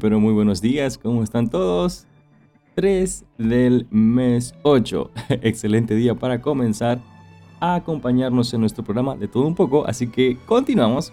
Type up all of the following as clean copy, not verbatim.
pero muy buenos días. ¿Cómo están todos? 3 del mes 8. Excelente día para comenzar a acompañarnos en nuestro programa de todo un poco, así que continuamos.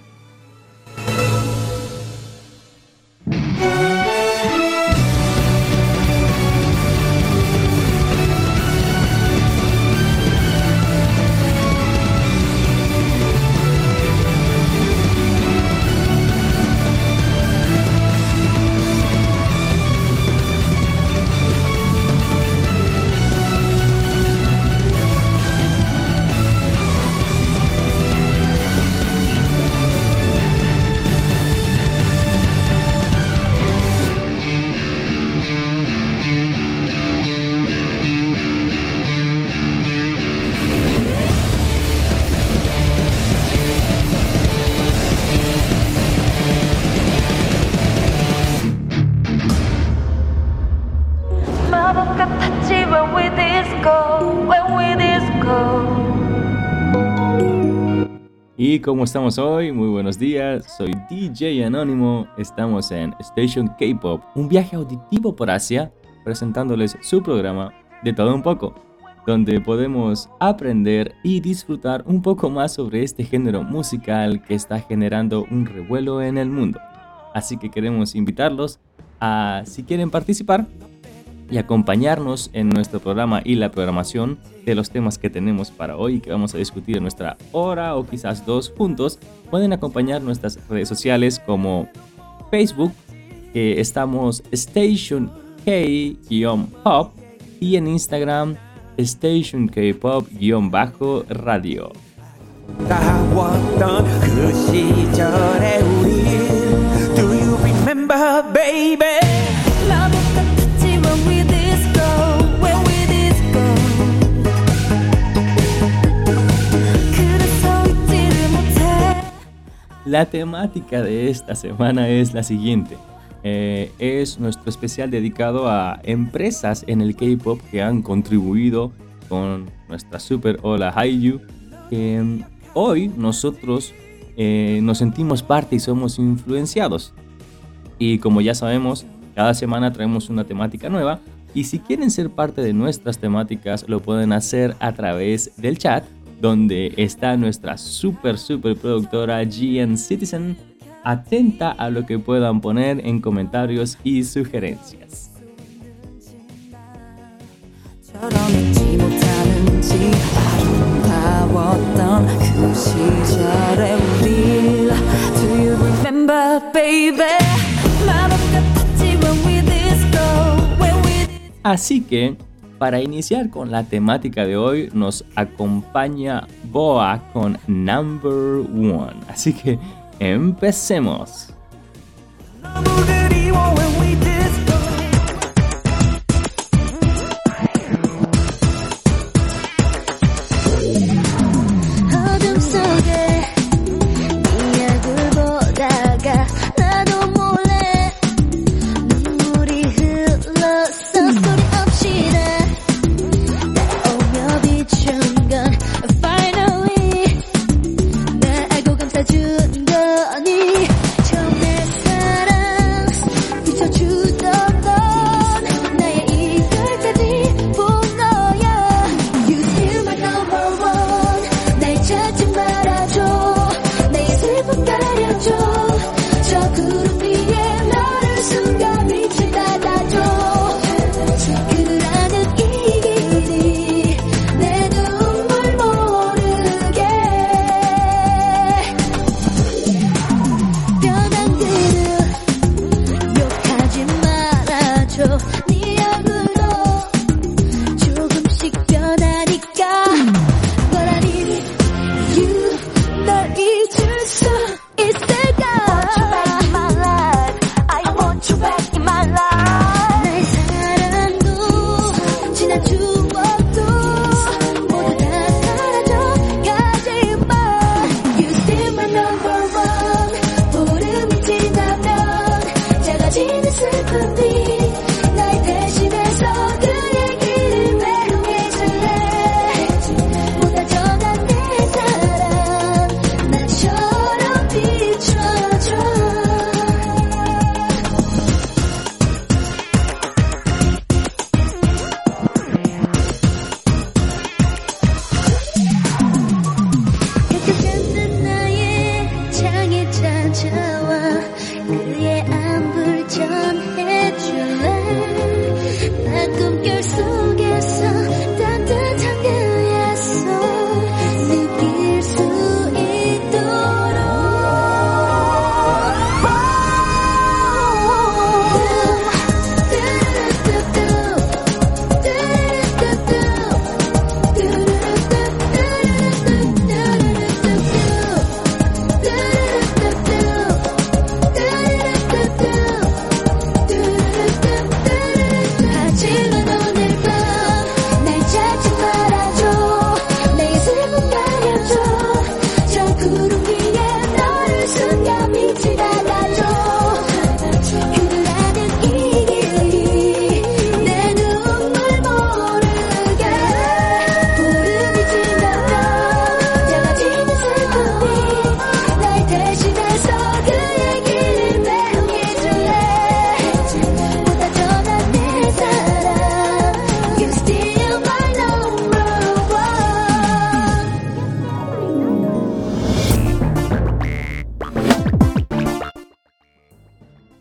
¿Y cómo estamos hoy? Muy buenos días, soy DJ Anónimo, estamos en Station K-Pop, un viaje auditivo por Asia, presentándoles su programa de todo un poco, donde podemos aprender y disfrutar un poco más sobre este género musical que está generando un revuelo en el mundo. Así que queremos invitarlos a, si quieren participar y acompañarnos en nuestro programa y la programación de los temas que tenemos para hoy, que vamos a discutir en nuestra hora o quizás 2 juntos, pueden acompañar nuestras redes sociales como Facebook, que estamos Station K-Pop, y en Instagram Station K-Pop-radio. Do you remember, baby? La temática de esta semana es la siguiente. Es nuestro especial dedicado a empresas en el K-pop que han contribuido con nuestra super ola Hallyu. Hoy nosotros nos sentimos parte y somos influenciados. Y como ya sabemos, cada semana traemos una temática nueva. Y si quieren ser parte de nuestras temáticas, lo pueden hacer a través del chat, donde está nuestra super productora GN Citizen, atenta a lo que puedan poner en comentarios y sugerencias. Así que, para iniciar con la temática de hoy, nos acompaña Boa con Number One. Así que empecemos.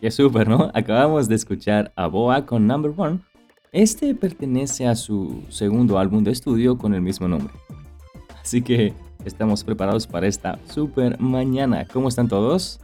Qué súper, ¿no? Acabamos de escuchar a Boa con Number One. Este pertenece a su segundo álbum de estudio con el mismo nombre. Así que estamos preparados para esta super mañana. ¿Cómo están todos?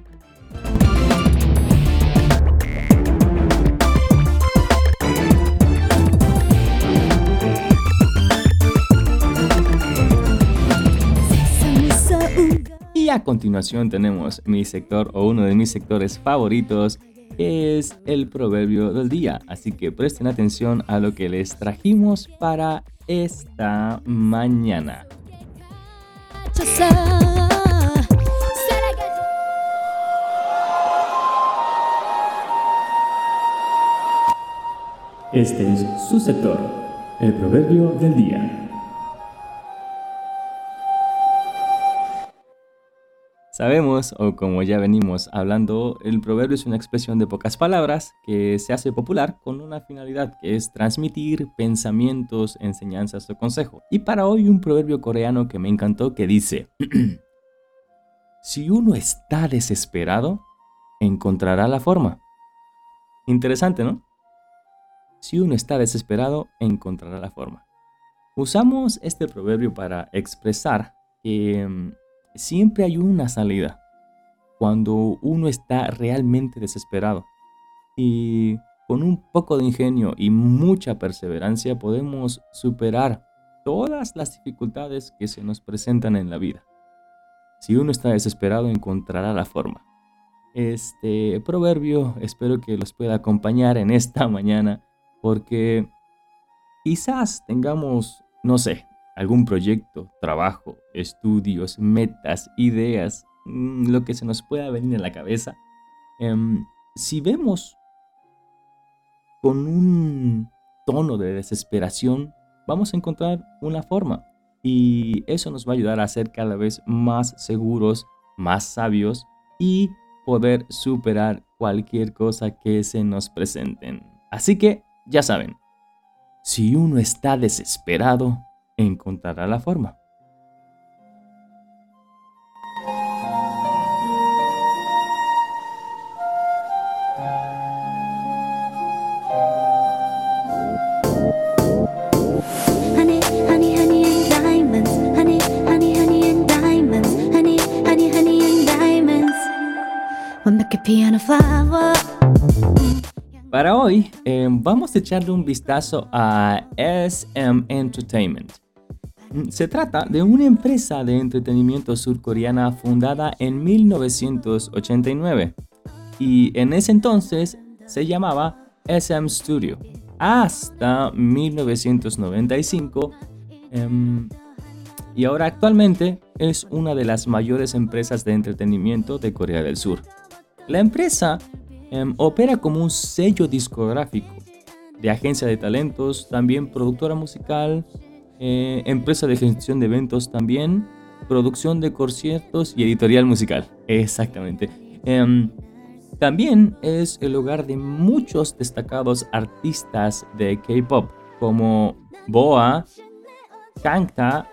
Y a continuación tenemos mi sector o uno de mis sectores favoritos, que es el proverbio del día. Así que presten atención a lo que les trajimos para esta mañana. Este es su sector, el proverbio del día. Sabemos, o como ya venimos hablando, el proverbio es una expresión de pocas palabras que se hace popular con una finalidad que es transmitir pensamientos, enseñanzas o consejo. Y para hoy un proverbio coreano que me encantó que dice: si uno está desesperado, encontrará la forma. Interesante, ¿no? Si uno está desesperado, encontrará la forma. Usamos este proverbio para expresar que siempre hay una salida cuando uno está realmente desesperado. Y con un poco de ingenio y mucha perseverancia podemos superar todas las dificultades que se nos presentan en la vida. Si uno está desesperado, encontrará la forma. Este proverbio espero que los pueda acompañar en esta mañana, porque quizás tengamos, no sé, algún proyecto, trabajo, estudios, metas, ideas, lo que se nos pueda venir en la cabeza. Si vemos con un tono de desesperación, vamos a encontrar una forma. Y eso nos va a ayudar a ser cada vez más seguros, más sabios y poder superar cualquier cosa que se nos presenten. Así que, ya saben, si uno está desesperado, encontrará la forma. Honey, honey, honey and diamonds. Honey, honey, honey and diamonds. Honey, honey, honey and diamonds. 완벽해 피어난 flower. Para hoy vamos a echarle un vistazo a SM Entertainment. Se trata de una empresa de entretenimiento surcoreana fundada en 1989 y en ese entonces se llamaba SM Studio hasta 1995 y ahora actualmente es una de las mayores empresas de entretenimiento de Corea del Sur. La empresa opera como un sello discográfico, de agencia de talentos, también productora musical, empresa de gestión de eventos también, producción de conciertos y editorial musical. Exactamente. También es el hogar de muchos destacados artistas de K-pop como Boa, Kangta,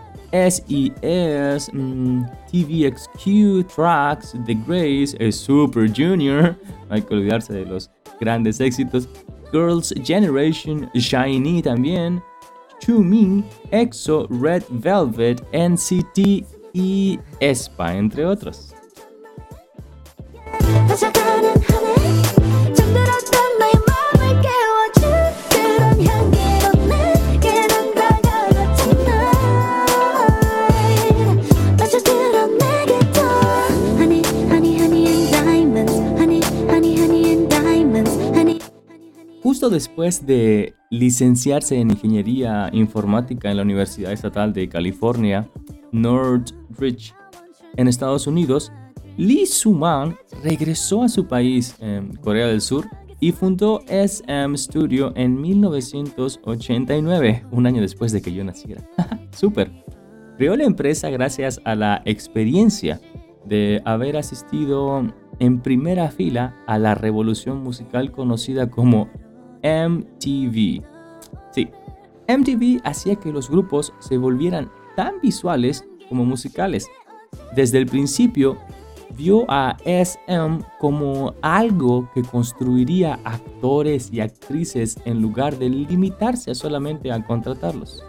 SES, TVXQ, Trax, The Grace, Super Junior, no hay que olvidarse de los grandes éxitos, Girls' Generation, SHINee también, Chumin, EXO, Red Velvet, NCT y aespa, entre otros. Justo después de licenciarse en Ingeniería Informática en la Universidad Estatal de California, Northridge, en Estados Unidos, Lee Soo-man regresó a su país, Corea del Sur, y fundó SM Studio en 1989, un año después de que yo naciera. ¡Súper! Creó la empresa gracias a la experiencia de haber asistido en primera fila a la revolución musical conocida como MTV. Sí, MTV hacía que los grupos se volvieran tan visuales como musicales. Desde el principio, vio a SM como algo que construiría actores y actrices en lugar de limitarse solamente a contratarlos.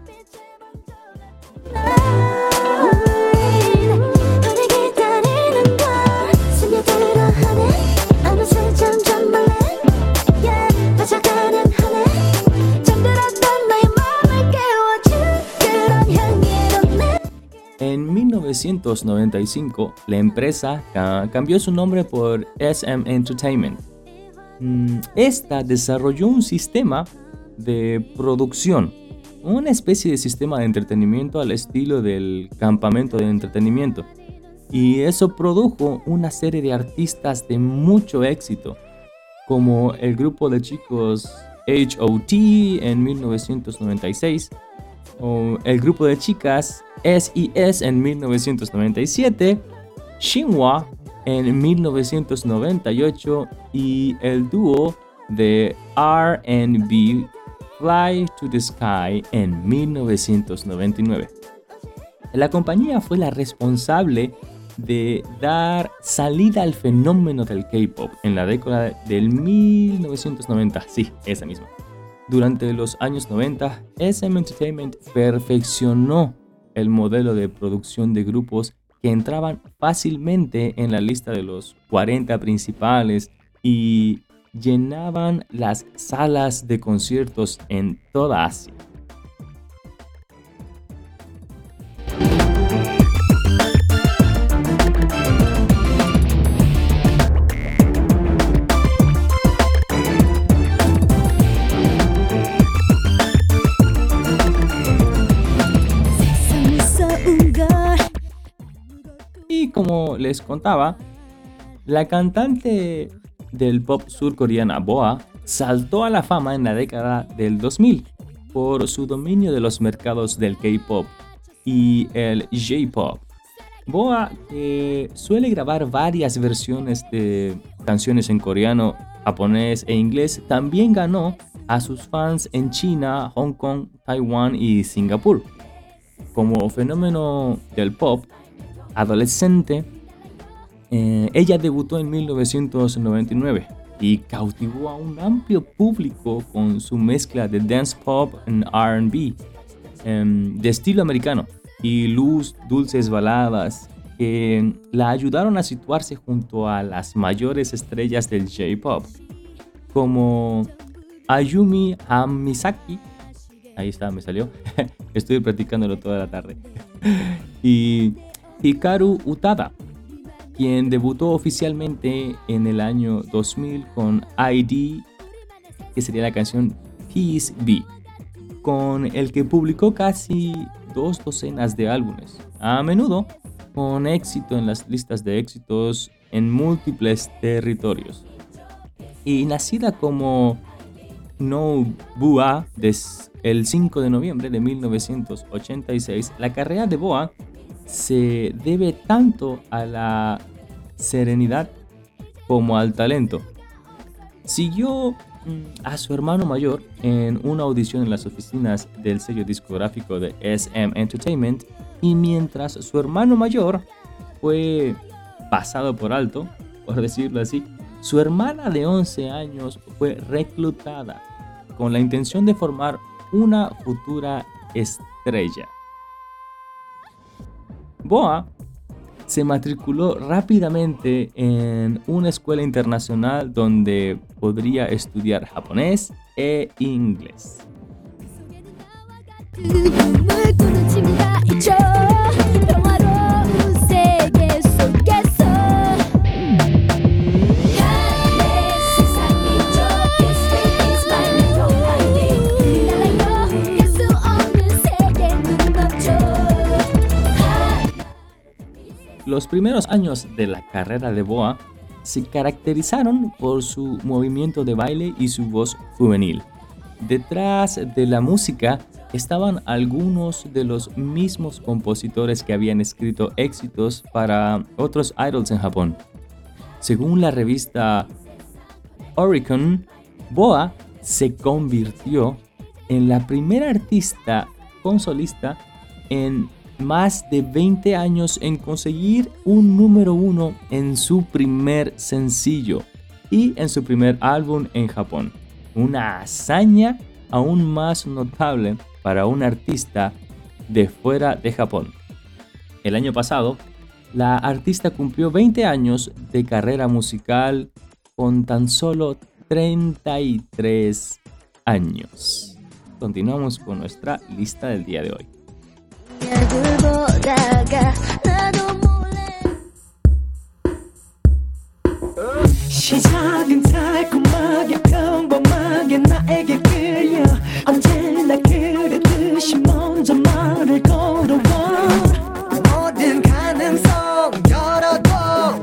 En 1995, la empresa cambió su nombre por SM Entertainment. Esta desarrolló un sistema de producción, una especie de sistema de entretenimiento al estilo del campamento de entretenimiento. Y eso produjo una serie de artistas de mucho éxito, como el grupo de chicos H.O.T. en 1996, o el grupo de chicas S.E.S. en 1997, Shinhwa en 1998 y el dúo de R&B Fly to the Sky en 1999. La compañía fue la responsable de dar salida al fenómeno del K-pop en la década del 1990, sí, esa misma. Durante los años 90, SM Entertainment perfeccionó el modelo de producción de grupos que entraban fácilmente en la lista de los 40 principales y llenaban las salas de conciertos en toda Asia. Y como les contaba, la cantante del pop surcoreana BoA saltó a la fama en la década del 2000 por su dominio de los mercados del K-pop y el J-pop. BoA, que suele grabar varias versiones de canciones en coreano, japonés e inglés, también ganó a sus fans en China, Hong Kong, Taiwán y Singapur. Como fenómeno del pop adolescente, ella debutó en 1999 y cautivó a un amplio público con su mezcla de dance pop y R&B de estilo americano y dulces baladas que la ayudaron a situarse junto a las mayores estrellas del J-pop como Ayumi Hamasaki. Ahí está, me salió. Estuve practicándolo toda la tarde. Y Hikaru Utada, quien debutó oficialmente en el año 2000 con ID, que sería la canción Peace Be, con el que publicó casi 2 docenas de álbumes, a menudo con éxito en las listas de éxitos en múltiples territorios. Y nacida como No BoA el 5 de noviembre de 1986, la carrera de BoA se debe tanto a la serenidad como al talento. Siguió a su hermano mayor en una audición en las oficinas del sello discográfico de SM Entertainment, y mientras su hermano mayor fue pasado por alto, por decirlo así, su hermana de 11 años fue reclutada con la intención de formar una futura estrella. BoA se matriculó rápidamente en una escuela internacional donde podría estudiar japonés e inglés. Los primeros años de la carrera de BoA se caracterizaron por su movimiento de baile y su voz juvenil. Detrás de la música estaban algunos de los mismos compositores que habían escrito éxitos para otros idols en Japón. Según la revista Oricon, BoA se convirtió en la primera artista con solista en más de 20 años en conseguir un número 1 en su primer sencillo y en su primer álbum en Japón. Una hazaña aún más notable para un artista de fuera de Japón. El año pasado, la artista cumplió 20 años de carrera musical con tan solo 33 años. Continuamos con nuestra lista del día de hoy. 시작은 달콤하게 평범하게 나에게 끌려 언제나 그랬듯이 먼저 말을 걸어와 모든 가능성 열어둬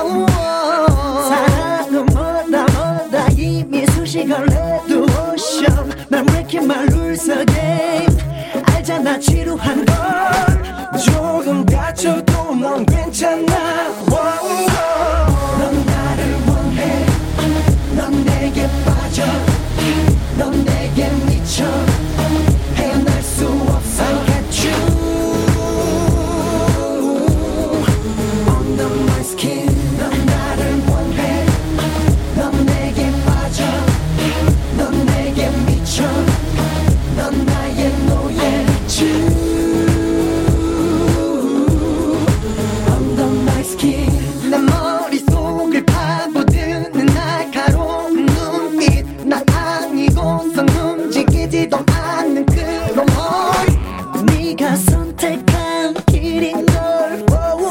사랑은 뭐다 이미 수식을 해두었어 난 왜 이렇게 말룰서 game 알잖아 지루한 걸 조금 다쳐도 넌 괜찮아 넌 나를 원해 넌 내게 빠져 넌 내게 미쳐 헤어날 수 없어 I got you under my skin 넌 나를 원해 넌 내게 빠져 넌 내게 미쳐 넌 나의 노예 under my skin 내 머릿속을 파고드는 날카로운 눈빛 나 아니고선 움직이지도 않는 그런 머리 네가 선택한 길인 걸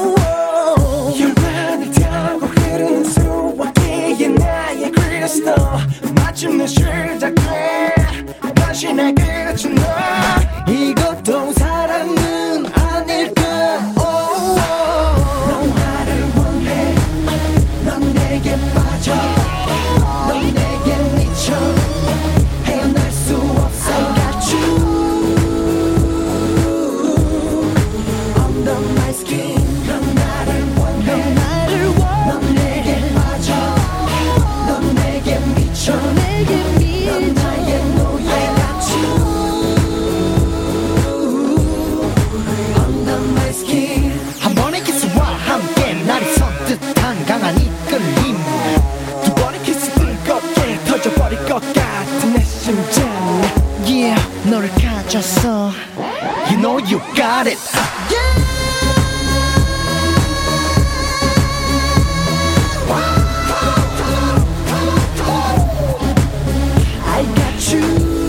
혈관을 타고 흐르는 수화기에 나의 크리스탈 마침내 시작돼 다시 날 그려준 너 이것도 사랑은 아닐까 넌 나를 원해 넌 내게 빠져 넌 내게 미쳐 헤어날 수 없어 I got you under my skin 넌 나를 원해 넌 내게 빠져 넌 내게 미쳐 넌 나의 노예 I got you under my skin 한 번의 키스와 함께 날이 선뜻한 강한 이끌림 두 번의 키스 뜨겁게 터져버릴 것 같은 내 심장 Yeah 너를 가졌어 You know you got it I got you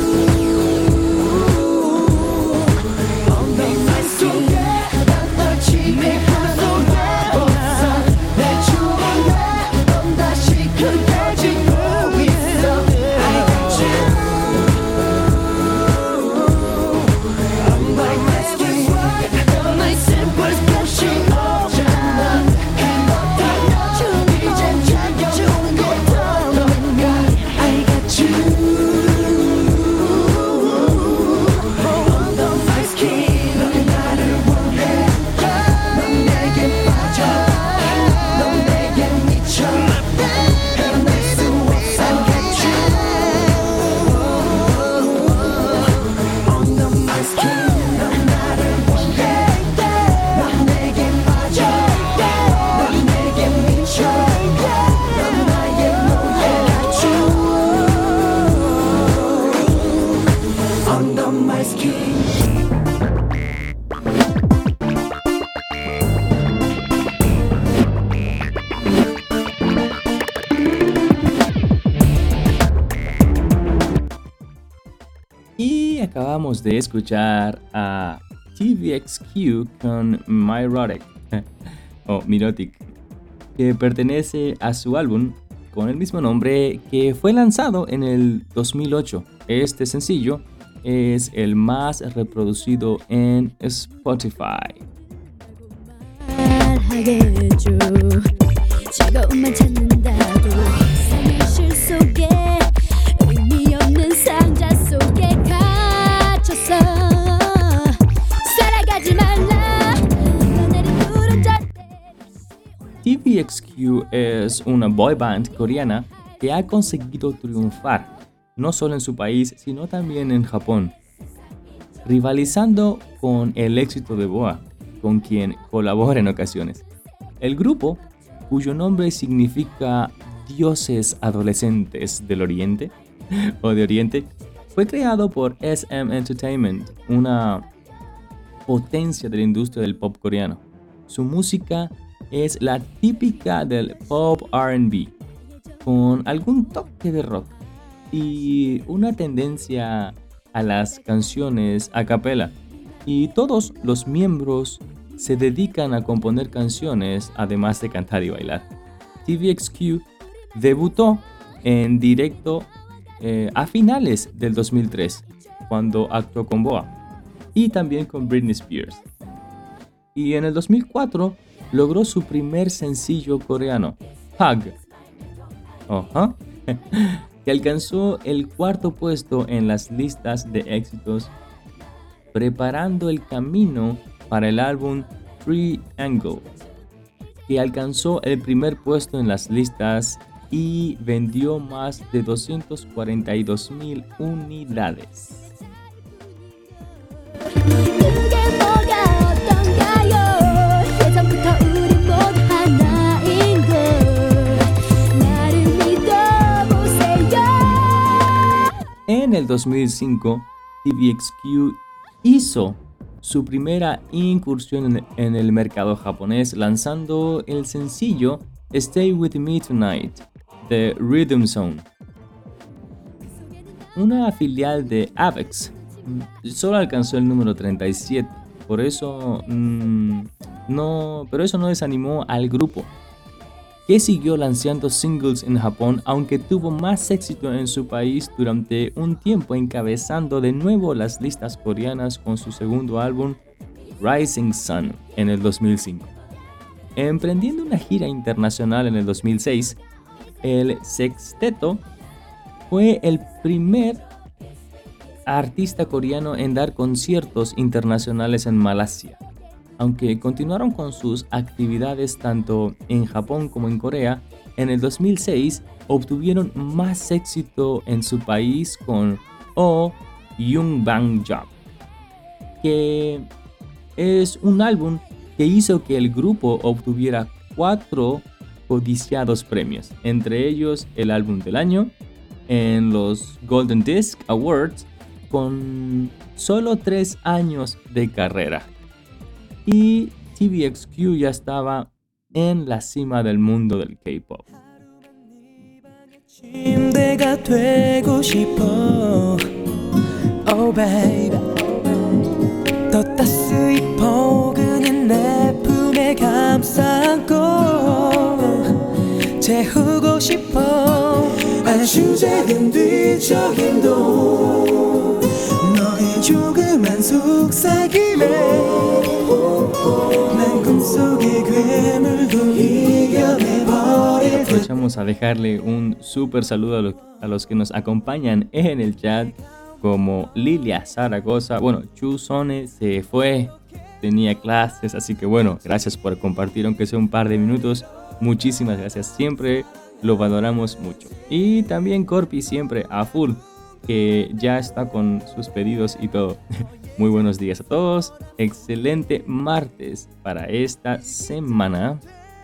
under my skin 난널 지배하고 내버려 내 주변에 넌 다시 그려지고 있어 I got you under my skin 넌 나의 simple splashing 오잖아 해놓다 이젠 자겨주는 것도 너인가 I got you under my skin 넌 나를 원해 넌 내게 빠져 넌 내게 미쳐 헤어날 수 없어 I got you under my skin 넌 나를 원해 넌 내게 빠져 넌 내게 미쳐 넌 나의 노예 I got you under my skin Y acabamos de escuchar a TVXQ con Mirotic, o Mirotic, que pertenece a su álbum con el mismo nombre que fue lanzado en el 2008. Este sencillo es el más reproducido en Spotify. 말하게 해줘 즐거움만 찾는다고 상실 속에 의미 없는 상자 속에 갇혔어 살아가지 말라 흘러내린 구름자 TVXQ es una boy band coreana que ha conseguido triunfar no solo en su país sino también en Japón. rivalizando con el éxito de BoA, con quien colabora en ocasiones. El grupo, cuyo nombre significa dioses adolescentes del Oriente, o de Oriente, fue creado por SM Entertainment, una potencia de la industria del pop coreano. Su música es la típica del pop R&B, con algún toque de rock y una tendencia a las canciones a capela. Y todos los miembros se dedican a componer canciones además de cantar y bailar. TVXQ debutó en directo a finales del 2003, cuando actuó con BoA y también con Britney Spears. Y en el 2004 logró su primer sencillo coreano, Hug, que alcanzó el 4º puesto en las listas de éxitos, preparando el camino para el álbum Triangle, que alcanzó el 1er puesto en las listas y vendió más de 242,000 unidades. En el 2005, TVXQ hizo su primera incursión en el mercado japonés lanzando el sencillo Stay With Me Tonight de Rhythm Zone, una filial de Avex. Solo alcanzó el número 37, pero eso no desanimó al grupo, que siguió lanzando singles en Japón, aunque tuvo más éxito en su país durante un tiempo, encabezando de nuevo las listas coreanas con su segundo álbum Rising Sun en el 2005. Emprendiendo una gira internacional en el 2006, el sexteto fue el primer artista coreano en dar conciertos internacionales en Malasia. Aunque continuaron con sus actividades tanto en Japón como en Corea, en el 2006 obtuvieron más éxito en su país con Oh Young Bang Job, que es un álbum que hizo que el grupo obtuviera 4 codiciados premios, entre ellos el álbum del año en los Golden Disc Awards con solo 3 años de carrera. Y TVXQ ya estaba en la cima del mundo del K-pop. Oh baby, 더 따스히 포근한 내 품에 감싸고 재우고 싶어. 안주작은 뒤척임도 너의 조그만 속삭임에 난 꿈속의 괴물도 이겨내버릴. Aprovechamos a dejarle un súper saludo a los que nos acompañan en el chat, como Lilia Zaragoza. Bueno, Chu Sone se fue, tenía clases, así que bueno, gracias por compartir aunque sea un par de minutos. Muchísimas gracias, siempre lo valoramos mucho. Y también Corpi siempre a full, que ya está con sus pedidos y todo. Muy buenos días a todos, excelente martes para esta semana.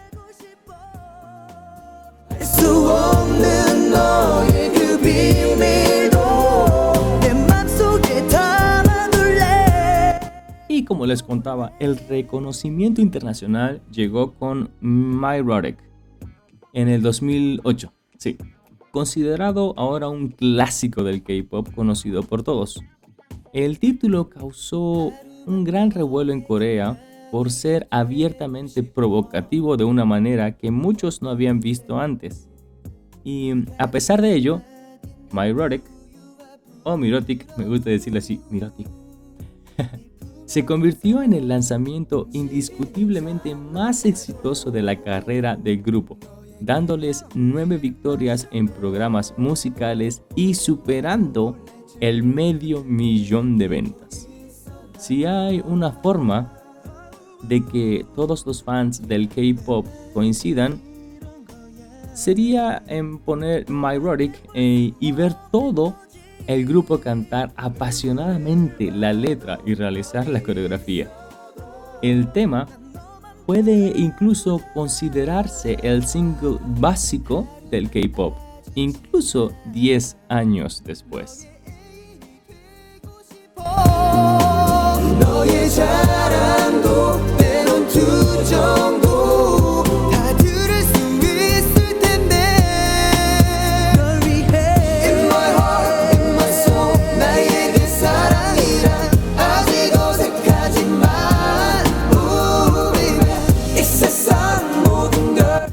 Y como les contaba, el reconocimiento internacional llegó con My Roddick en el 2008. Sí, considerado ahora un clásico del K-pop conocido por todos. El título causó un gran revuelo en Corea por ser abiertamente provocativo de una manera que muchos no habían visto antes. Y a pesar de ello, My Roddick, o Mirotic, me gusta decirlo así, Mirotic, se convirtió en el lanzamiento indiscutiblemente más exitoso de la carrera del grupo, dándoles 9 victorias en programas musicales y superando el 500,000 de ventas. Si hay una forma de que todos los fans del K-pop coincidan, sería en poner My Roddick y ver todo el grupo cantar apasionadamente la letra y realizar la coreografía. El tema puede incluso considerarse el single básico del K-pop, incluso 10 años después. 너의 자랑도 때론 투정도 다 들을 수 있을 텐데 널 위해 In my heart, in my soul 나에게 사랑이란 아직 어색하지만 이 세상 모든 걸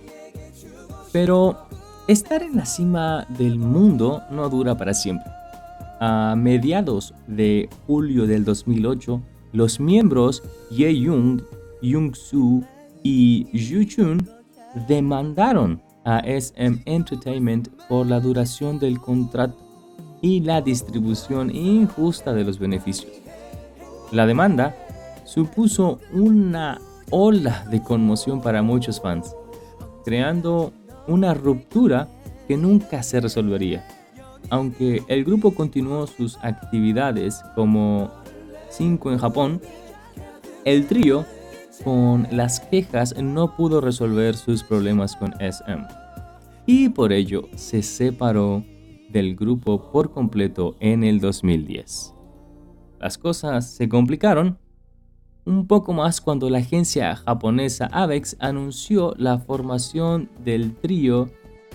Pero estar en la cima del mundo no dura para siempre. A mediados de julio del 2008, los miembros Ye-young, Young-soo y Yoo-chun demandaron a SM Entertainment por la duración del contrato y la distribución injusta de los beneficios. La demanda supuso una ola de conmoción para muchos fans, creando una ruptura que nunca se resolvería. Aunque el grupo continuó sus actividades como 5 en Japón, el trío con las quejas no pudo resolver sus problemas con SM y por ello se separó del grupo por completo en el 2010. Las cosas se complicaron un poco más cuando la agencia japonesa Avex anunció la formación del trío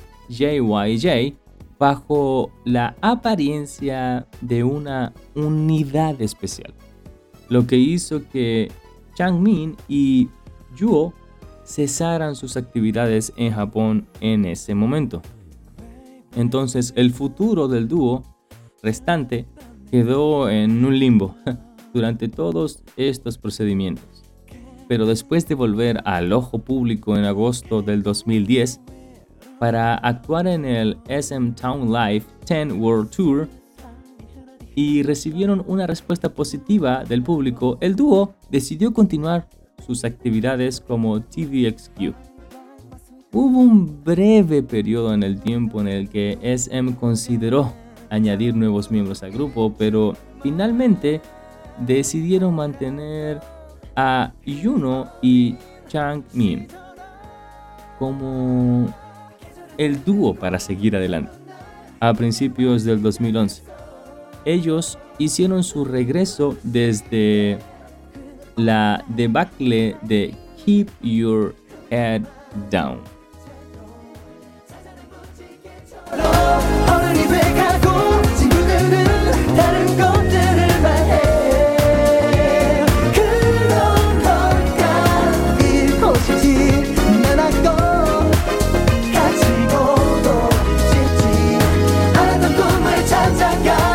JYJ bajo la apariencia de una unidad especial, lo que hizo que Changmin y Yuo cesaran sus actividades en Japón en ese momento. Entonces el futuro del dúo restante quedó en un limbo durante todos estos procedimientos. Pero después de volver al ojo público en agosto del 2010, para actuar en el SM Town Live 10 World Tour y recibieron una respuesta positiva del público, el dúo decidió continuar sus actividades como TVXQ. Hubo un breve periodo en el tiempo en el que SM consideró añadir nuevos miembros al grupo, pero finalmente decidieron mantener a Yuno y Changmin como el dúo para seguir adelante. A principios del 2011, ellos hicieron su regreso desde la debacle de Keep Your Head Down. 어른이 돼가고 친구들은 다른 것들을 말해 그런 걸까 잃고 싶지 않았고 가지고도 싶지 않았던 꿈을 찾아가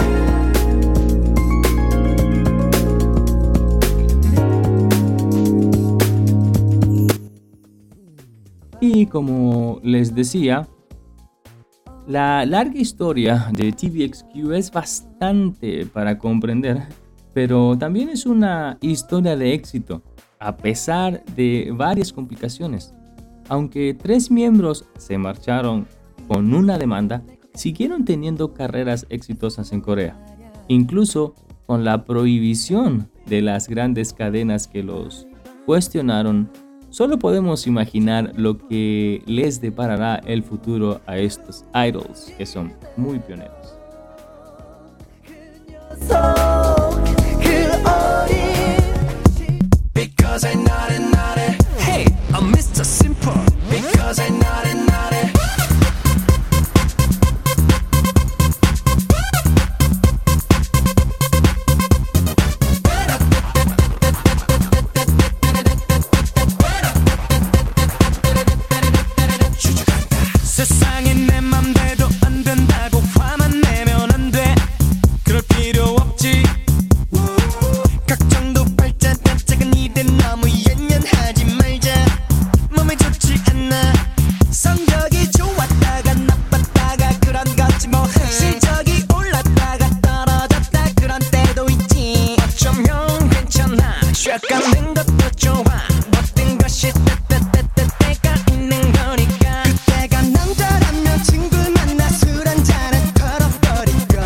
Y como les decía, la larga historia de TVXQ es bastante para comprender, pero también es una historia de éxito, a pesar de varias complicaciones. Aunque 3 miembros se marcharon con una demanda, siguieron teniendo carreras exitosas en Corea, incluso con la prohibición de las grandes cadenas que los cuestionaron. Solo podemos imaginar lo que les deparará el futuro a estos idols que son muy pioneros. Because I'm naughty, naughty. Hey, I'm Mr. Simple. Because I'm naughty, naughty. 세상에 내 맘대로 안 된다고 화만 내면 안 돼. 그럴 필요 없지. 걱정도 발자단 작은 일에 너무 연연하지 말자. 몸에 좋지 않아. 성적이 좋았다가 나빴다가 그런 거지 뭐. 실적이 올랐다가 떨어졌다 그런 때도 있지. 어쩌면 괜찮아. 쉬어가는 것도 좋아. 모든 것이 때가 있는 거니까. 그때가 남자라면 친구 만나 술 한잔은 털어버리고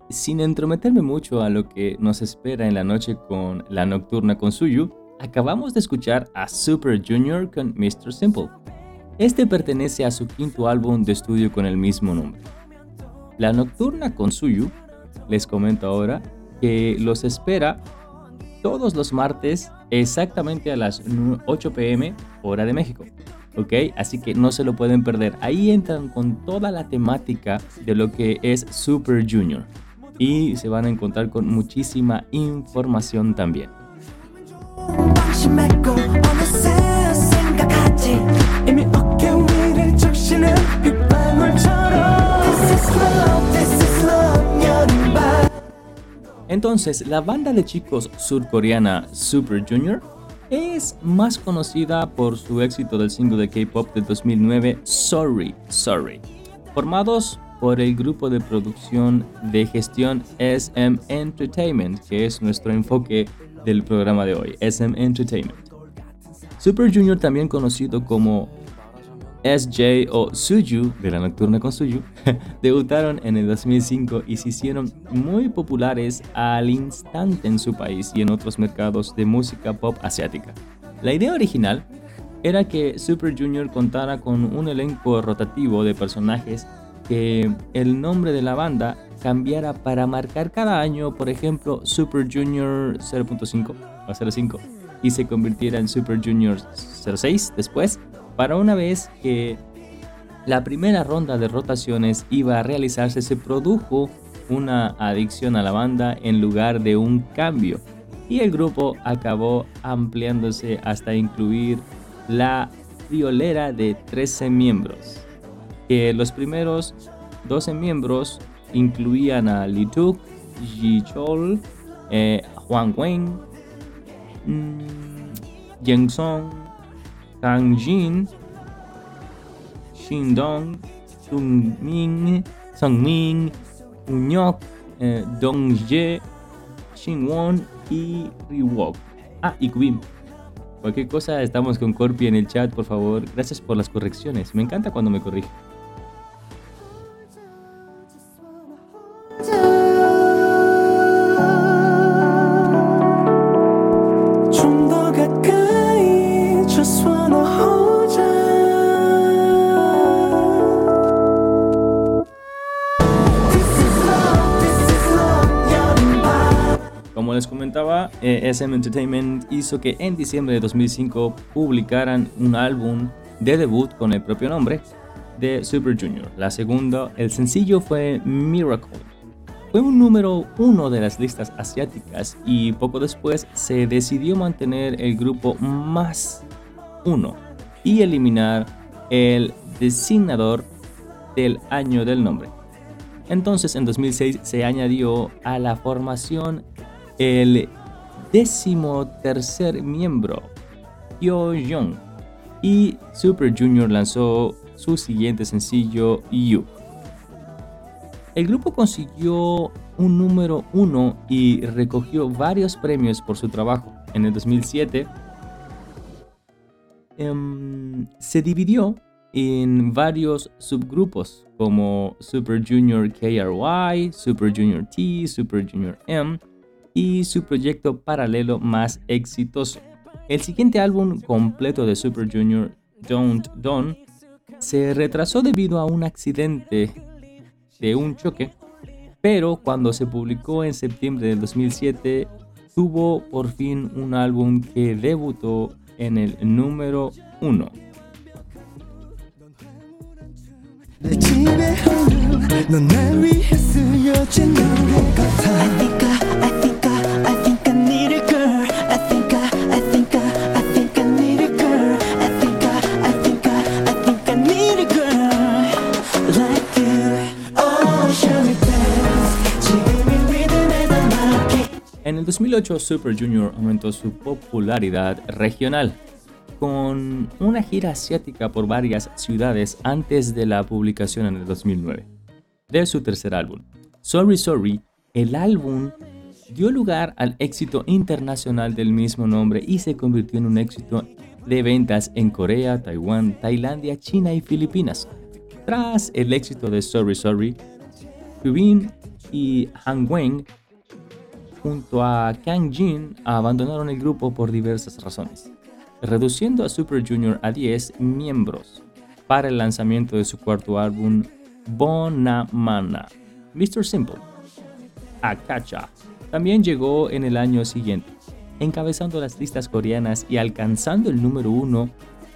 sin entrometerme mucho a lo que nos espera en la noche con la nocturna con Suyu, acabamos de escuchar a Super Junior con Mr. Simple. Este pertenece a su quinto álbum de estudio con el mismo nombre. La nocturna con Suyu, les comento ahora, que los espera todos los martes exactamente a las 8 p.m. hora de México. ¿Ok? Así que no se lo pueden perder. Ahí entran con toda la temática de lo que es Super Junior. Y se van a encontrar con muchísima información también. Entonces, la banda de chicos surcoreana Super Junior es más conocida por su éxito del single de K-pop del 2009, Sorry, Sorry, formados por el grupo de producción de gestión SM Entertainment, que es nuestro enfoque del programa de hoy, SM Entertainment. Super Junior, también conocido como SJ o Suju, de la nocturna con Suju, debutaron en el 2005 y se hicieron muy populares al instante en su país y en otros mercados de música pop asiática. La idea original era que Super Junior contara con un elenco rotativo de personajes, que el nombre de la banda cambiara para marcar cada año, por ejemplo, Super Junior 0.5 o 05, y se convirtiera en Super Junior 06 después, para una vez que la primera ronda de rotaciones iba a realizarse, se produjo una adicción a la banda en lugar de un cambio, y el grupo acabó ampliándose hasta incluir la friolera de 13 miembros. Que los primeros 12 miembros incluían a Lee Tuk, Ji Chol, Hwang Weng, Jeng Song, Kang Jin, Shin Dong, Sung Min, Unyok, Dong Ye, Shin Won y Riwok. Y Kubin. Cualquier cosa, estamos con Corpi en el chat, por favor. Gracias por las correcciones. Me encanta cuando me corrige. Como les comentaba, SM Entertainment hizo que en diciembre de 2005 publicaran un álbum de debut con el propio nombre de Super Junior. El sencillo fue Miracle. Fue un número 1 de las listas asiáticas y poco después se decidió mantener el grupo más 1 y eliminar el designador del año del nombre. Entonces, en 2006 se añadió a la formación el 13º miembro, Hyo-jung, y Super Junior lanzó su siguiente sencillo, You. El grupo consiguió un número 1 y recogió varios premios por su trabajo. En el 2007 se dividió en varios subgrupos como Super Junior KRY, Super Junior T, Super Junior M y su proyecto paralelo más exitoso. El siguiente álbum completo de Super Junior, Don't Don, se retrasó debido a un accidente de un choque, pero cuando se publicó en septiembre del 2007, tuvo por fin un álbum que debutó en el número 1. En el 2008, Super Junior aumentó su popularidad regional con una gira asiática por varias ciudades antes de la publicación en el 2009 de su tercer álbum, Sorry Sorry. El álbum dio lugar al éxito internacional del mismo nombre y se convirtió en un éxito de ventas en Corea, Taiwán, Tailandia, China y Filipinas. Tras el éxito de Sorry Sorry, Kubin y Han Wen junto a Kang Jin abandonaron el grupo por diversas razones, reduciendo a Super Junior a 10 miembros para el lanzamiento de su cuarto álbum Bonamana. Mr. Simple, Akacha, también llegó en el año siguiente, encabezando las listas coreanas y alcanzando el número 1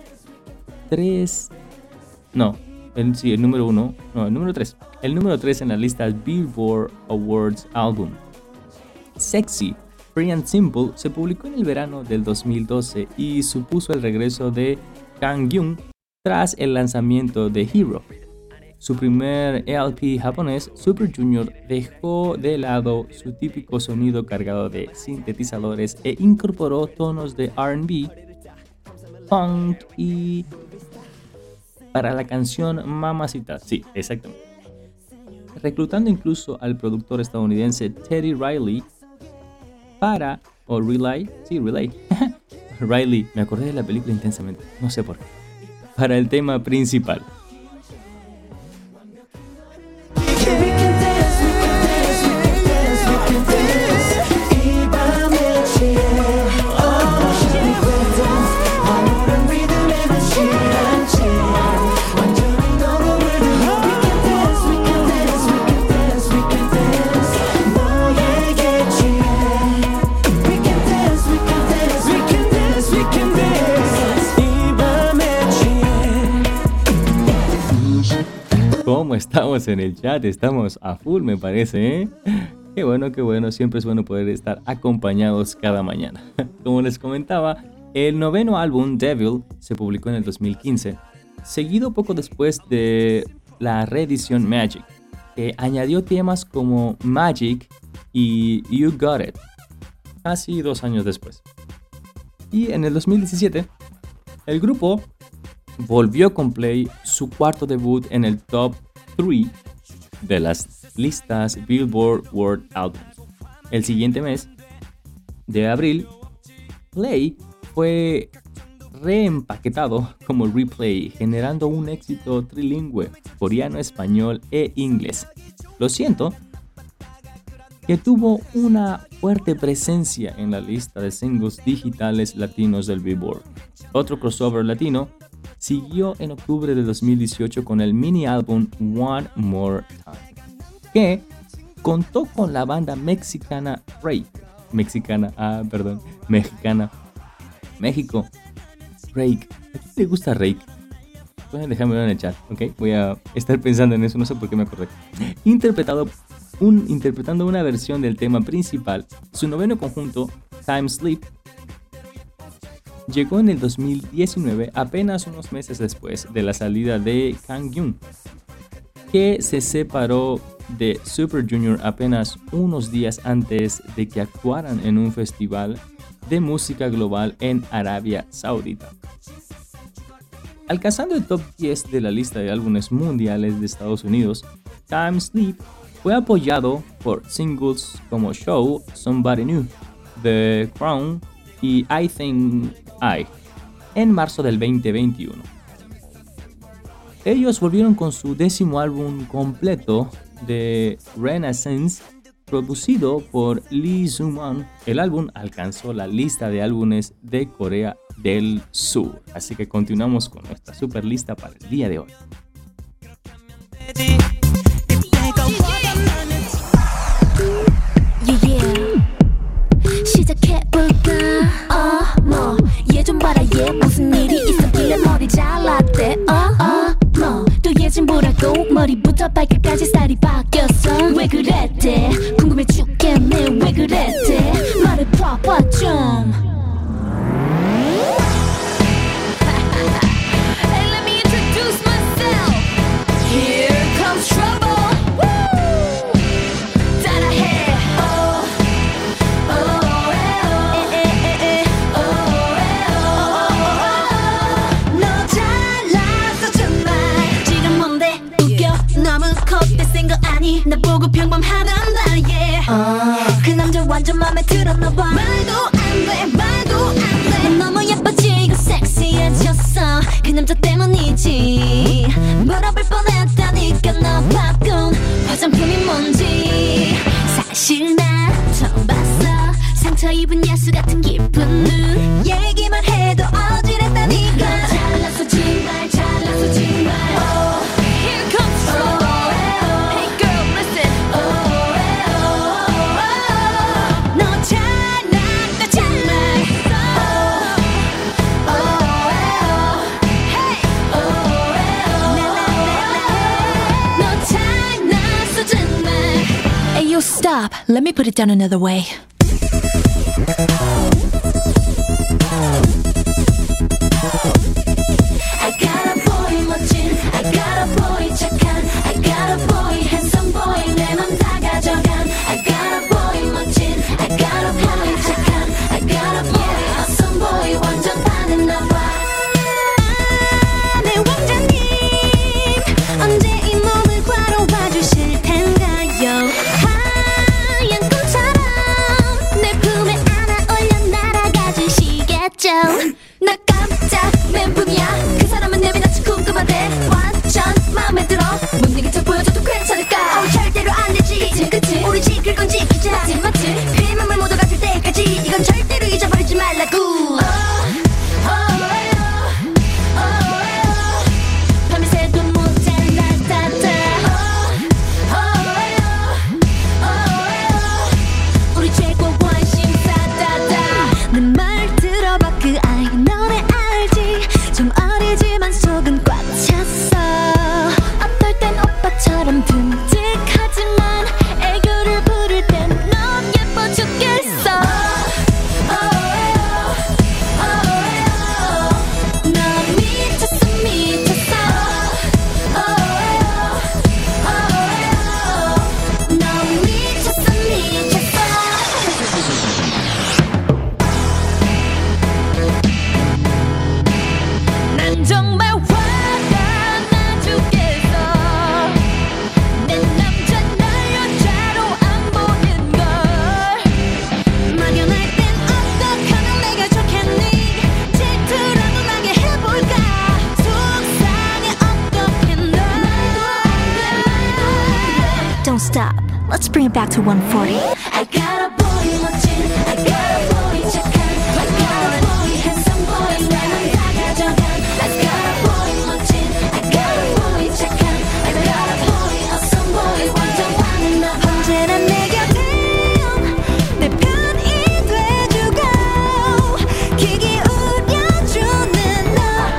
el número 3 en las listas Billboard Awards Album. Sexy, Free and Simple se publicó en el verano del 2012 y supuso el regreso de Kang Gyun tras el lanzamiento de Hero. Su primer LP japonés, Super Junior dejó de lado su típico sonido cargado de sintetizadores e incorporó tonos de R&B, funk y para la canción Mamacita, sí, exactamente, reclutando incluso al productor estadounidense Teddy Riley Riley, me acordé de la película intensamente, no sé por qué, para el tema principal. ¿Cómo estamos en el chat? Estamos a full, me parece, ¿eh? Qué bueno, siempre es bueno poder estar acompañados cada mañana. Como les comentaba, el noveno álbum, Devil, se publicó en el 2015, seguido poco después de la reedición Magic, que añadió temas como Magic y You Got It, casi 2 años después. Y en el 2017, el grupo volvió con Play su cuarto debut en el top 3 de las listas Billboard World Albums. El siguiente mes de abril, Play fue reempaquetado como Replay, generando un éxito trilingüe, coreano, español e inglés. Lo siento, que tuvo una fuerte presencia en la lista de singles digitales latinos del Billboard. Otro crossover latino siguió en octubre de 2018 con el mini álbum One More Time, que contó con la banda mexicana México. Rake. ¿A quién le gusta Rake? Pueden dejármelo en el chat, ¿ok? Voy a estar pensando en eso, no sé por qué me acordé. Interpretando una versión del tema principal, su noveno conjunto, Time Sleep, llegó en el 2019, apenas unos meses después de la salida de Kang Gyun, que se separó de Super Junior apenas unos días antes de que actuaran en un festival de música global en Arabia Saudita. Alcanzando el top 10 de la lista de álbumes mundiales de Estados Unidos, Time Sleep fue apoyado por singles como Show, Somebody New, The Crown y I Think I en marzo del 2021. Ellos volvieron con su 10º álbum completo de Renaissance, producido por Lee Soo-man. El álbum alcanzó la lista de álbumes de Corea del Sur. Así que continuamos con nuestra super lista para el día de hoy. 머리부터 발끝까지 살이 바뀌었어 왜 그랬대 궁금해 죽겠네 왜 그랬대 말해봐봐 좀 Hey, let me introduce myself Here comes trouble Woo! 따라해 Oh, oh, oh, oh, oh, 너 잘났어 정말 지금 뭔데 너무 컸대 거 아니 나 보고 평범하단다 yeah 그 남자 완전 맘에 들었나봐 말도 안돼 넌 너무 예뻐지고 섹시해졌어 그 남자 때문이지 물어볼 뻔했다니까 너 바꾼 화장품이 뭔지 입은 야수 같은 깊은 눈 얘기만 해도 어지럽다니까 잘났어 정말 잘났어 정말 Here comes trouble Hey girl listen 너 잘났다 잘났어 Hey 너 잘났어 정말 Hey yo stop Let me put it down another way I got a boy 멋진 I got a boy 착한 I got a boy handsome boy 내 맘 다 가져간 I got a boy 멋진 I got a boy 착한 I got a boy awesome boy 완전 반했나봐 내 왕자님 언제 이 몸을 과로봐 주실 텐가요 하얀 꿈처럼 내 품에 안아 올려 날아가 주시겠죠 나 깜짝 멘붕이야 그 사람은 내 빛나치 궁금한데 완전 마음에 들어 못 이긴 척 보여줘도 괜찮을까 절대로 안 되지 그치 우리 지킬 건 지키자 맞지 그 맘을 모두 가질 때까지 이건 절대로 잊어버리지 말라고 밤새도 못해 나타나 우리 최고 관심사다다 내 말 들어봐 그 아이 너네 알지 좀 어리지만 속은 꽉 찼어 어떨 땐 오빠처럼 듬직하지만 애교를 부릴 땐 넌 예뻐 죽겠어 너 미쳤어 미쳤어 너 미쳤어 미쳤어 난 정말 화가 나 죽겠어 내 남자 날 여자로 안 보는 걸 막연할 땐 어떡하면 내가 좋겠니 질투라도 나게 해볼까 속상해 어떡해 너 Don't stop, let's bring it back to 140 I got a boy 멋진 I got a boy 착한 I got a boy handsome boy 내 맘 다 가져간 I got a boy 멋진 I got a boy 착한 I got a boy awesome boy 완전 반했나봐 언제나 내 곁에 내 편이 돼주고 귀 기울여주는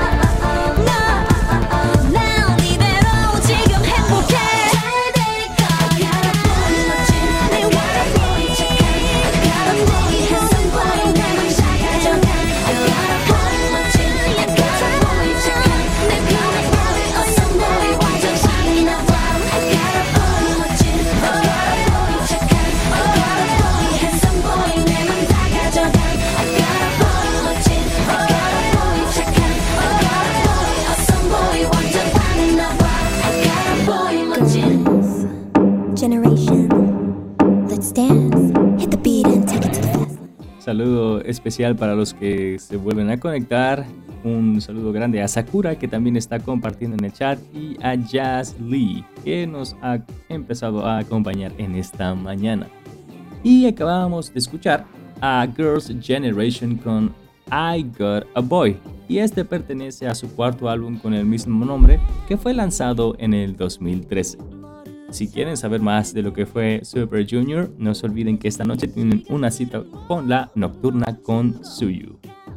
난 이대로 지금 행복해 잘 될 거야 I got a boy 멋진 I got a boy 착한 I got a boy handsome boy 내 맘 다 가져간 I got a boy 멋진 I got a boy 착한 내 편의 boy awesome boy 완전 반했나봐 I got a boy 멋진 I got a boy 착한 I got a boy handsome boy 내 맘 다 가져간 I got a boy 멋진 I got a boy 착한 I got a boy awesome boy 완전 반했나봐 I got a boy 멋진 Generation Let's dance Hit the beat and take it to the fast Saludo especial para los que se vuelven a conectar. Un saludo grande a Sakura, que también está compartiendo en el chat, y a Jazz Lee, que nos ha empezado a acompañar en esta mañana. Y acabamos de escuchar a Girls' Generation con I Got a Boy, y este pertenece a su cuarto álbum con el mismo nombre, que fue lanzado en el 2013. Si quieren saber más de lo que fue Super Junior, no se olviden que esta noche tienen una cita con la Nocturna con Suyu.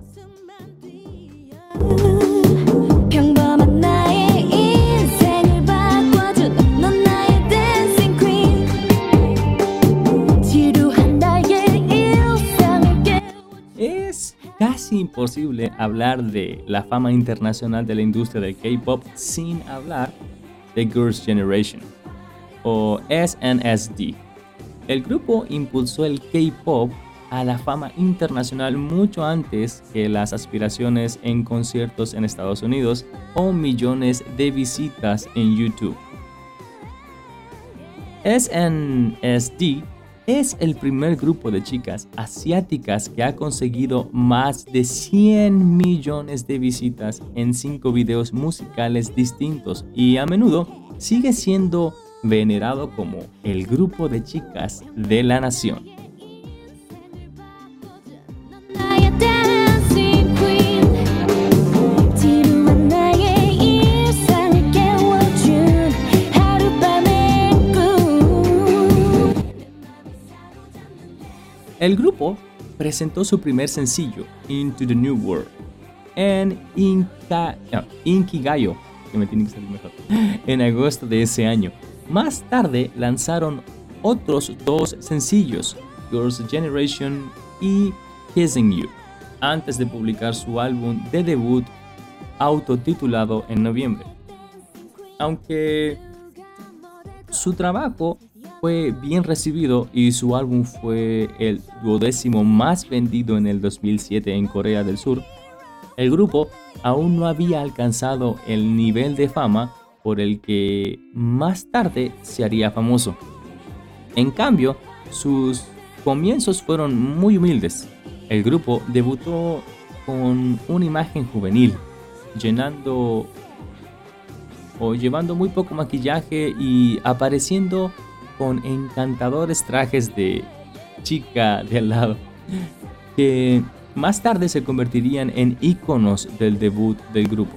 평범한 나의 인생을 바꿔준 넌 나의 dancing queen 지루한 나의 일상을 Es casi imposible hablar de la fama internacional de la industria del K-pop sin hablar de Girls' Generation, o SNSD. El grupo impulsó el K-pop a la fama internacional mucho antes que las aspiraciones en conciertos en Estados Unidos o millones de visitas en YouTube. SNSD es el primer grupo de chicas asiáticas que ha conseguido más de 100 millones de visitas en 5 videos musicales distintos, y a menudo sigue siendo venerado como el grupo de chicas de la nación. El grupo presentó su primer sencillo, Into the New World, en Inkigayo, que me tiene que salir mejor, en agosto de ese año. Más tarde lanzaron otros 2 sencillos, Girls' Generation y Kissing You, antes de publicar su álbum de debut autotitulado en noviembre. Aunque su trabajo fue bien recibido y su álbum fue el 12º más vendido en el 2007 en Corea del Sur, el grupo aún no había alcanzado el nivel de fama por el que más tarde se haría famoso. En cambio, sus comienzos fueron muy humildes. El grupo debutó con una imagen juvenil, llevando muy poco maquillaje y apareciendo con encantadores trajes de chica de al lado, que más tarde se convertirían en íconos del debut del grupo.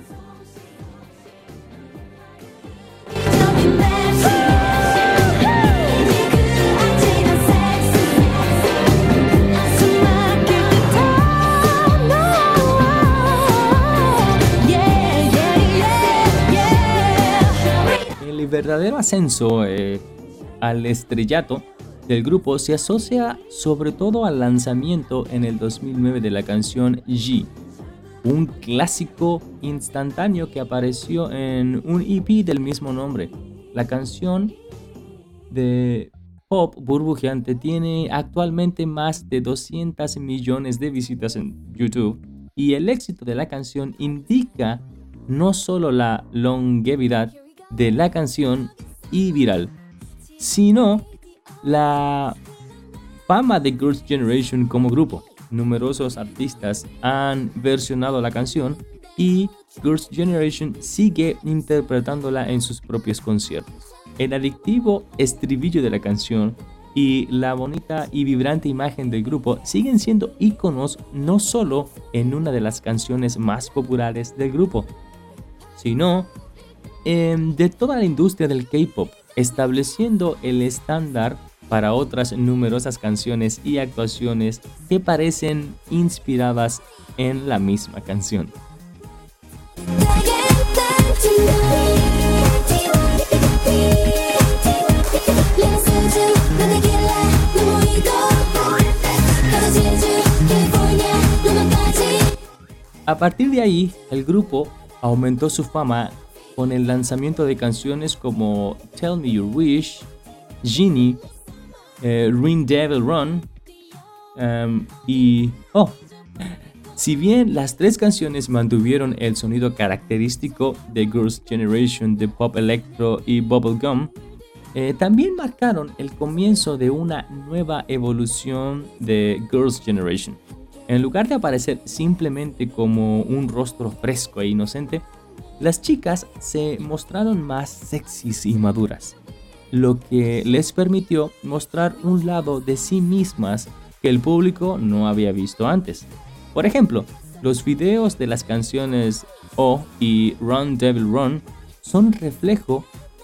El verdadero ascenso al estrellato del grupo se asocia sobre todo al lanzamiento en el 2009 de la canción G, un clásico instantáneo que apareció en un EP del mismo nombre. La canción de pop burbujeante tiene actualmente más de 200 millones de visitas en YouTube, y el éxito de la canción indica no solo la longevidad de la canción y viral, sino la fama de Girls' Generation como grupo. Numerosos artistas han versionado la canción y Girls' Generation sigue interpretándola en sus propios conciertos. El adictivo estribillo de la canción y la bonita y vibrante imagen del grupo siguen siendo íconos no solo en una de las canciones más populares del grupo, sino de toda la industria del K-pop, estableciendo el estándar para otras numerosas canciones y actuaciones que parecen inspiradas en la misma canción. A partir de ahí, el grupo aumentó su fama con el lanzamiento de canciones como Tell Me Your Wish, Genie, Ring Devil Run y si bien las 3 canciones mantuvieron el sonido característico de Girls' Generation de pop electro y bubblegum, también marcaron el comienzo de una nueva evolución de Girls' Generation. En lugar de aparecer simplemente como un rostro fresco e inocente, las chicas se mostraron más sexys y maduras, lo que les permitió mostrar un lado de sí mismas que el público no había visto antes. Por ejemplo, los videos de las canciones Oh y Run Devil Run son reflejo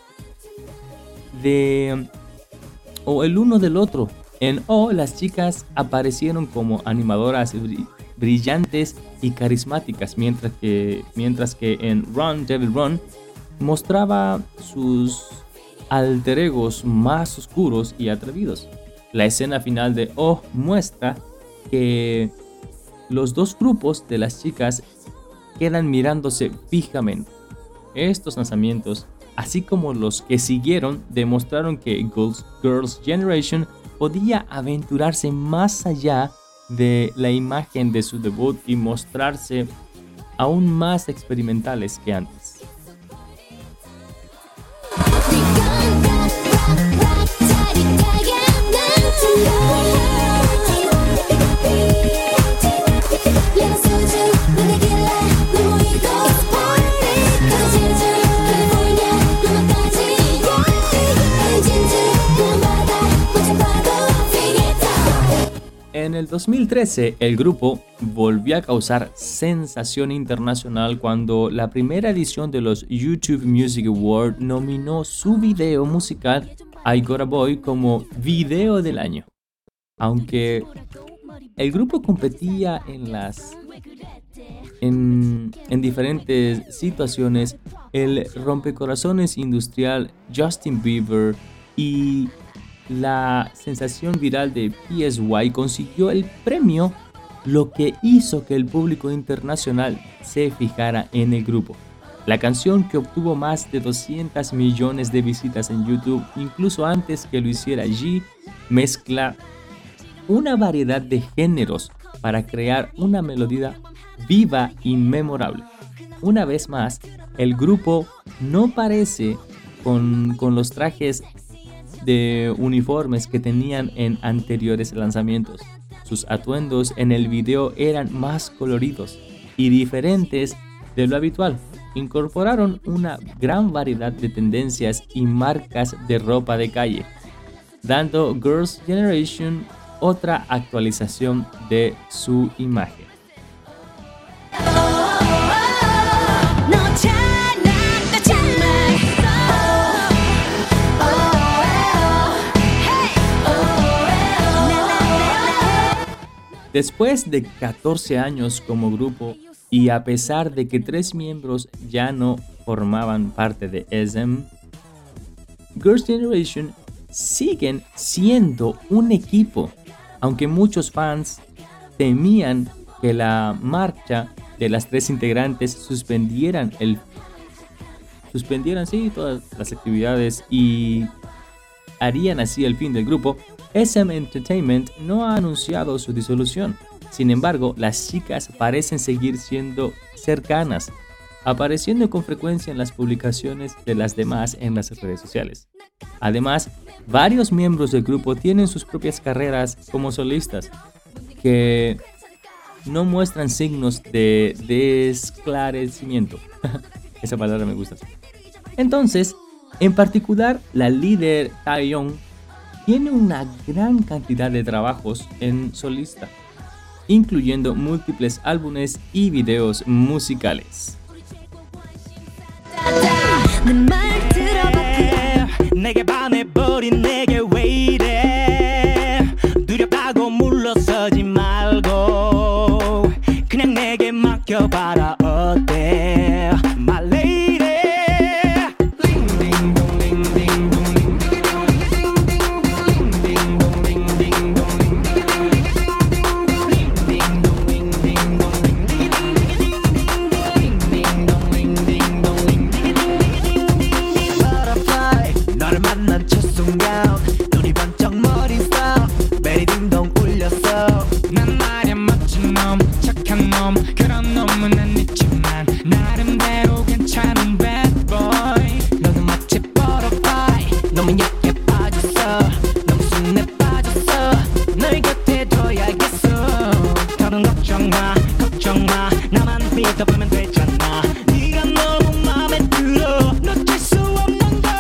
de el uno del otro. En Oh, las chicas aparecieron como animadoras brillantes y carismáticas, mientras que en Run Devil Run mostraba sus alter egos más oscuros y atrevidos. La escena final de Oh muestra que los 2 grupos de las chicas quedan mirándose fijamente. Estos lanzamientos, así como los que siguieron, demostraron que Girls' Generation podía aventurarse más allá de la imagen de su debut y mostrarse aún más experimentales que antes. En el 2013, el grupo volvió a causar sensación internacional cuando la primera edición de los YouTube Music Awards nominó su video musical I Got a Boy como Video del Año. Aunque el grupo competía en diferentes situaciones, el rompecorazones industrial Justin Bieber y la sensación viral de PSY consiguió el premio, lo que hizo que el público internacional se fijara en el grupo. La canción, que obtuvo más de 200 millones de visitas en YouTube, incluso antes que lo hiciera G, mezcla una variedad de géneros para crear una melodía viva y memorable. Una vez más, el grupo no parece con los trajes de uniformes que tenían en anteriores lanzamientos. Sus atuendos en el video eran más coloridos y diferentes de lo habitual. Incorporaron una gran variedad de tendencias y marcas de ropa de calle, dando Girls' Generation otra actualización de su imagen. Después de 14 años como grupo, y a pesar de que 3 miembros ya no formaban parte de SM, Girls' Generation siguen siendo un equipo, aunque muchos fans temían que la marcha de las 3 integrantes suspendieran todas las actividades y harían así el fin del grupo. SM Entertainment no ha anunciado su disolución. Sin embargo, las chicas parecen seguir siendo cercanas, apareciendo con frecuencia en las publicaciones de las demás en las redes sociales. Además, varios miembros del grupo tienen sus propias carreras como solistas, que no muestran signos de desclarecimiento. Esa palabra me gusta. Entonces, en particular, la líder Taeyeon tiene una gran cantidad de trabajos en solista, incluyendo múltiples álbumes y videos musicales. 내게 반해버린 내게 왜 이래 두렵다고 물러서지 말고 그냥 내게 맡겨봐라 어때 My lady 너를 만난 첫 순간 눈이 번쩍 머리 써 베리딩동 울렸어 난 말야 멋진 놈 착한 놈 그런 놈은 난 있지만 나름대로 괜찮은 bad boy 너도 마치 butterfly 너무 얇게 빠졌어 너무 순해 빠졌어 널 곁에 둬야겠어 더는 걱정 마 나만 믿어보면 되잖아 네가 너무 맘에 들어 놓칠 수 없는 걸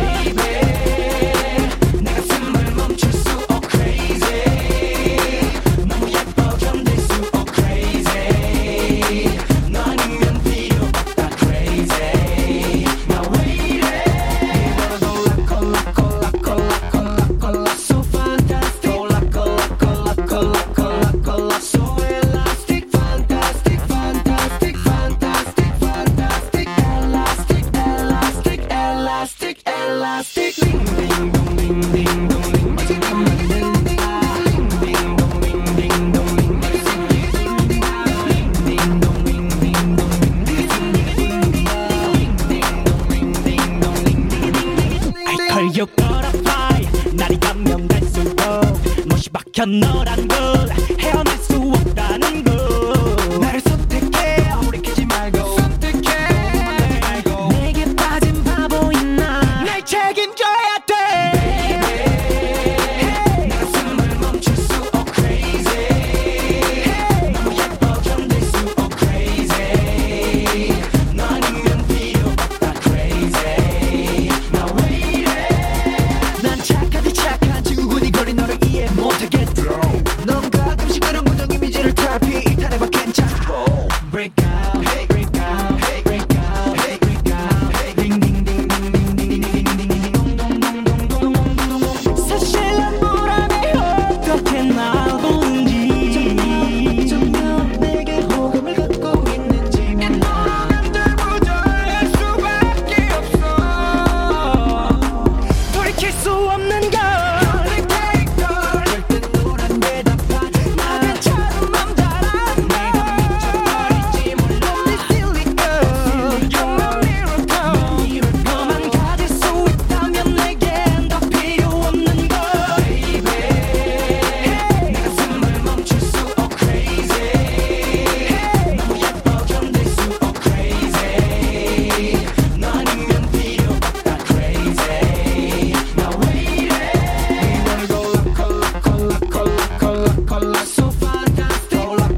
날이 가면 갈수록 못이 박혀 너란 걸 헤어날 수 없다는 걸 나를 선택해 돌이키지 말고 선택해 내게 빠진 바보인 나 날 책임져야 돼 Baby 내 가슴을 멈출 수 없 crazy 너무 예뻐 견딜 수 없 crazy 너 아니면 필요 없다 crazy 나 왜 이래 난 착하디 착한 친구군이 거리 너를 이해 못하겠다 넌 가끔씩 그런 고정 이미지를 탈피 이탈해봐 괜찮아 Break out, hey, break out, hey, break out, hey, break out, hey, ding, ding, ding, ding, ding, ding, ding, ding, ding, ding, dong, dong, dong, dong, dong, dong, dong. 사실 난 불안해 어떻게 가질 수 없는 걸 절대 노란 대답하지 마 괜찮은 맘 잘 알아 내가 미쳐버릴지 몰라 Silly girl You're my miracle 너만 가질 수 있다면 내겐 더 필요 없는 걸 Baby 내 가슴을 멈출 수 Oh crazy 너무 예뻐 견딜 수 Oh crazy 너 아니면 필요 없다 crazy Now wait We wanna go la so fantastic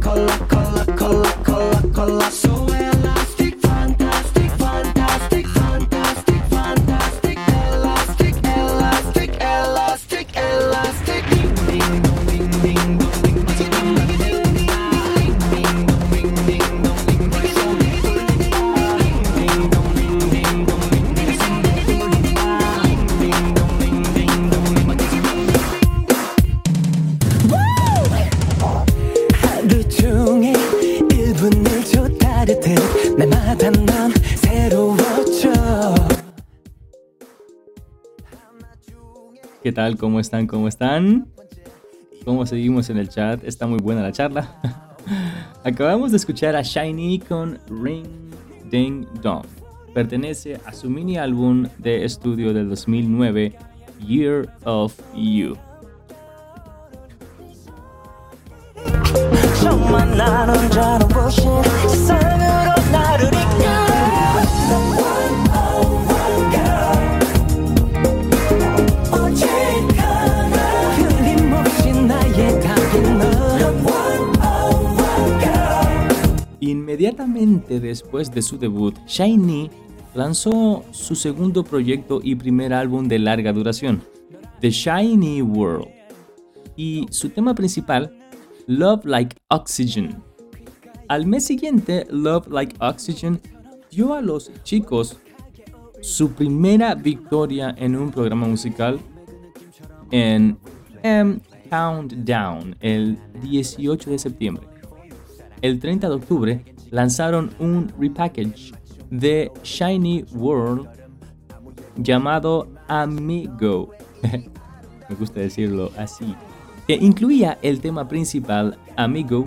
la so elastic fantastic fantastic fantastic fantastic elastic elastic elastic elastic ding ding dong ding ding dong ding ding ding ding ding ding ding dong ding ding dong ding ding dong ding ding dong ding ding 하루 종일 1분을 줘 따르듯 날마다 넌 새로워져 ¿Qué tal? ¿Cómo están? ¿Cómo están? ¿Cómo seguimos en el chat? Está muy buena la charla. Acabamos de escuchar a Shiny con Ring Ding Dong. Pertenece a su mini álbum de estudio del 2009, Year of You. 정말 난 혼자로 보신 세상으로 나를 이끌어 언제까나 끊임없이 나의 답인 너 Inmediatamente después de su debut, Shiny lanzó su segundo proyecto y primer álbum de larga duración, The Shiny World, y su tema principal, Love Like Oxygen. Al mes siguiente, Love Like Oxygen dio a los chicos su primera victoria en un programa musical en Countdown el 18 de septiembre. El 30 de octubre lanzaron un repackage de Shiny World llamado Amigo, me gusta decirlo así, que incluía el tema principal Amigo.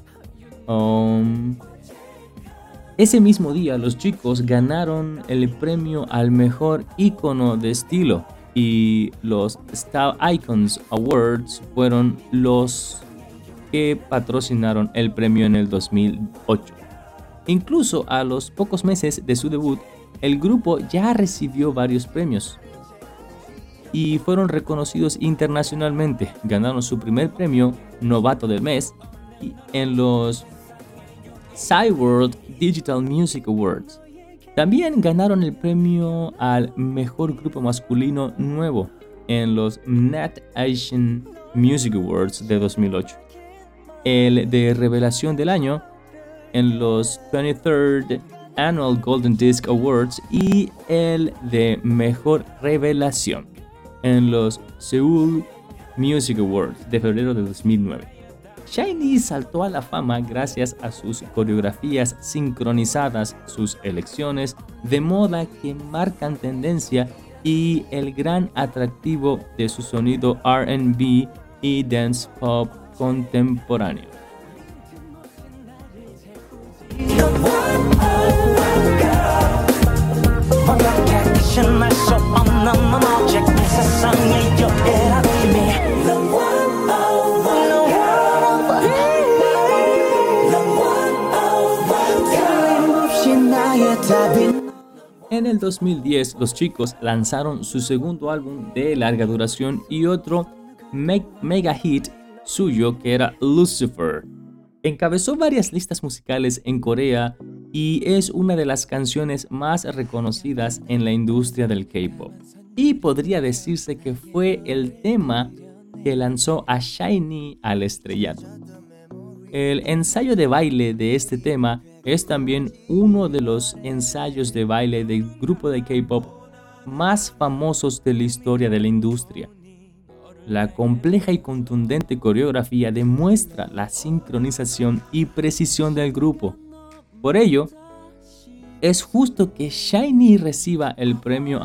Ese mismo día los chicos ganaron el premio al mejor ícono de estilo y los Style Icons Awards fueron los que patrocinaron el premio en el 2008. Incluso a los pocos meses de su debut, el grupo ya recibió varios premios y fueron reconocidos internacionalmente. Ganaron su primer premio Novato del Mes en los Cyworld Digital Music Awards. También ganaron el premio al mejor grupo masculino nuevo en los Net Asian Music Awards de 2008. El de revelación del año en los 23rd Annual Golden Disc Awards y el de mejor revelación en los Seoul Music Awards de febrero de 2009. Shiny saltó a la fama gracias a sus coreografías sincronizadas, sus elecciones de moda que marcan tendencia y el gran atractivo de su sonido R&B y dance pop contemporáneo. En el 2010, los chicos lanzaron su segundo álbum de larga duración y otro mega hit suyo que era Lucifer. Encabezó varias listas musicales en Corea y es una de las canciones más reconocidas en la industria del K-pop. Y podría decirse que fue el tema que lanzó a Shiny al estrellato. El ensayo de baile de este tema es también uno de los ensayos de baile del grupo de K-pop más famosos de la historia de la industria. La compleja y contundente coreografía demuestra la sincronización y precisión del grupo. Por ello, es justo que Shiny reciba el premio a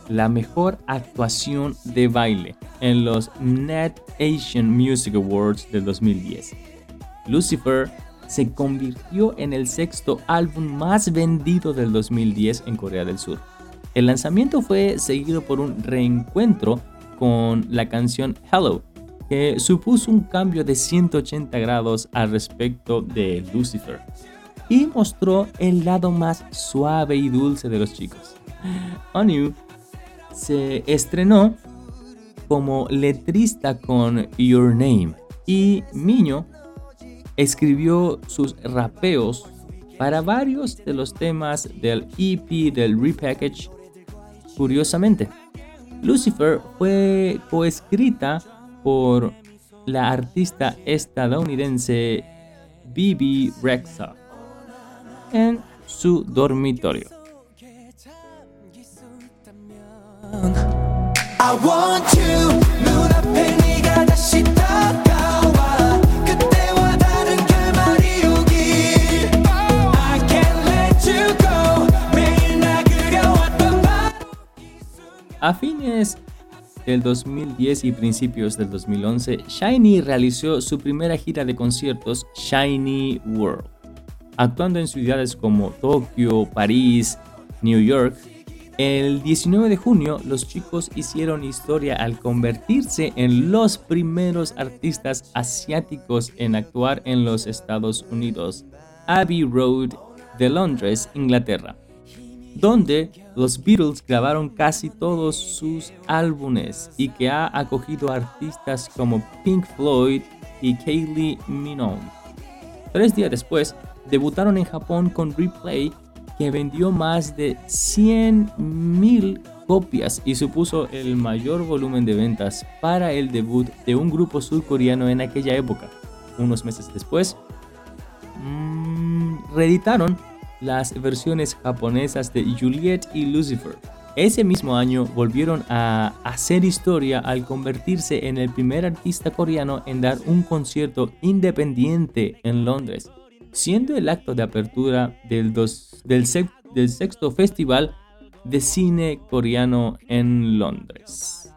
la mejor actuación de baile en los Net Asian Music Awards del 2010. Lucifer se convirtió en el sexto álbum más vendido del 2010 en Corea del Sur. El lanzamiento fue seguido por un reencuentro con la canción Hello, que supuso un cambio de 180 grados al respecto de Lucifer y mostró el lado más suave y dulce de los chicos. Onyu se estrenó como letrista con Your Name y Minho escribió sus rapeos para varios de los temas del EP del Repackage. Curiosamente, Lucifer fue coescrita por la artista estadounidense Bibi Rexha en su dormitorio. I want you 눈앞에 네가 다시 다가와 그때와 다른 결말이 오길 I can't let you go 매일 나 그려왔던 밤 A fines del 2010 y principios del 2011, SHINee realizó su primera gira de conciertos SHINee World, actuando en ciudades como Tokio, París, New York. El 19 de junio, los chicos hicieron historia al convertirse en los primeros artistas asiáticos en actuar en los Estados Unidos, Abbey Road de Londres, Inglaterra, donde los Beatles grabaron casi todos sus álbumes y que ha acogido a artistas como Pink Floyd y Kylie Minogue. 3 días después, debutaron en Japón con Replay, que vendió más de 100,000 copias y supuso el mayor volumen de ventas para el debut de un grupo surcoreano en aquella época. Unos meses después, reeditaron las versiones japonesas de Juliet y Lucifer. Ese mismo año volvieron a hacer historia al convertirse en el primer artista coreano en dar un concierto independiente en Londres, siendo el acto de apertura del sexto Festival de Cine Coreano en Londres.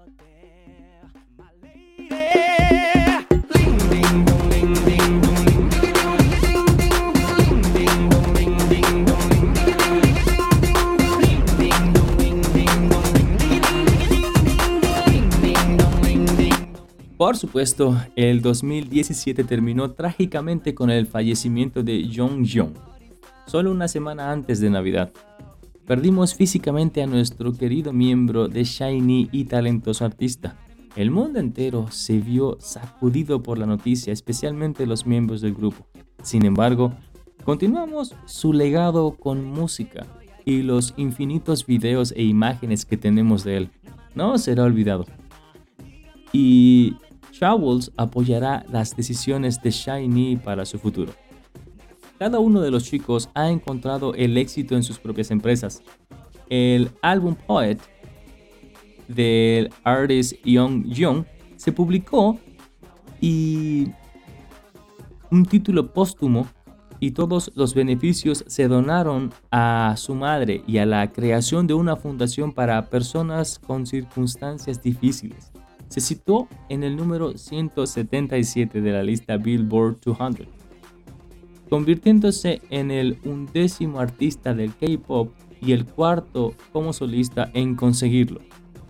Por supuesto, el 2017 terminó trágicamente con el fallecimiento de Jonghyun, solo una semana antes de Navidad. Perdimos físicamente a nuestro querido miembro de SHINee y talentoso artista. El mundo entero se vio sacudido por la noticia, especialmente los miembros del grupo. Sin embargo, continuamos su legado con música y los infinitos videos e imágenes que tenemos de él. No será olvidado. Y Charles apoyará las decisiones de SHINee para su futuro. Cada uno de los chicos ha encontrado el éxito en sus propias empresas. El álbum Poet del artist Jonghyun se publicó y un título póstumo, y todos los beneficios se donaron a su madre y a la creación de una fundación para personas con circunstancias difíciles. Se situó en el número 177 de la lista Billboard 200, convirtiéndose en el 11º artista del K-pop y el 4º como solista en conseguirlo.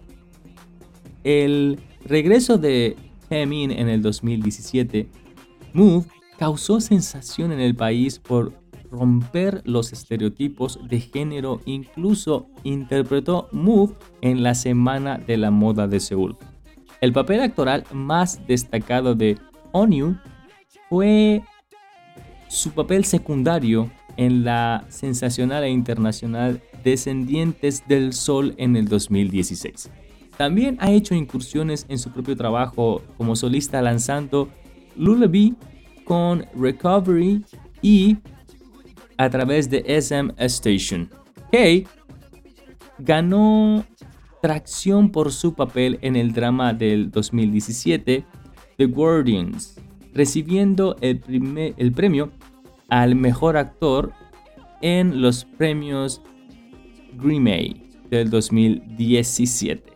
El regreso de Taemin en el 2017, Move, causó sensación en el país por romper los estereotipos de género. Incluso interpretó Move en la Semana de la Moda de Seúl. El papel actoral más destacado de Onyu fue su papel secundario en la sensacional e internacional Descendientes del Sol en el 2016. También ha hecho incursiones en su propio trabajo como solista, lanzando Lullaby con Recovery y a través de SM Station. Kei ganó tracción por su papel en el drama del 2017 The Guardians, recibiendo el premio al mejor actor en los premios Grammy. del 2017.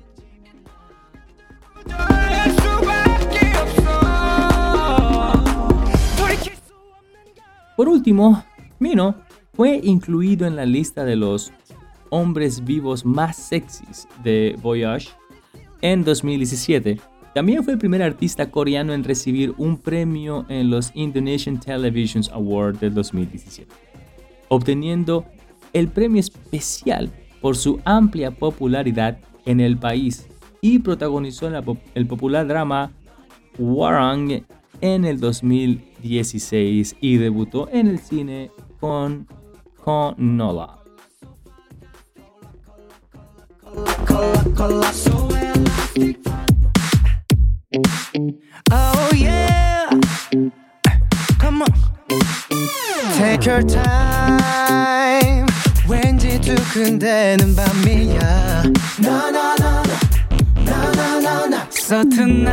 Por último, Mino fue incluido en la lista de los hombres vivos más sexys de Voyage en 2017. También fue el primer artista coreano en recibir un premio en los Indonesian Television Awards del 2017, obteniendo el premio especial por su amplia popularidad en el país, y protagonizó el popular drama Warang en el 2016 y debutó en el cine con Nola. Oh yeah, come on. Take your time. 왠지 두근대는 밤이야. No, no, no, no, no, no, no. So tonight,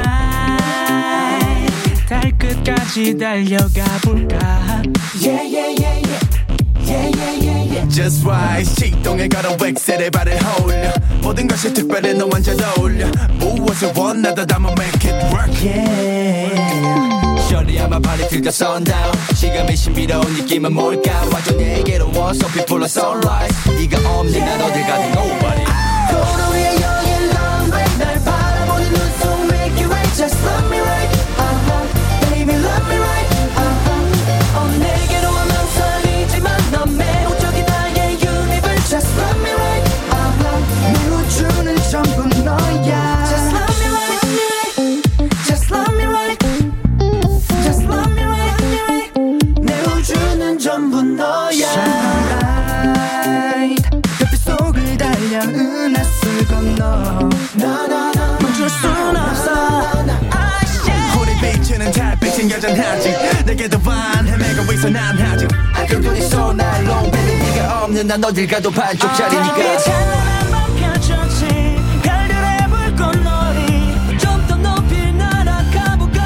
달 끝까지 달려가 볼까? Yeah, yeah, yeah, yeah. Yeah, yeah, yeah, yeah. Just right. 시동에 걸어 웩셀의 발을 홀려. 모든 것이 특별해 너만 잘 어울려. 무엇을 원하든 I'ma make it work. Yeah. Shorty 아마 발이 들겨 sundown. 시간의 신비로운 느낌은 뭘까? 완전 내게로 와서 people are sunrise. 네가 없는 난 어딜 가든 nobody. 도로 위에 여긴 runway. 날 바라보는 눈속 make you right. Just love me right. Baby love me right. 내게로 오면 설리지만 넌 매혹적인 나의 universe. Just love me right. 내 우주는 전부 너야. Just love me right. Just love me right. Just love me right. 내 우주는 전부 너야. Shine bright. 별빛 속을 달려 은하수를 건너. 멈출 순 없어. 우리 빛은 달빛은 여전하지. 내게도 반 헤매고 있어 난 아직. 아껴 눈이 쏘날로 baby 네가 없는 난 어딜 가도 반쪽짜리니까. 찬란한 밤 펼쳐진 별들의 불꽃놀이. 좀 더 높이 날아가볼까?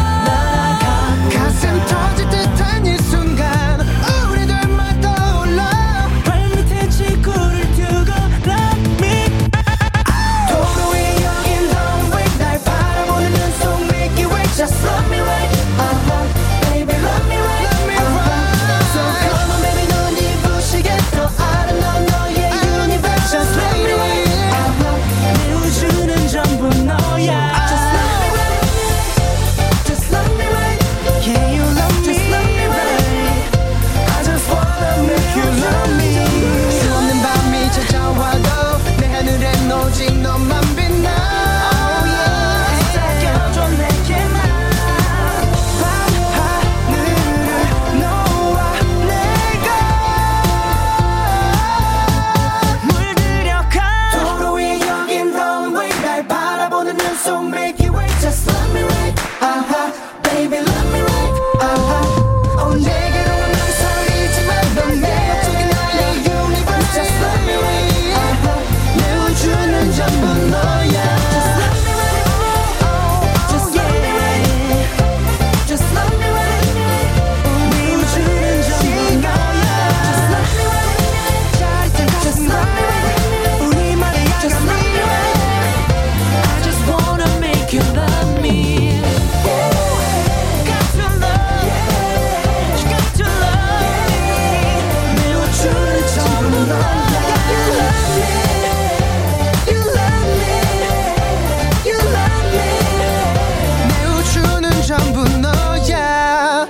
가슴 터질 듯한 이 순간 우리들만 떠올라. 발밑에 지구를 두고 let me. 도로 위에 여긴 runway. 날 바라보는 눈속 make you wait. Just love me right. Baby love me right. So come on baby 눈이 부시게 더 아름다운 너의 universe. Just love me right. 내 우주는 전부 너야. Just love me right. Just love me right. Yeah you love me. Just love me right. I just wanna make you love me. 수없는 밤이 찾아와도 내 하늘엔 오직 너만 빛나. Oh yeah. 닦여줘 내게만. 밤하늘을 너와 내가 물들여가. 도로 위에 여긴 runway. 날 바라보는 눈속 make you wait. Just love me right. Baby love me right. 내게로 오면 설리지만 넌 매력적인 나의 universe. Just love me right. 내 우주는 전부 너야. Just love me right. Just love me right. Just love me right. 내 우주는 전부 너야. Just love me right. 짜릿한 Just love me right. 우리만의 Just love me right. I just wanna make you love me. Got to love. You got to love me. 내 우주는 전부 너야. You love me. You love me. You love me. 내 우주는 전부 너야.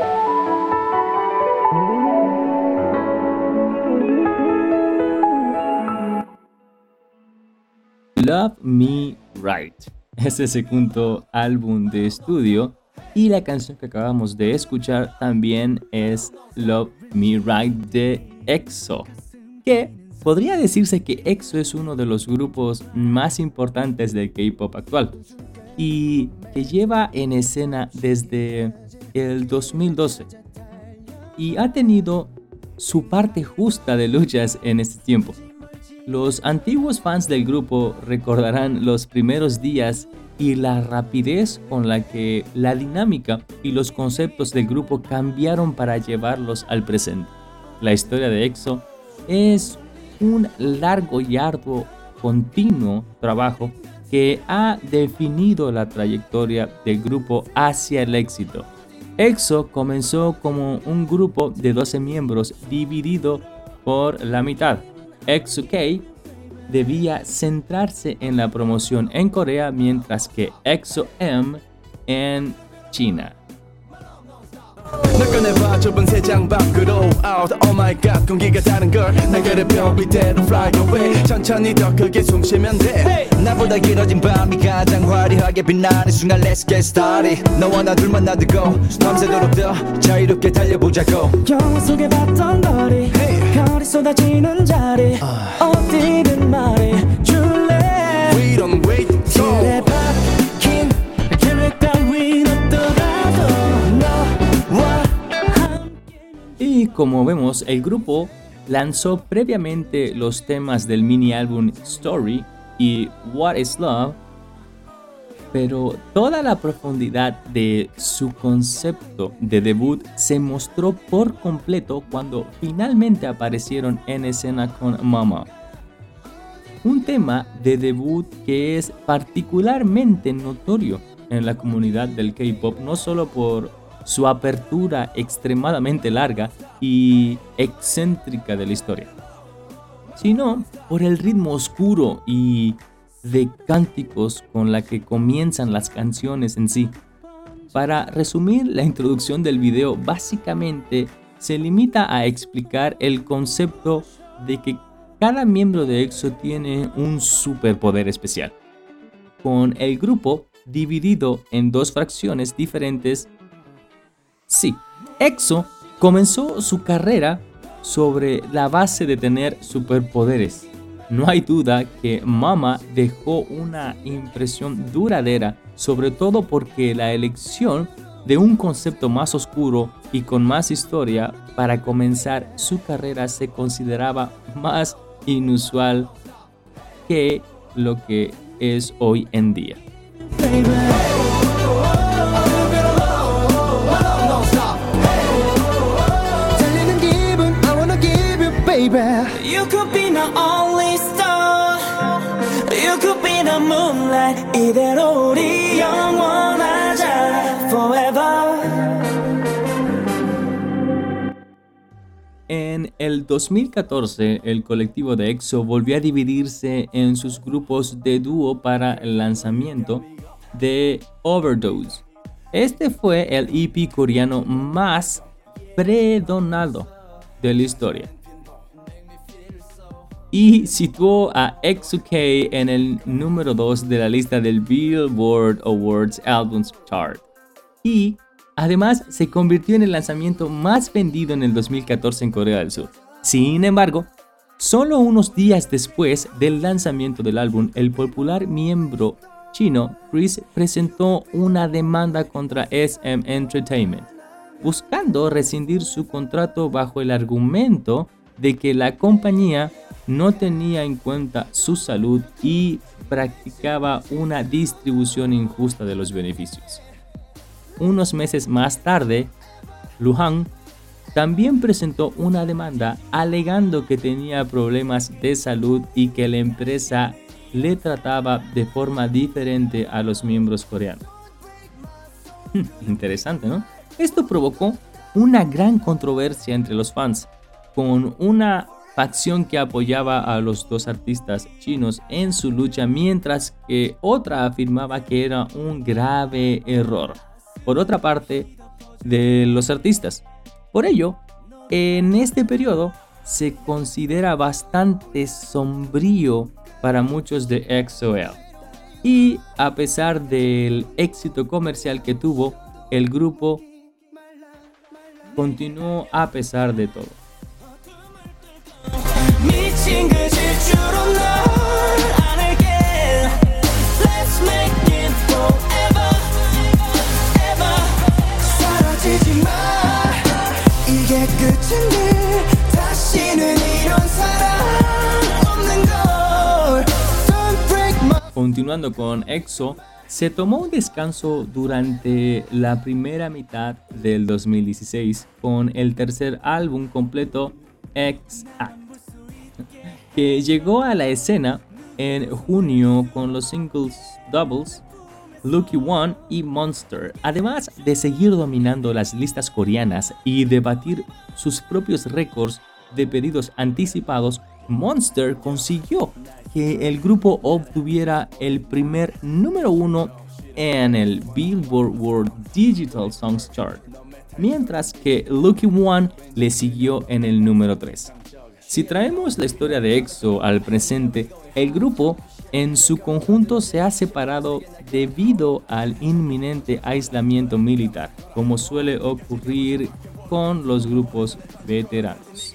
Love Me Right es el segundo álbum de estudio, y la canción que acabamos de escuchar también es Love Me Right de EXO, que podría decirse que EXO es uno de los grupos más importantes del K-pop actual y que lleva en escena desde el 2012 y ha tenido su parte justa de luchas en este tiempo. Los antiguos fans del grupo recordarán los primeros días y la rapidez con la que la dinámica y los conceptos del grupo cambiaron para llevarlos al presente. La historia de EXO es un largo y arduo continuo trabajo que ha definido la trayectoria del grupo hacia el éxito. EXO comenzó como un grupo de 12 miembros dividido por la mitad. EXO-K debía centrarse en la promoción en Corea, mientras que EXO-M en China. 널 꺼내봐 좁은 세상 밖으로 out oh my god 공기가 다른 걸 날개를 펴 위대로 fly away 천천히 더 크게 숨 쉬면 돼 나보다 길어진 밤이 가장 화려하게 빛나는 순간 let's get started 너와 나 둘만 놔두고 밤새도록 더 자유롭게 달려보자고 영화 속에 봤던 거리 별이 쏟아지는 자리 어디든 말해줄래 We don't wait 틀에 박힌 계획 따윈 없더라도 너와 Y como vemos, el grupo lanzó previamente los temas del mini álbum Story y What is Love, pero toda la profundidad de su concepto de debut se mostró por completo cuando finalmente aparecieron en escena con Mama. Un tema de debut que es particularmente notorio en la comunidad del K-pop, no solo por su apertura extremadamente larga y excéntrica de la historia, sino por el ritmo oscuro y de cánticos con la que comienzan las canciones en sí. Para resumir la introducción del video, básicamente se limita a explicar el concepto de que cada miembro de EXO tiene un superpoder especial, con el grupo dividido en dos fracciones diferentes. Sí, EXO comenzó su carrera sobre la base de tener superpoderes. No hay duda que Mama dejó una impresión duradera, sobre todo porque la elección de un concepto más oscuro y con más historia para comenzar su carrera se consideraba más inusual que lo que es hoy en día. You could be my only star You could be the moonlight 이대로 우리 영원하자 Forever En el 2014, el colectivo de EXO volvió a dividirse en sus grupos de dúo para el lanzamiento de Overdose. Este fue el EP coreano más predonado de la historia y situó a EXO-K en el número 2 de la lista del Billboard Awards Albums Chart y además se convirtió en el lanzamiento más vendido en el 2014 en Corea del Sur. Sin embargo, solo unos días después del lanzamiento del álbum, el popular miembro chino Chris presentó una demanda contra SM Entertainment, buscando rescindir su contrato bajo el argumento de que la compañía no tenía en cuenta su salud y practicaba una distribución injusta de los beneficios. Unos meses más tarde, Luhan también presentó una demanda alegando que tenía problemas de salud y que la empresa le trataba de forma diferente a los miembros coreanos. Interesante, ¿no? Esto provocó una gran controversia entre los fans, con una facción que apoyaba a los dos artistas chinos en su lucha, mientras que otra afirmaba que era un grave error por otra parte de los artistas. Por ello, en este periodo se considera bastante sombrío para muchos de EXO-L. Y a pesar del éxito comercial que tuvo, el grupo continuó a pesar de todo. 미친 그 질주로 널 안을게 Let's make it forever ever 사라지지 마 이게 끝인데 다시는 이런 사랑 없는 걸 Don't break my Continuando con EXO, se tomó un descanso durante la primera mitad del 2016 con el tercer álbum completo X-Act. que llegó a la escena en junio con los singles doubles Lucky One y Monster. Además de seguir dominando las listas coreanas y de batir sus propios récords de pedidos anticipados, Monster consiguió que el grupo obtuviera el primer número 1 en el Billboard World Digital Songs Chart, mientras que Lucky One le siguió en el número 3. Si traemos la historia de EXO al presente, el grupo en su conjunto se ha separado debido al inminente aislamiento militar, como suele ocurrir con los grupos veteranos.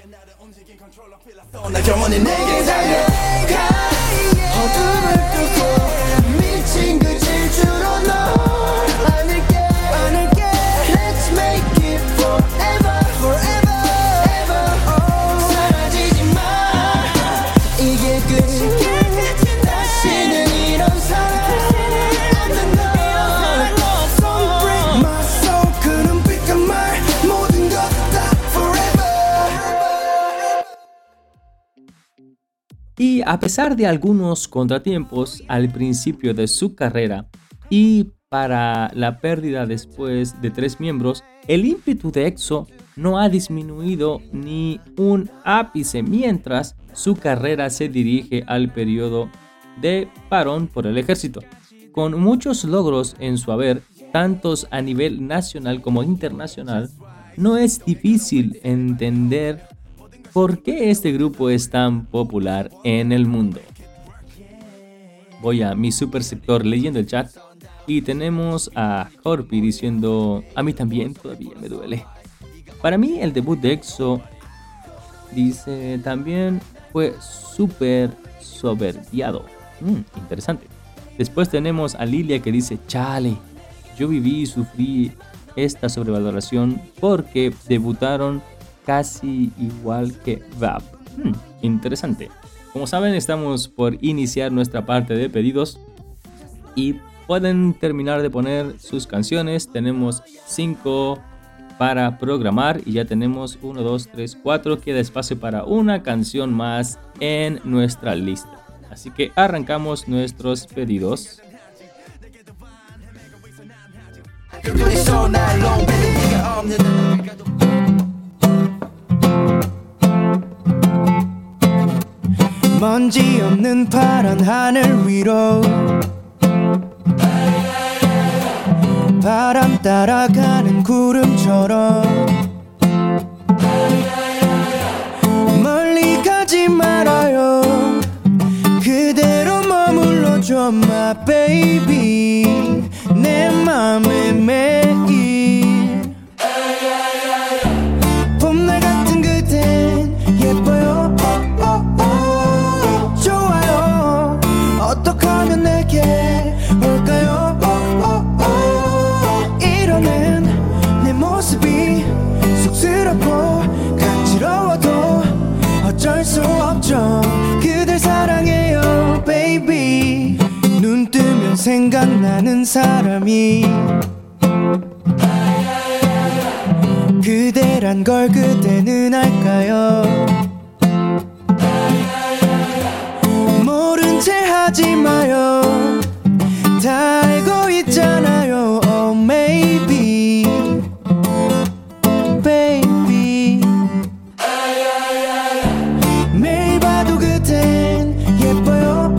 Y a pesar de algunos contratiempos al principio de su carrera y para la pérdida después de 3 miembros, el ímpetu de EXO no ha disminuido ni un ápice mientras su carrera se dirige al periodo de parón por el ejército. Con muchos logros en su haber, tantos a nivel nacional como internacional, no es difícil entender ¿por qué este grupo es tan popular en el mundo? Voy a mi super sector leyendo el chat y tenemos a Corpi diciendo: a mí también todavía me duele. Para mí el debut de EXO, dice, también fue súper soberbiado. Interesante. Después tenemos a Lilia que dice: chale, yo viví y sufrí esta sobrevaloración porque debutaron casi igual que VAP. Interesante. Como saben, estamos por iniciar nuestra parte de pedidos y pueden terminar de poner sus canciones. Tenemos 5 para programar y ya tenemos 1, 2, 3, 4. Queda espacio para una canción más en nuestra lista. Así que arrancamos nuestros pedidos. 먼지 없는 파란 하늘 위로 바람 따라가는 구름처럼 멀리 가지 말아요 그대로 머물러줘 my baby 내 맘에 매일 봄날 같은 그댄 예뻐요 좋아요 어떻게 하면 내게 올까요 이러는 내 모습이 쑥스럽고 간지러워도 어쩔 수 없죠 그댈 사랑해요 baby 눈 뜨면 생각나는 사람이 그대란 걸 그대는 알까요 모른 채 하지 마요 다 알고 있잖아요 oh maybe baby 매일 봐도 그댄 예뻐요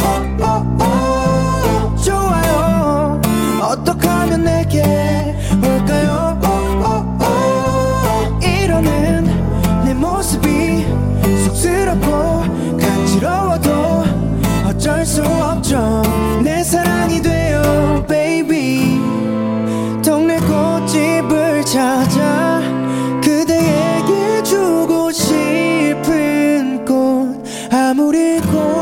좋아요 어떻게 하면 내게 올까요 이러는 내 모습이 쑥스럽고 간지러워도 어쩔 수 없죠 내 사랑이 돼요 baby 동네 꽃집을 찾아 그대에게 주고 싶은 꽃 아무리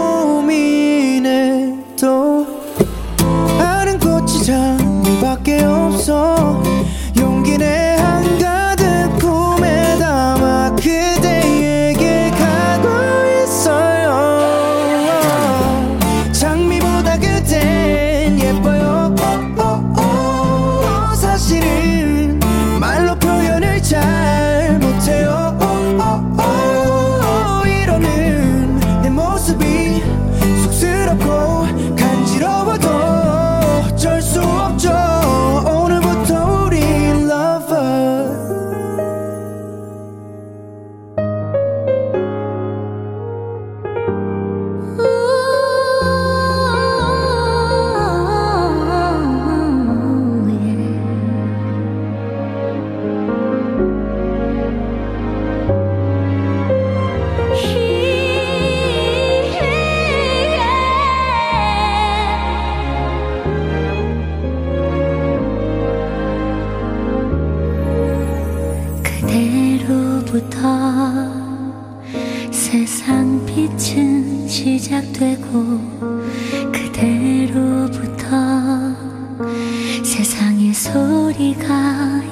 고민해도 아는 꽃이 장미밖에 없어 용기 내 한가득 품에 담아 그대에게 가고 있어요 장미보다 그댄 예뻐요 사실은 말로 표현을 잘 못해요 이러는 내 모습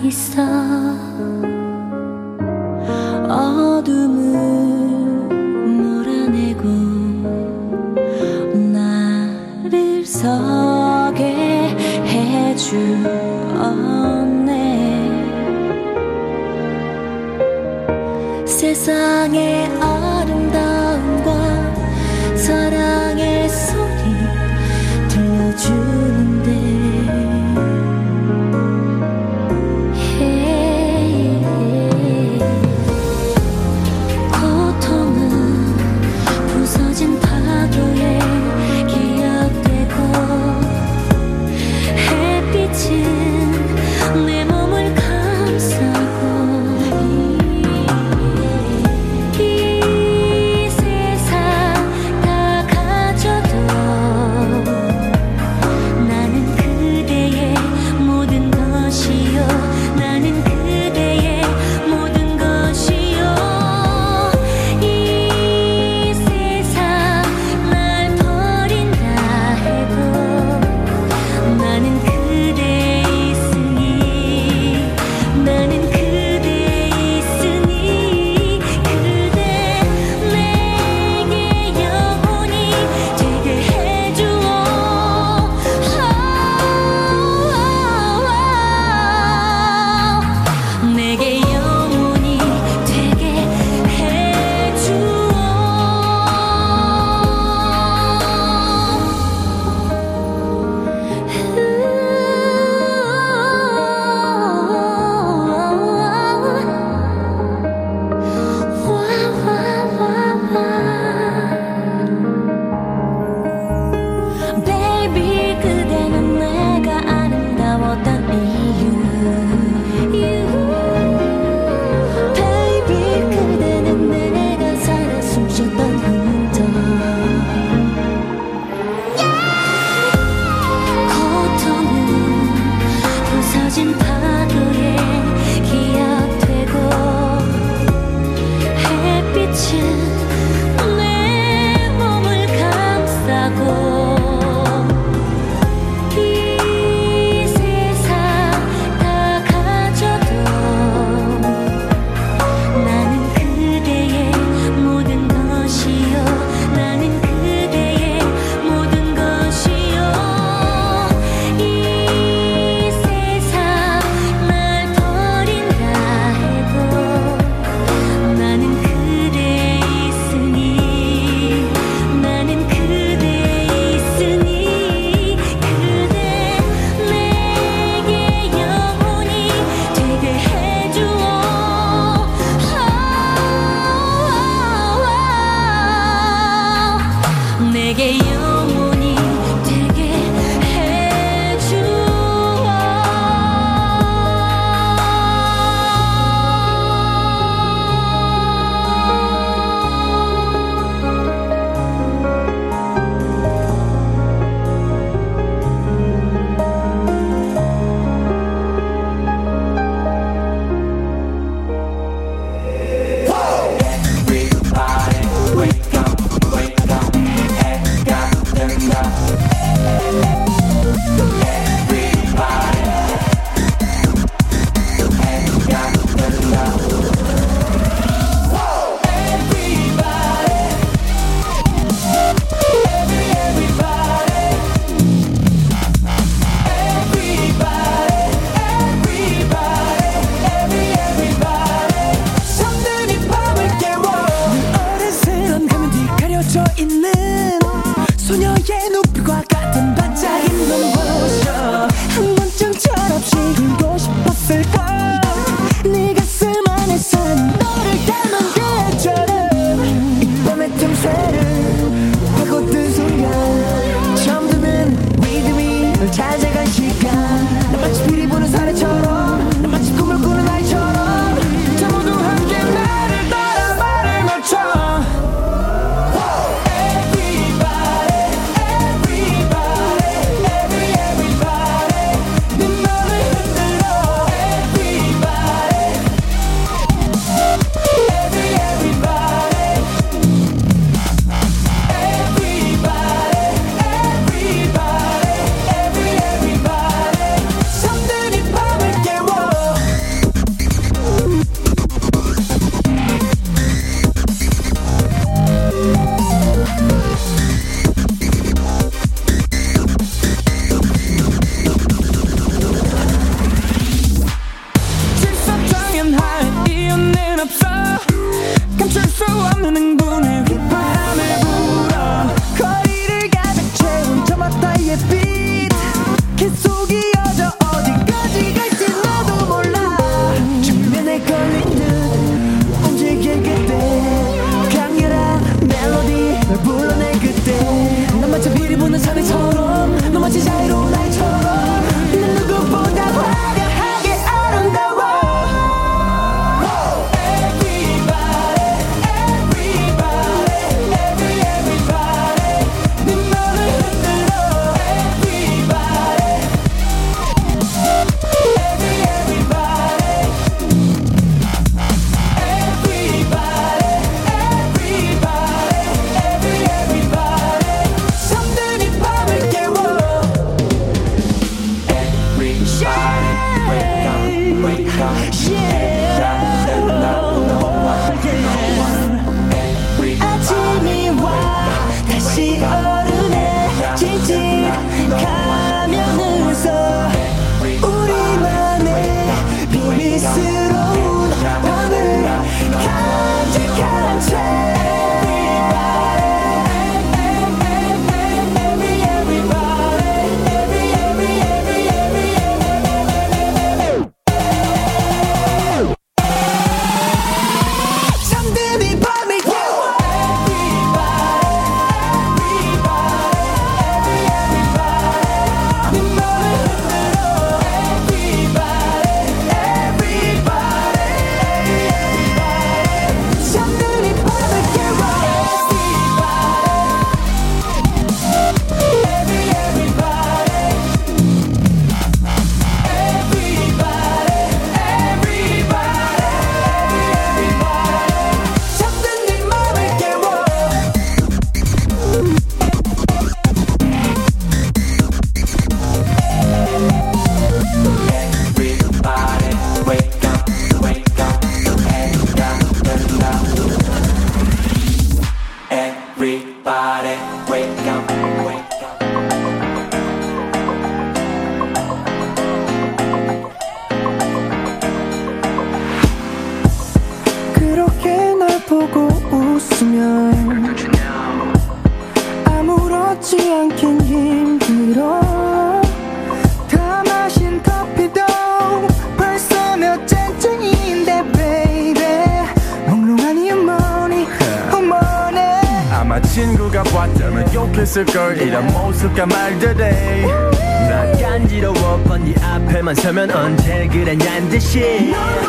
있어 어둠을 몰아내고 나를 서게 해주었네. 세상의 아름다움과 사랑의 소리 들려주는데 고통은 부서진 파도에 기억되고 햇빛은 내 몸을 감싸고 이 세상 다 가져도 나는 그대의 모든 것이요 나는 그대의 모든 것이요 이 세상 날 버린다 해도 나는 그대 있으니 나는 그대 있으니 그대 내게 영원히 되게 해주어 내게 영원히 되게 해주어 Baby 그대는 내가 아름다웠던 이유 Baby 그대는 내가 살아 숨쉬었던 흔적 고통은 부서진 파도에 기억되고 햇빛은 내 몸을 감싸고 이 세상 다 가져도 나는 그대의 모든 것이요 나는 그대의 모든 것이요 이 세상 날 버린다 해도 나는 그대 있으니 나는 그대 있으니 그대 내게 영원히 되게 해주어 내게 영원히 되게 잠드는 밤을 깨워 어른스런 가면 뒤가려져 있는 소녀의 눈빛과 같은 반짝인 눈부셔 한 번쯤 철없이 울고 싶었을걸 네 가슴 안에 산 너를 닮은 그처럼 이 밤의 틈새를 파고든 순간 처음 듣는 리듬이 널 찾아간 시간 난 마치 피리 부는 사내처럼 난 마치 꿈을 꾸는 아이처럼 자 모두 함께 나를 따라 말을 맞춰 욕했을걸 이런 모습과 말들에 나 간지러워 뻔 네 앞에만 서면 언제 그랬냔 듯이 널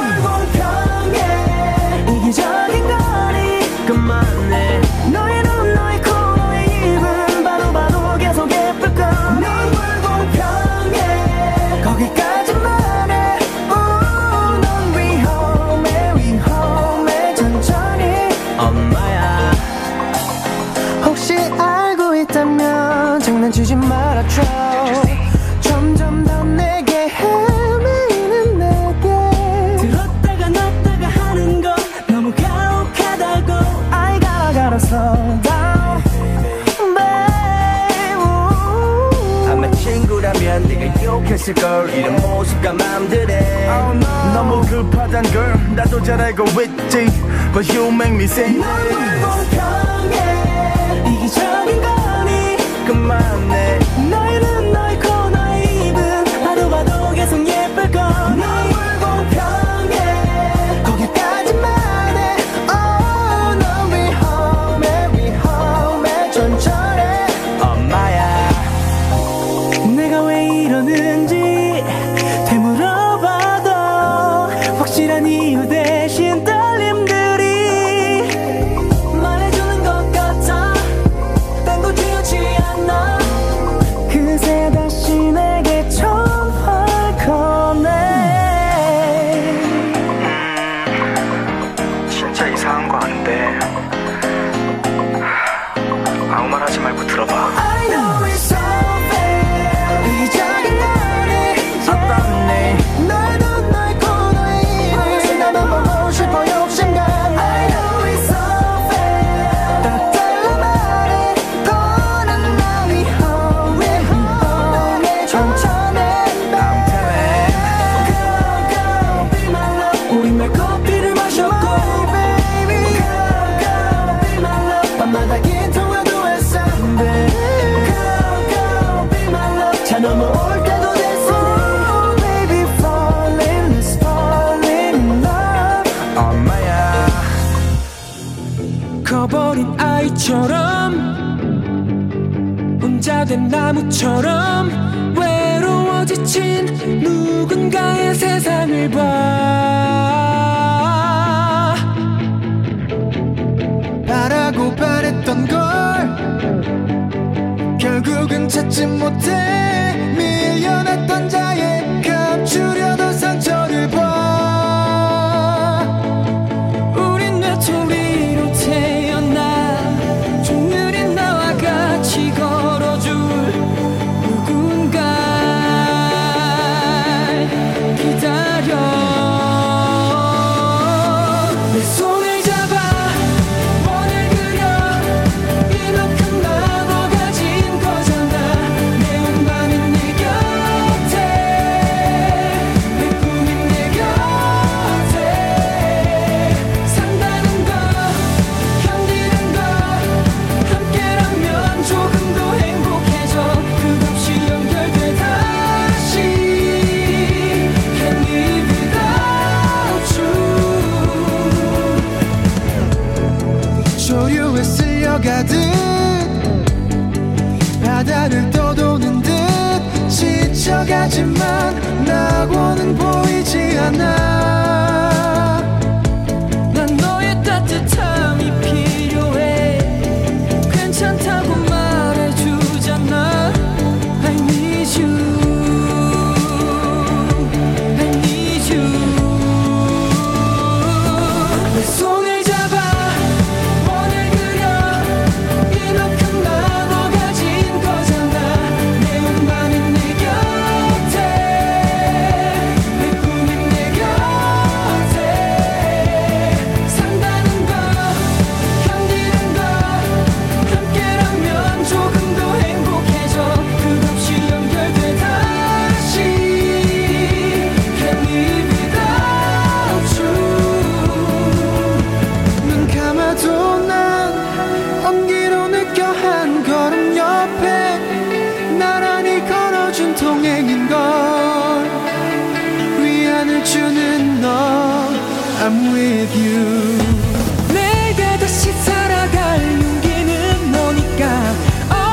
불공평해 이기적인 거리 그만해 너의 눈 너의 코 너의 입은 봐도 계속 예쁠 걸 널 불공평해 거기까지만 해 넌 위험해 천천히 엄마야 혹시 알고 있다면 장난치지 말아줘 점점 더 내게 헤매이는 내게 들었다가 놨다가 하는 거 너무 가혹하다고 I gotta slow down babe 아마 친구라면 네가 욕했을걸 이런 모습과 맘들에 너무 급하단 걸 나도 잘 알고 있지 But you make me say 널 불공평해 이기적인 거니 그만해 너의 눈 너의 코 너의 입은 봐도 계속 예쁠 걸 널 불공평해 거기까지만 해 넌 위험해 천천히 엄마야 내가 왜 이러는지 되물어봐도 확실한 이유 대신 떨림들이 말해주는 것 같아 딴거 중요치 않아 그새 다시 내게 전화를 거네 진짜 이상한 거 아는데 아무 말 하지 말고 들어봐 I know it's unfair 이기적인 너니 아깝네 너의 눈 너의 코 너의 입을 나만 보고 싶어 욕심감 I know it's unfair 다 잘라 말해 너는 나 위험해 천천히 I'm telling Girl, be my love 우리 매 커피를 마셨고 Baby Girl, be my love 밤마다 긴 통화도 했어 Girl, be my love 차 넘어올 때도 됐어 Baby falling, let's fall in love 엄마야 커버린 아이처럼 혼자 된 나무처럼 외로워 지친 누군가의 세상을 봐 바라고 바랬던 걸 결국은 찾지 못해 밀려났던 자의 감추려던 상처를 봐 우린 외톨이로 태어나 좀 느린 나와 같이 걸어줄 누군가 기다려 내 손을 잡아 원을 그려 이만큼 나눠 가진 거잖아 내 운명은 내 곁에 내 꿈은 내 곁에 산다는 거 견디는 거 함께라면 조금 더 행복해져 끝없이 연결돼 다시 Can't live without you 조류에 쓸려가듯 바다를 떠도는 듯 지쳐가지만 낙원은 보이지 않아 난 너의 따뜻함이 필요해 괜찮다고 말해주잖아 I need you I need you 내 손을 잡아 원을 그려 이만큼 나눠 가진 거잖아 내 운명은 내 곁에 내 꿈은 내 곁에 산다는 거 견디는 거 함께라면 조금 더 행복해져 끝없이 연결돼 다시 Can't live without you 눈 감아도 난 온기로 느껴 한 걸음 옆에 나란히 걸어준 동행인걸 위안을 주는 너 I'm with you 내가 다시 살아갈 용기는 너니까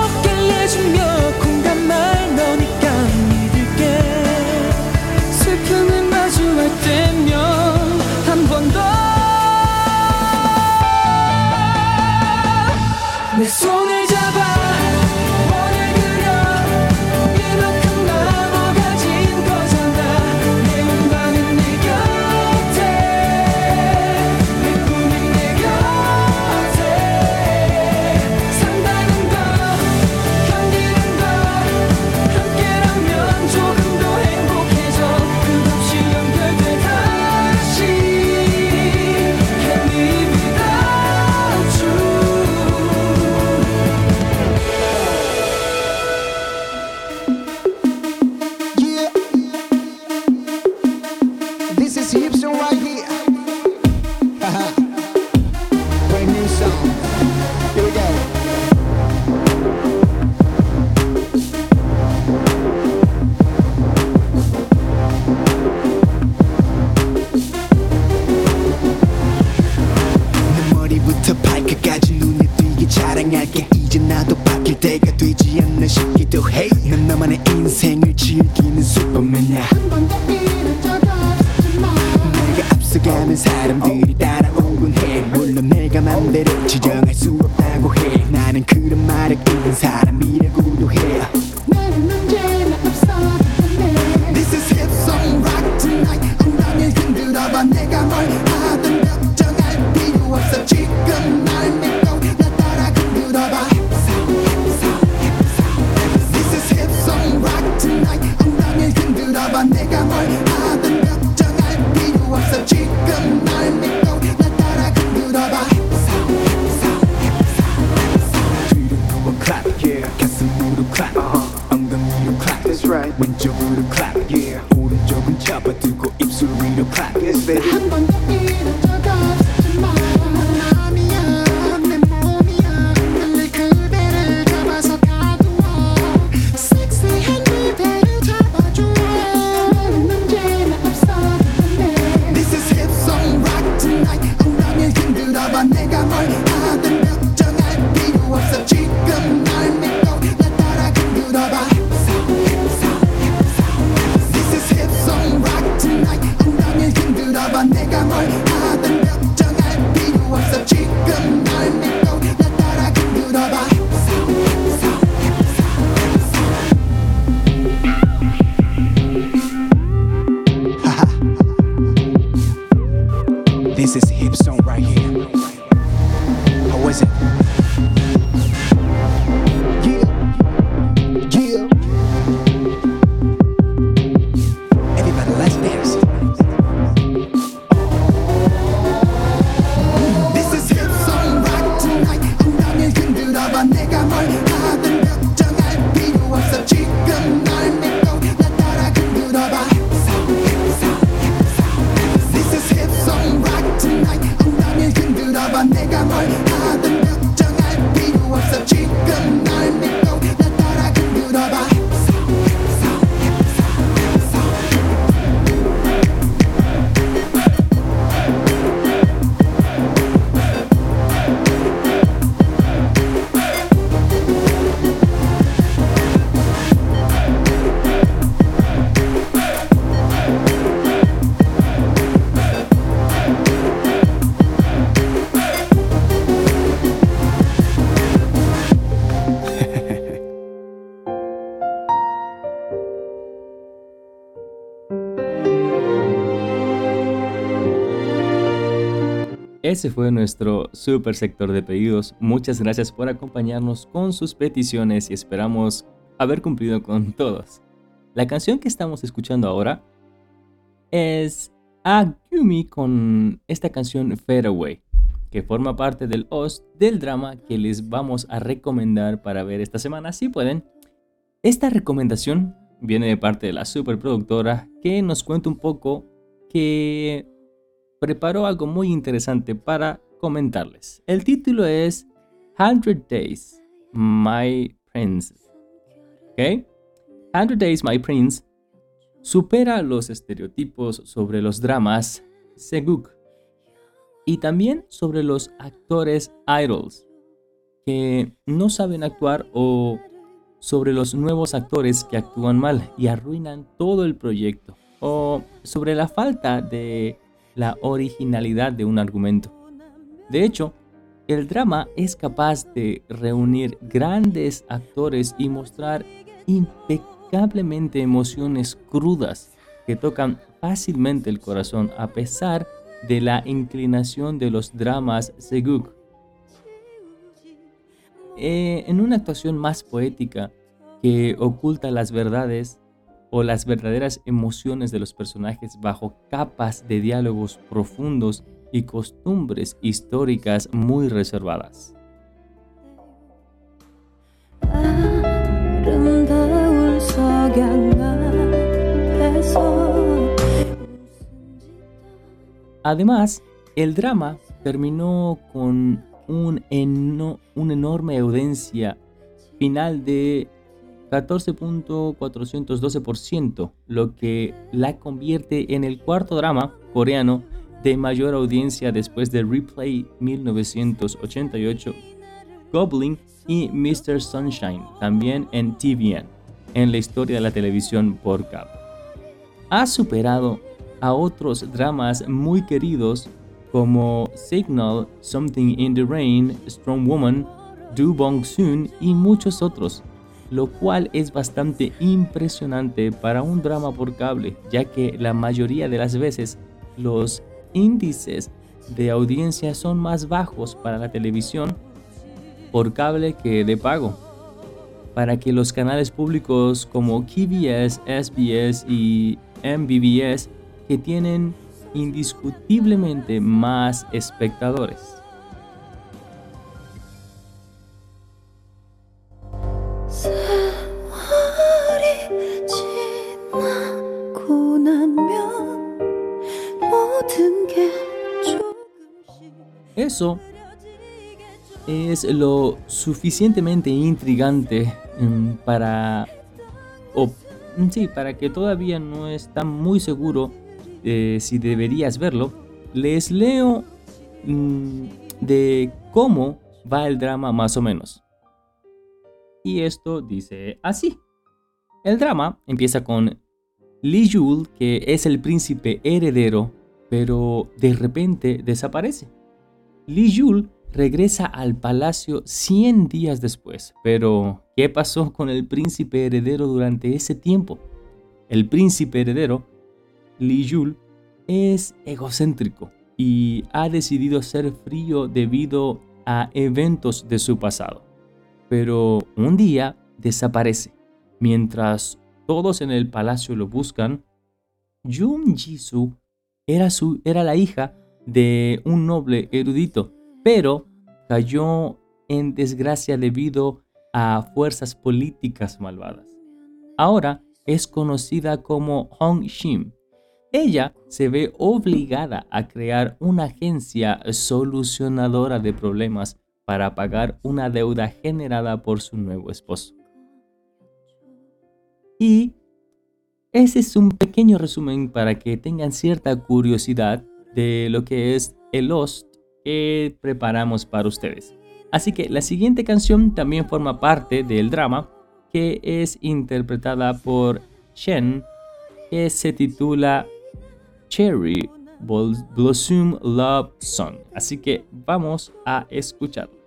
사랑할게 이제 나도 바뀔 때가 되지 않나 싶기도 해 난 나만의 인생을 즐기는 슈퍼맨이야 한 번 더 이루어져가지마 내가 앞서가면 사람들이 따라오곤 해 물론 내가 맘대로 지정할 수 없다고 해 나는 그런 말을 끄는 사람이라고도 해 나는 언제나 앞서가네 This is hip song rock tonight 엉덩이를 흔들어봐 내가 뭘 하든 걱정할 필요 없어 지금 날 믿고 나 따라 흔들어봐 This is hip song rock tonight 엉덩이를 흔들어봐 내가 뭘 하든 걱정할 필요 없어 지금 날 믿고 나 따라 흔들어봐 뒤로 누워 clap yeah 가슴으로 clap 엉덩이로 clap that's right 왼쪽으로 clap yeah 오른쪽은 잡아두고 입술 위로 clap yes baby 한 번 더 이루어져가지마 마음이야 내 몸이야 늘 그대를 잡아서 가두어 섹시한 그대를 잡아줘 나는 언제나 앞서가네 This is hip song rock tonight 엉덩이를 흔들어봐 내가 뭘 하든 걱정할 필요 없어 지금 날 믿고 나 따라 흔들어봐 This is hip song rock tonight 엉덩이를 흔들어봐 내가 뭘 하든 걱정할 필요 없어 지금 날 믿고 나 따라 흔들어봐 This is a hip song right here. How is it? Yeah, yeah. Everybody, let's dance. This is hip song rock tonight. 엉덩이를 흔들어봐 내가 뭘 하든 걱정할 필요 없어 지금 날 믿고 나 따라 흔들어봐. This is hip song rock tonight 엉덩이를 흔들어봐 내가 뭘 하든 걱정할 필요 없어 지금 날 믿고 나 따라 흔들어봐 Ese fue nuestro super sector de pedidos. Muchas gracias por acompañarnos con sus peticiones y esperamos haber cumplido con todos. La canción que estamos escuchando ahora es Agumi con esta canción Fade Away, que forma parte del host del drama que les vamos a recomendar para ver esta semana si pueden. Esta recomendación viene de parte de la superproductora que nos cuenta un poco que preparó algo muy interesante para comentarles. El título es 100 Days, My Prince. ¿Ok? 100 Days, My Prince supera los estereotipos sobre los dramas Seguk y también sobre los actores idols que no saben actuar o sobre los nuevos actores que actúan mal y arruinan todo el proyecto o sobre la falta de la originalidad de un argumento. De hecho, el drama es capaz de reunir grandes actores y mostrar impecablemente emociones crudas que tocan fácilmente el corazón a pesar de la inclinación de los dramas Seguk. En una actuación más poética que oculta las verdades o las verdaderas emociones de los personajes bajo capas de diálogos profundos y costumbres históricas muy reservadas. Además, el drama terminó con una enorme audiencia final de 14.412%, lo que la convierte en el cuarto drama coreano de mayor audiencia después de Replay 1988, Goblin y Mr. Sunshine, también en TVN, en la historia de la televisión por cable. Ha superado a otros dramas muy queridos como Signal, Something in the Rain, Strong Woman, Do Bong Soon y muchos otros, lo cual es bastante impresionante para un drama por cable, ya que la mayoría de las veces los índices de audiencia son más bajos para la televisión por cable que de pago. Para que los canales públicos como KBS, SBS y MBBS, que tienen indiscutiblemente más espectadores. Eso es lo suficientemente intrigante para que todavía no está muy seguro si deberías verlo. Les leo de cómo va el drama más o menos. Y esto dice así. El drama empieza con Lee Yul, que es el príncipe heredero, pero de repente desaparece. Lee Yul regresa al palacio 100 días después, pero ¿qué pasó con el príncipe heredero durante ese tiempo? El príncipe heredero, Lee Yul, es egocéntrico y ha decidido ser frío debido a eventos de su pasado. Pero un día desaparece. Mientras todos en el palacio lo buscan, Yoon Ji-soo era la hija de un noble erudito, pero cayó en desgracia debido a fuerzas políticas malvadas. Ahora es conocida como Hong Shim. Ella se ve obligada a crear una agencia solucionadora de problemas para pagar una deuda generada por su nuevo esposo. Y ese es un pequeño resumen para que tengan cierta curiosidad de lo que es el Lost que preparamos para ustedes. Así que la siguiente canción también forma parte del drama, que es interpretada por Shen, que se titula Cherry Blossom Love Song. Así que vamos a escucharlo.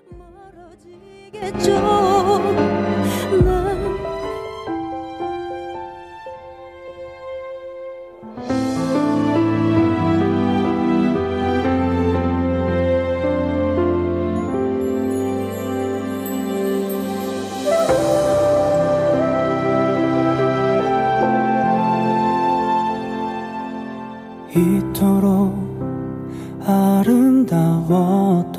이토록 아름다웠던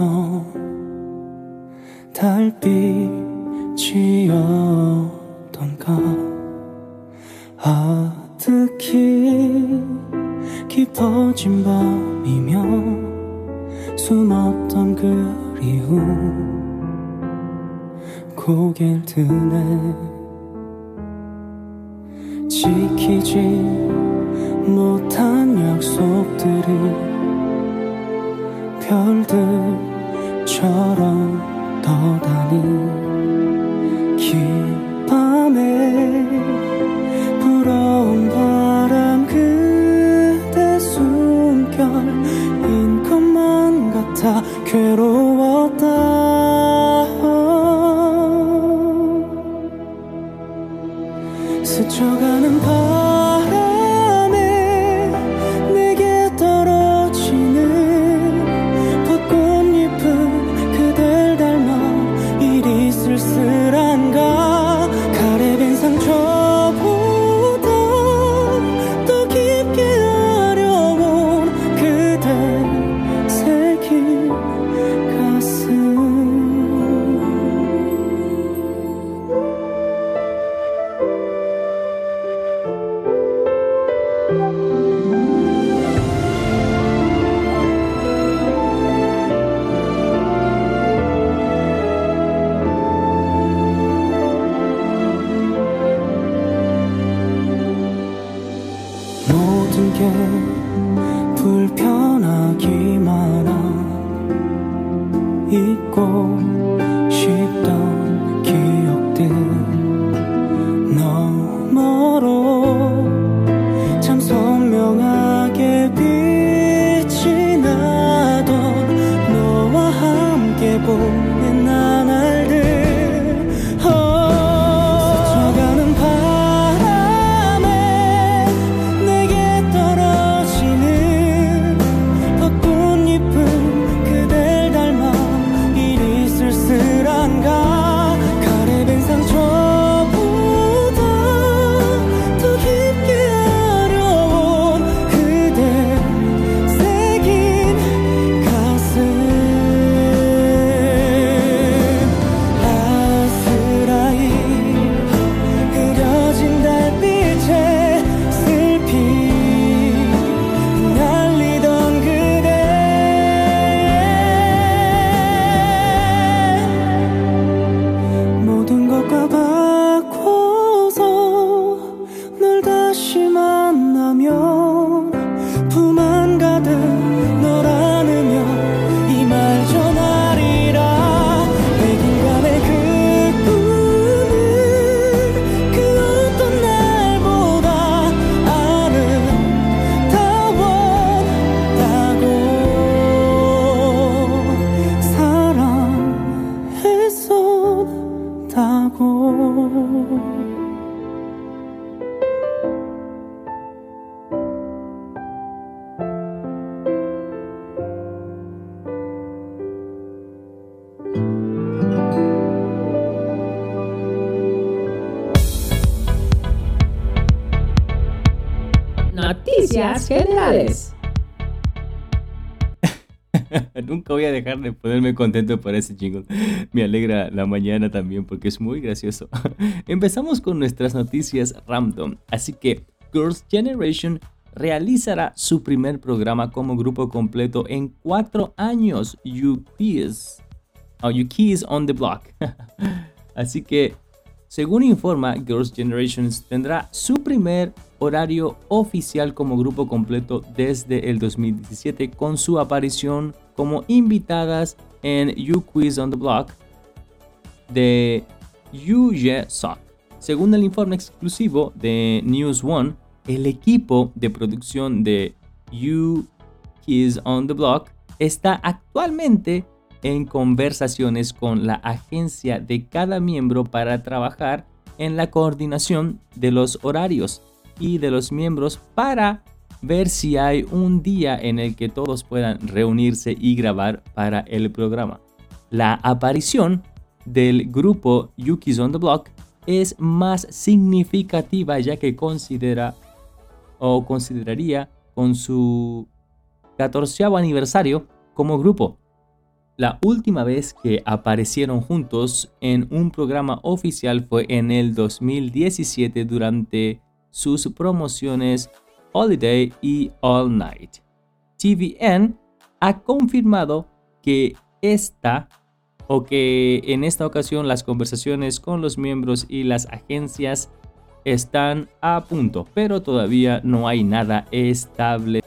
달빛이었던가 아득히 깊어진 밤이며 숨었던 그리움 고개를 드네 지키지 못한 약속들이 별들처럼 떠다니 긴 밤에 불어온 바람 그대 숨결인 것만 같아 괴로웠다 스쳐가는 쓸쓸한가 가래빈 상처보다 더 깊게 아려온 그대 새긴 가슴 모든 게 불편하기만 한 잊고 Noticias Generales. Nunca voy a dejar de ponerme contento por ese jingle. Me alegra la mañana también porque es muy gracioso. Empezamos con nuestras noticias random. Así que Girls' Generation realizará su primer programa como grupo completo en 4 años. You Keys on the Block. Así que, según informa, Girls' Generation tendrá su primer horario oficial como grupo completo desde el 2017 con su aparición como invitadas en You Quiz on the Block de Yoo Jae-suk. Según el informe exclusivo de News One, el equipo de producción de You Quiz on the Block está actualmente en conversaciones con la agencia de cada miembro para trabajar en la coordinación de los horarios y de los miembros para ver si hay un día en el que todos puedan reunirse y grabar para el programa. La aparición del grupo You Keys on the Block es más significativa ya que consideraría con su 14º aniversario como grupo. La última vez que aparecieron juntos en un programa oficial fue en el 2017 durante sus promociones Holiday y All Night. TVN ha confirmado que en esta ocasión las conversaciones con los miembros y las agencias están a punto, pero todavía no hay nada estable.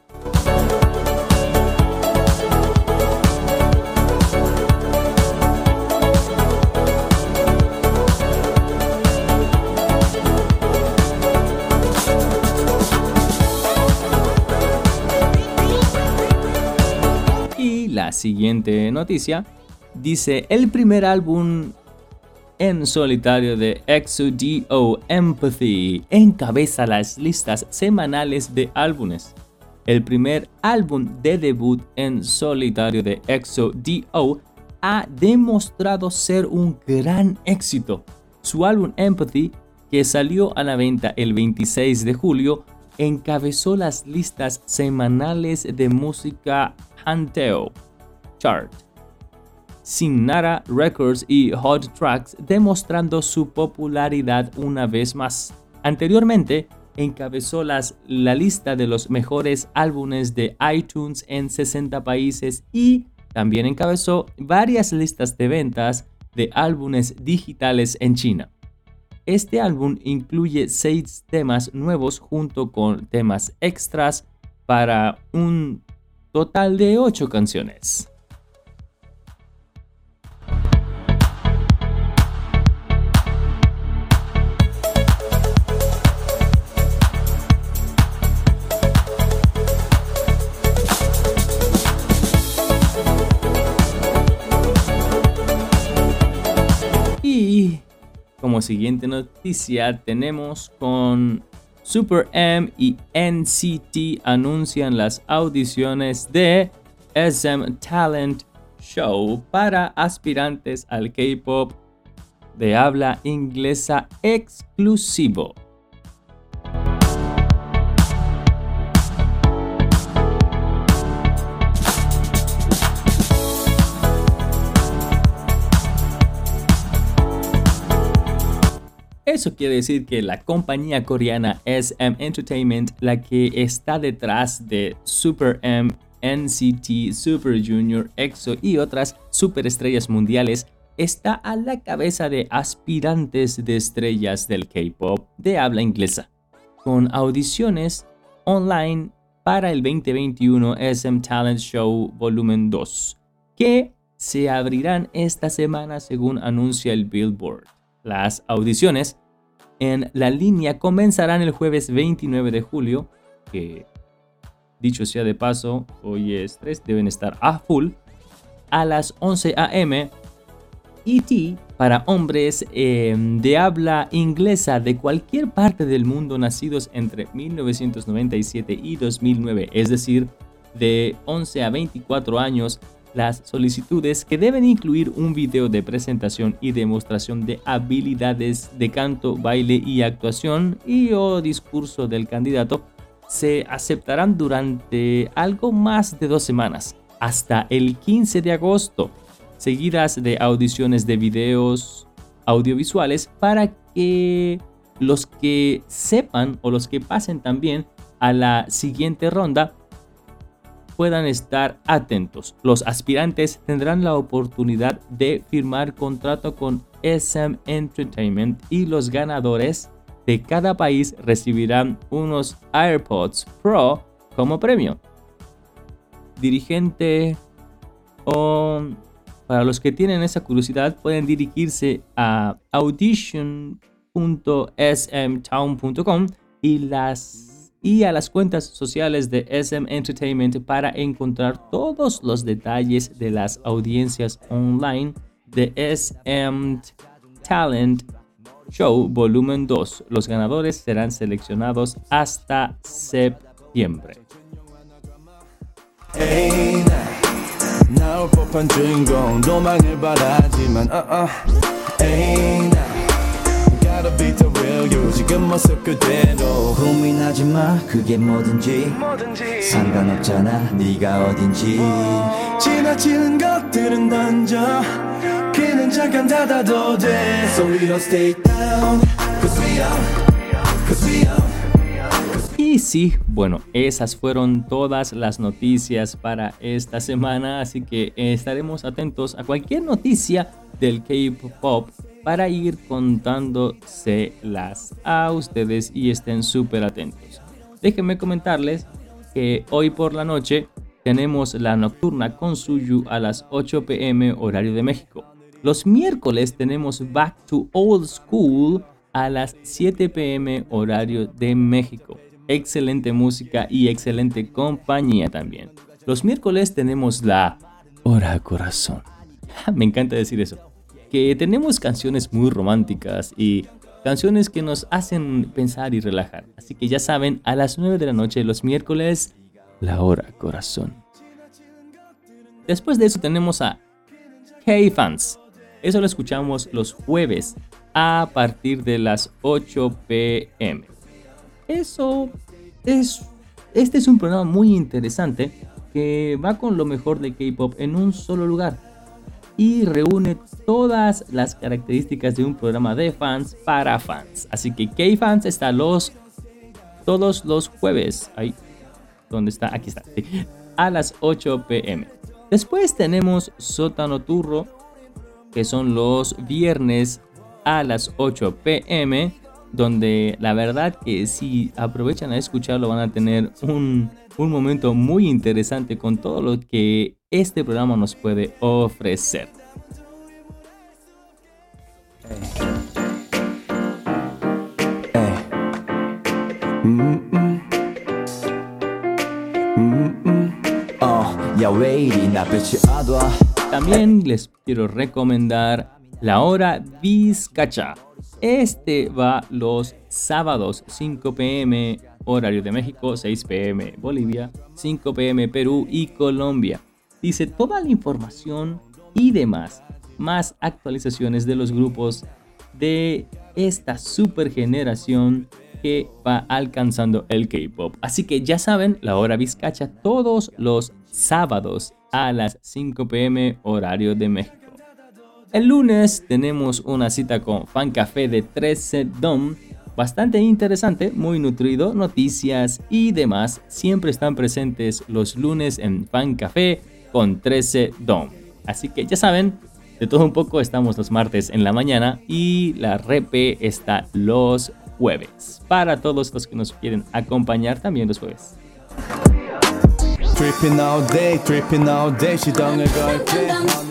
La siguiente noticia dice: el primer álbum en solitario de EXO-D.O, Empathy, encabeza las listas semanales de álbumes. El primer álbum de debut en solitario de EXO-D.O ha demostrado ser un gran éxito. Su álbum Empathy, que salió a la venta el 26 de julio, encabezó las listas semanales de música Hanteo Chart, Signara Records y Hot Tracks, demostrando su popularidad una vez más. Anteriormente, encabezó la lista de los mejores álbumes de iTunes en 60 países y también encabezó varias listas de ventas de álbumes digitales en China. Este álbum incluye 6 temas nuevos junto con temas extras para un total de 8 canciones. Y como siguiente noticia tenemos con Super M y NCT anuncian las audiciones de SM Talent Show para aspirantes al K-pop de habla inglesa exclusivo. Eso quiere decir que la compañía coreana SM Entertainment, la que está detrás de Super M, NCT, Super Junior, EXO y otras superestrellas mundiales, está a la cabeza de aspirantes de estrellas del K-pop de habla inglesa, con audiciones online para el 2021 SM Talent Show Volumen 2, que se abrirán esta semana según anuncia el Billboard. Las audiciones en la línea comenzarán el jueves 29 de julio, que dicho sea de paso, hoy es 3, deben estar a full, a las 11 a.m. ET para hombres de habla inglesa de cualquier parte del mundo nacidos entre 1997 y 2009, es decir, de 11 a 24 años. Las solicitudes, que deben incluir un video de presentación y demostración de habilidades de canto, baile y actuación y o discurso del candidato, se aceptarán durante algo más de 2 semanas, hasta el 15 de agosto, seguidas de audiciones de videos audiovisuales para que los que sepan o los que pasen también a la siguiente ronda puedan estar atentos. Los aspirantes tendrán la oportunidad de firmar contrato con SM Entertainment y los ganadores de cada país recibirán unos AirPods Pro como premio. Dirigente o para los que tienen esa curiosidad pueden dirigirse a audition.smtown.com y a las cuentas sociales de SM Entertainment para encontrar todos los detalles de las audiencias online de SM Talent Show Volumen 2. Los ganadores serán seleccionados hasta septiembre. 나올 법한 주인공 도망을 바라지만 Gotta be the real you 지금 모습 그대로 고민하지 마 그게 뭐든지 상관없잖아 네가 어딘지 지나치는 것들은 던져 그는 잠깐 닫아도 돼 So we don't stay down Cause we up Y sí, bueno, esas fueron todas las noticias para esta semana, así que estaremos atentos a cualquier noticia del K-pop para ir contándoselas a ustedes y estén súper atentos. Déjenme comentarles que hoy por la noche tenemos la nocturna con Suyu a las 8 p.m. horario de México. Los miércoles tenemos Back to Old School a las 7 p.m. horario de México. Excelente música y excelente compañía también. Los miércoles tenemos la Hora Corazón. Me encanta decir eso. Que tenemos canciones muy románticas y canciones que nos hacen pensar y relajar. Así que ya saben, a las 9 de la noche los miércoles, la Hora Corazón. Después de eso tenemos a K-Fans. Eso lo escuchamos los jueves a partir de las 8 p.m. Este es un programa muy interesante que va con lo mejor de K-pop en un solo lugar y reúne todas las características de un programa de fans para fans. Así que K-Fans está todos los jueves. Ahí, ¿dónde está? Aquí está. Sí, a las 8 p.m. Después tenemos Sótano Turro, que son los viernes a las 8 p.m., donde la verdad que si aprovechan a escucharlo van a tener un momento muy interesante con todo lo que este programa nos puede ofrecer. También les quiero recomendar La Hora Vizcacha. Este va los sábados 5 p.m. horario de México, 6 p.m. Bolivia, 5 p.m. Perú y Colombia. Dice toda la información y demás, más actualizaciones de los grupos de esta super generación que va alcanzando el K-pop. Así que ya saben, La Hora Vizcacha todos los sábados a las 5 p.m. horario de México. El lunes tenemos una cita con Fan Café de 13 Dom, bastante interesante, muy nutrido, noticias y demás. Siempre están presentes los lunes en Fan Café con 13 Dom. Así que ya saben, de todo un poco estamos los martes en la mañana y la repe está los jueves. Para todos los que nos quieren acompañar también los jueves. Tripping all day, 시동을 걸게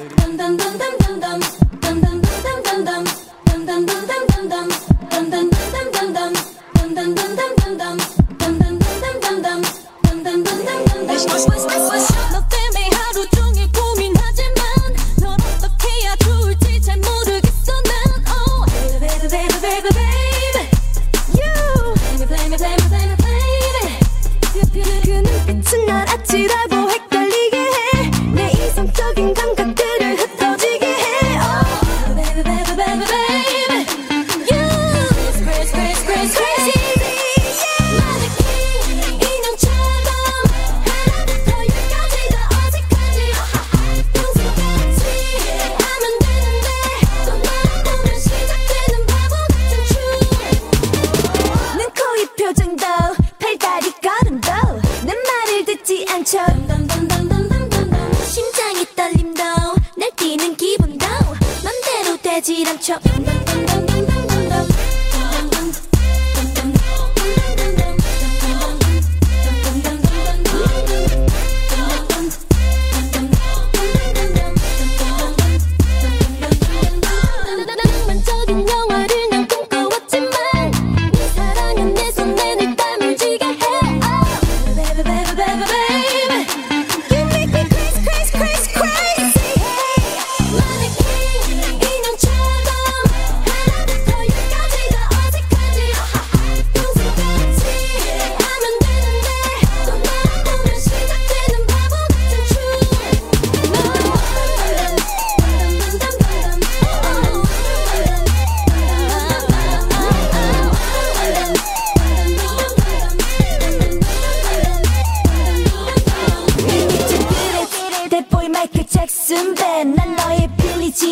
너 때문에 하루 종일 고민하지만 널 어떻게 해야 좋을지 잘 모르겠어 난 Oh baby baby baby baby You Play me 그 눈빛은 날 아치라고 헷갈리게 해 내 이성적인 감각들을 흩어지게 해 Oh baby baby baby baby You Crazy crazy crazy crazy Yeah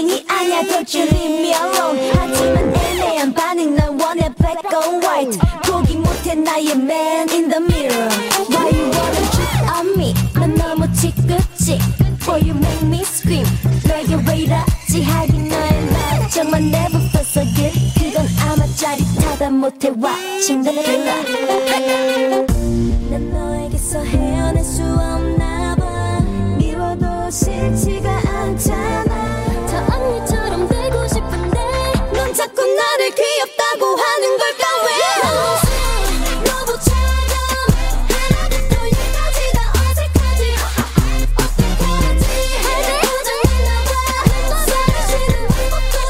당신이 아냐 don't you leave me alone 하지만 애매한 반응 난 원해 black or white 포기 못해 나의 man in the mirror Why you wanna cheat on me 난 너무 지긋지 Boy you make me scream 너에게 왜 이러지 하긴 너의 말 정말 never felt so good 그건 아마 짜릿하다 못해 watching the killer 난 너에게서 헤어날 수 없나 봐 미워도 싫지가 않잖아 저 언니처럼 되고 싶은데 넌 자꾸 나를 귀엽다고 하는 걸까 왜 너무 차가워 하나부터 열까지 다 어색하지 어떻게 하지 내 표정이나봐 사랑 싫은 방법도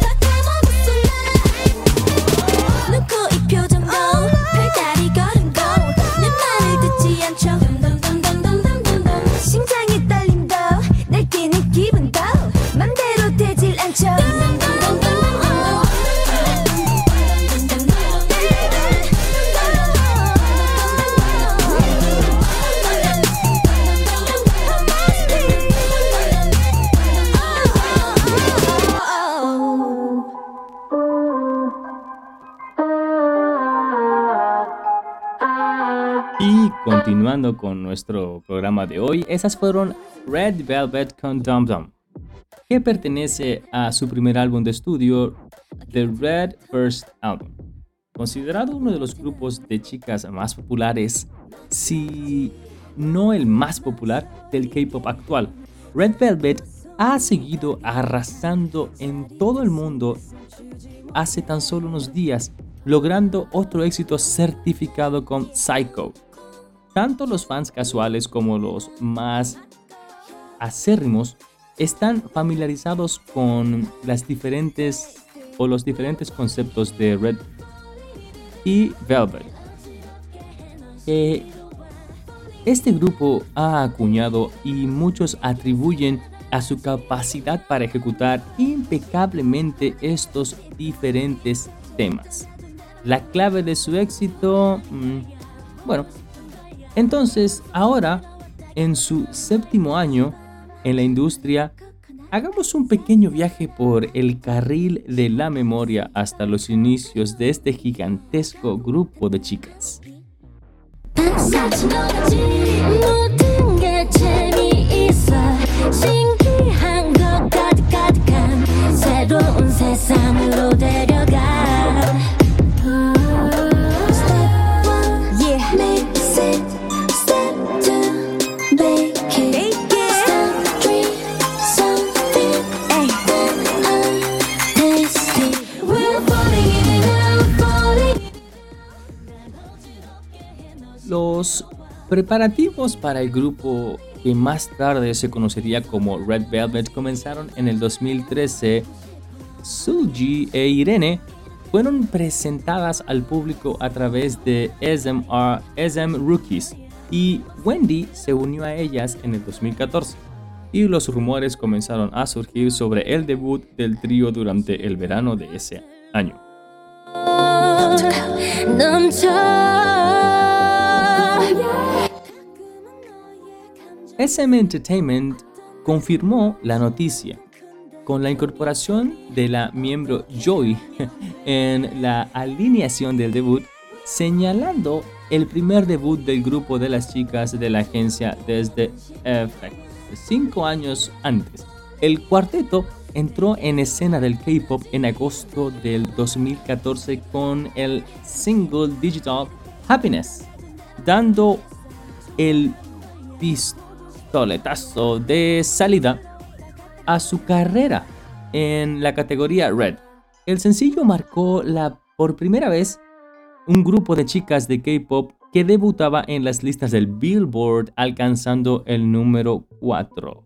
다 까먹었어 나 눈코입 표정도 별다리 걸음도 내 말을 듣지 않죠 덤덤덤덤덤덤덤 심장의 떨림도 날뛰는 기분도 맘대로 되질 않죠 Y continuando con nuestro programa de hoy, esas fueron Red Velvet con Dum Dum, que pertenece a su primer álbum de estudio, The Red First Album. Considerado uno de los grupos de chicas más populares, si no el más popular del K-pop actual, Red Velvet ha seguido arrasando en todo el mundo hace tan solo unos días, logrando otro éxito certificado con Psycho. Tanto los fans casuales como los más acérrimos están familiarizados con los diferentes conceptos de Red y Velvet. Este grupo ha acuñado y muchos atribuyen a su capacidad para ejecutar impecablemente estos diferentes temas. La clave de su éxito, entonces ahora en su séptimo año en la industria, hagamos un pequeño viaje por el carril de la memoria hasta los inicios de este gigantesco grupo de chicas. 모든 게 재미있어 신기한 것 가득가득한 새로운 세상으로 데려가 Step 1 yeah mix it Step 2 bake it Step 3 something then untasty We're falling in and out falling Los preparativos para el grupo que más tarde se conocería como Red Velvet comenzaron en el 2013. Suji e Irene fueron presentadas al público a través de SM Rookies y Wendy se unió a ellas en el 2014. Y los rumores comenzaron a surgir sobre el debut del trío durante el verano de ese año. SM Entertainment confirmó la noticia con la incorporación de la miembro Joy en la alineación del debut, señalando el primer debut del grupo de las chicas de la agencia desde 5 años antes. El cuarteto entró en escena del K-pop en agosto del 2014 con el single Digital Happiness, dando el pistoletazo de salida a su carrera en la categoría Red. El sencillo marcó por primera vez un grupo de chicas de K-pop que debutaba en las listas del Billboard, alcanzando el número 4.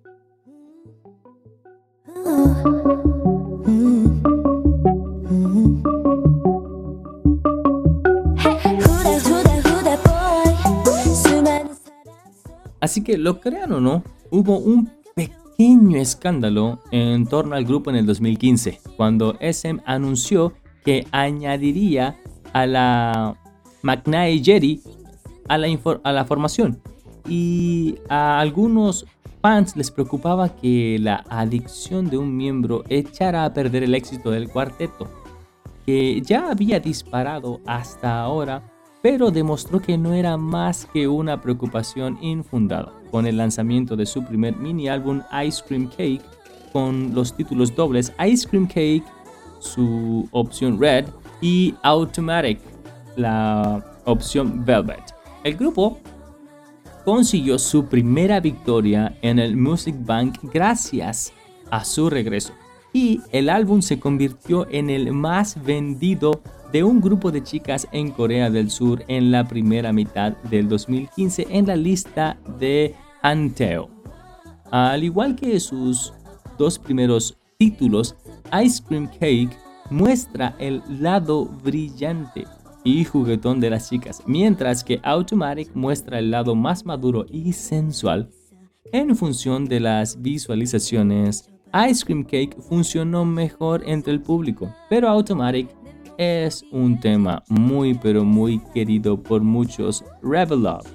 Así que, lo crean o no, hubo un pequeño escándalo en torno al grupo en el 2015, cuando SM anunció que añadiría a la McNair Jetty a la formación, y a algunos fans les preocupaba que la adicción de un miembro echara a perder el éxito del cuarteto, que ya había disparado hasta ahora, pero demostró que no era más que una preocupación infundada. Con el lanzamiento de su primer mini álbum Ice Cream Cake, con los títulos dobles Ice Cream Cake, su opción Red, y Automatic, la opción Velvet. El grupo consiguió su primera victoria en el Music Bank gracias a su regreso, y el álbum se convirtió en el más vendido de un grupo de chicas en Corea del Sur en la primera mitad del 2015 en la lista de Hanteo. Al igual que sus dos primeros títulos, Ice Cream Cake muestra el lado brillante y juguetón de las chicas, mientras que Automatic muestra el lado más maduro y sensual. En función de las visualizaciones, Ice Cream Cake funcionó mejor entre el público, pero Automatic es un tema muy pero muy querido por muchos. Rebel Love.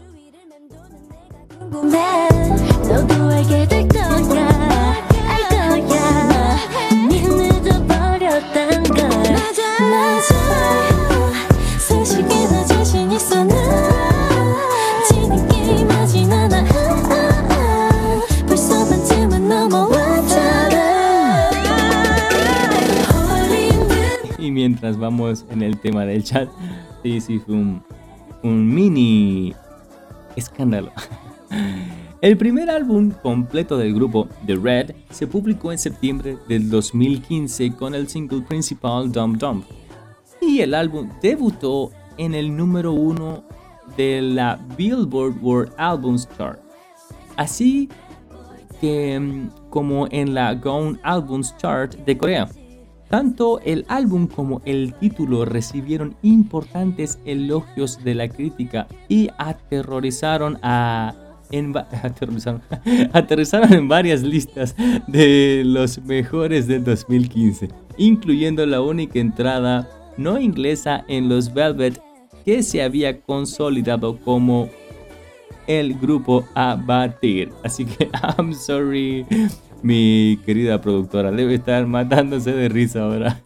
너도 알게 될 거야 알 거야 이미 늦어버렸단 걸 맞아 사실은 자신 있어 나 지는 게임 하진 않아 벌써 반쯤은 넘어왔잖아. Y mientras vamos en el tema del chat, sí fue un mini escándalo. El primer álbum completo del grupo, The Red, se publicó en septiembre del 2015 con el single principal Dum Dum, y el álbum debutó en el número 1 de la Billboard World Albums Chart, así que como en la Gaon Albums Chart de Corea. Tanto el álbum como el título recibieron importantes elogios de la crítica y aterrizaron en varias listas de los mejores del 2015, incluyendo la única entrada no inglesa en los Velvet, que se había consolidado como el grupo a batir. Así que I'm sorry, mi querida productora, debe estar matándose de risa ahora.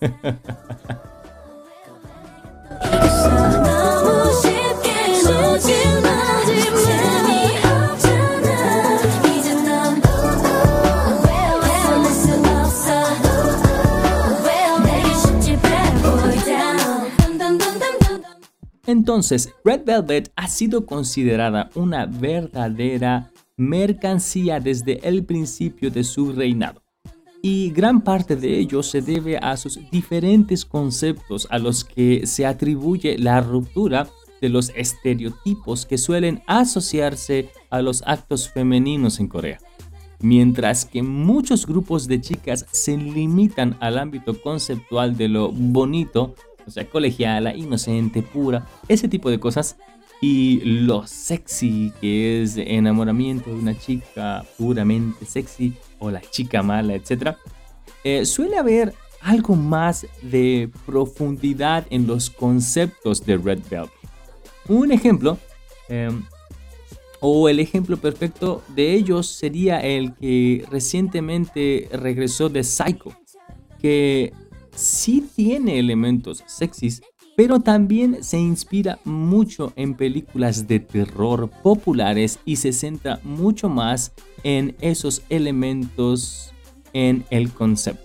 Entonces, Red Velvet ha sido considerada una verdadera mercancía desde el principio de su reinado, y gran parte de ello se debe a sus diferentes conceptos a los que se atribuye la ruptura de los estereotipos que suelen asociarse a los actos femeninos en Corea. Mientras que muchos grupos de chicas se limitan al ámbito conceptual de lo bonito, o sea, colegiala, inocente, pura, ese tipo de cosas, y lo sexy, que es enamoramiento de una chica puramente sexy, o la chica mala, etc. Suele haber algo más de profundidad en los conceptos de Red Velvet. Un ejemplo, o el ejemplo perfecto de ellos, sería el que recientemente regresó de Psycho, que sí tiene elementos sexys, pero también se inspira mucho en películas de terror populares y se centra mucho más en esos elementos en el concepto.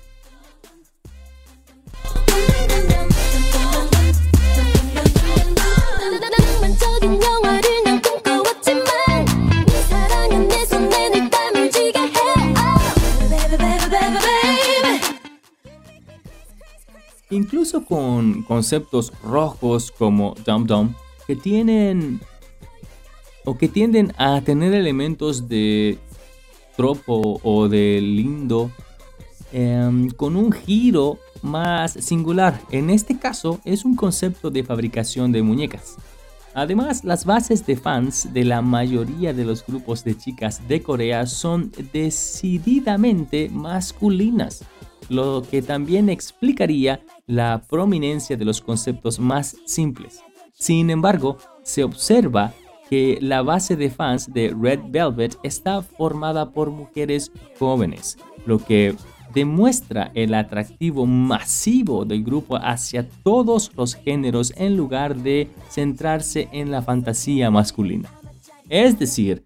Incluso con conceptos rojos como Dum Dum, que tienen o que tienden a tener elementos de tropo o de lindo, con un giro más singular. En este caso es un concepto de fabricación de muñecas. Además, las bases de fans de la mayoría de los grupos de chicas de Corea son decididamente masculinas, lo que también explicaría la prominencia de los conceptos más simples. Sin embargo, se observa que la base de fans de Red Velvet está formada por mujeres jóvenes, lo que demuestra el atractivo masivo del grupo hacia todos los géneros en lugar de centrarse en la fantasía masculina. Es decir,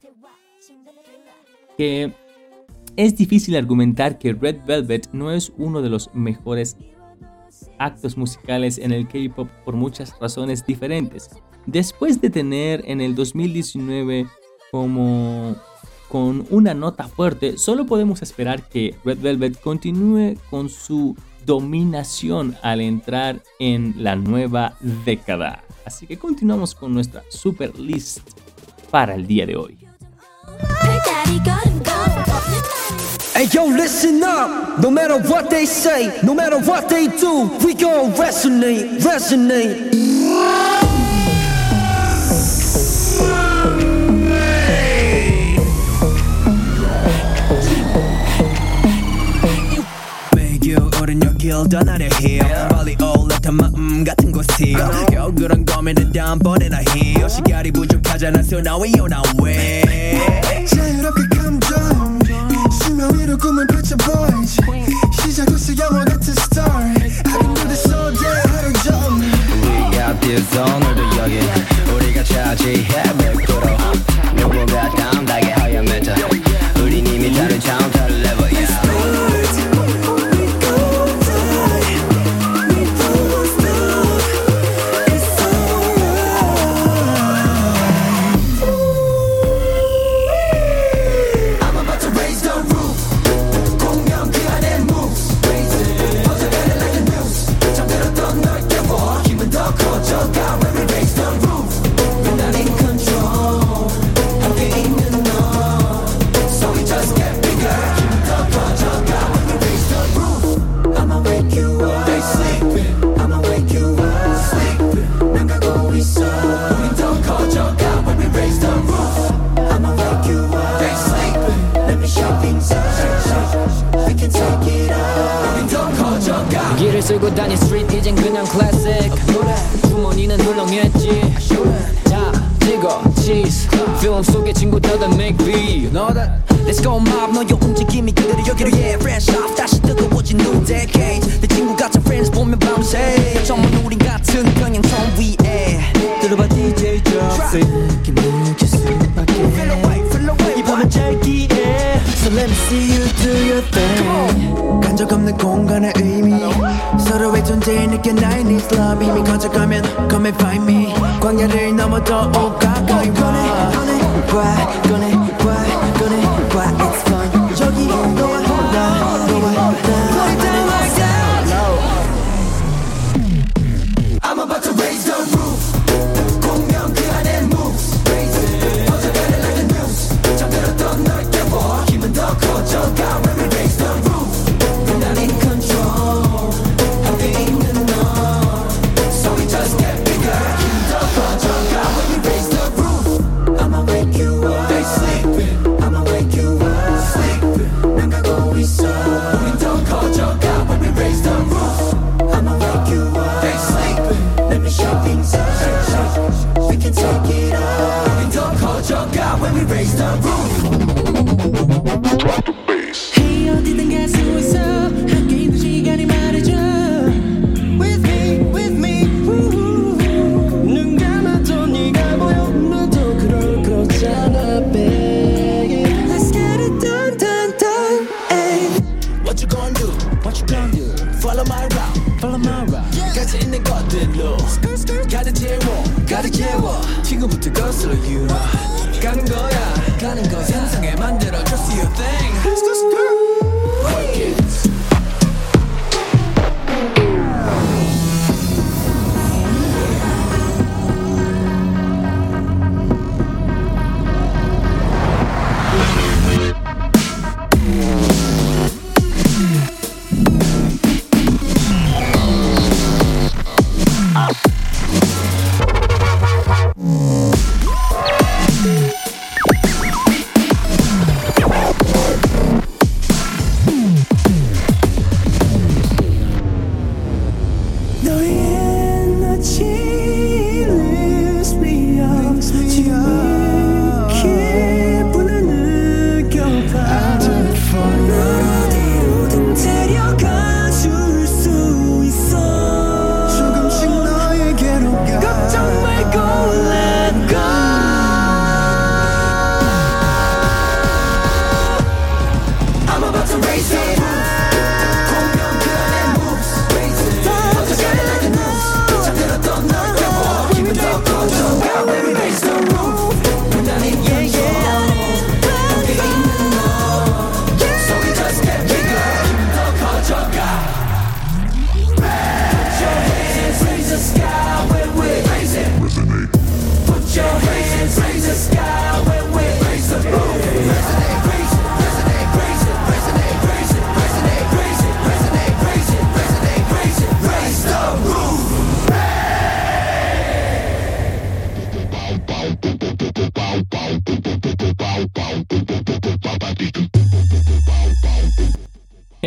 que es difícil argumentar que Red Velvet no es uno de los mejores actos musicales en el K-pop por muchas razones diferentes. Después de tener en el 2019 con una nota fuerte, solo podemos esperar que Red Velvet continúe con su dominación al entrar en la nueva década. Así que continuamos con nuestra super list para el día de hoy. Hey yo, listen up. No matter what they say, no matter what they do, we gon' resonate, resonate. 매겨 어린 여길 떠나려 해요 빨리 올라탄 마음 같은 곳이요 겨우 그런 고민을 다음번에나 해요 시간이 부족하잖아 so now we on our way 자유롭게 감정 수면 위로 꿈을 펼쳐 boys 시작부터 영화 같은 story I can do this all day 하루 종일 We got this 오늘도 여기 우리가 차지해 100% 누군가 담당해 하얀 메타 우린 이미 다른 차원 다른 level yeah. 길을 쓸고 다닌 스트리트 이젠 그냥 클래식 주머니는 훌렁했지 다 찍어 cheese 필름 속의 친구들은 make beat Know that Let's go mob 너의 움직임이 그대로 여기로 yeah fresh off 다시 뜨거워진 new decade 내 친구 같은 friends 보면 밤새 정말 우린 같은 평행선 위에 들어봐 DJ drop 느낌 느낄 수밖에 Feel away 이 밤은 짧기에 So let me see you do your thing 간적 없는 공간의 의미 서로의 존재에 느껴 나의 needs love 이미 거쳐가면 come and find me 광야를 넘어 더 가까이 와 꺼내 봐 it's fun 저기 너와 나 Play down like that I'm about to raise the roof 공명 그 안에 moves Raise it 퍼져가려 like the news 잠들었던 널 깨워 힘은 더 커져가 When we raise the roof We're not in control 함께 있는 너 So we just get bigger 힘은 더 커져가 When we raise the roof I'ma wake you up They sleeping I'ma wake you up Sleeping 난 가고 있어 우린 더 커져가 When we raise the roof I'ma wake you up They sleeping Let me show things up We can take it up 우린 더 커져가 When we raise the roof Hey 어디든 갈 수 있어 함께 있는 시간이 말해줘 With me 눈 감아도 네가 보여 너도 그렇잖아 baby Let's get it done ay. What you gonna do? Follow my route 같이 있는 것들로 가득 채워 지금부터 거슬러 you 가는 거야 세상에 만들어 just your thing Work it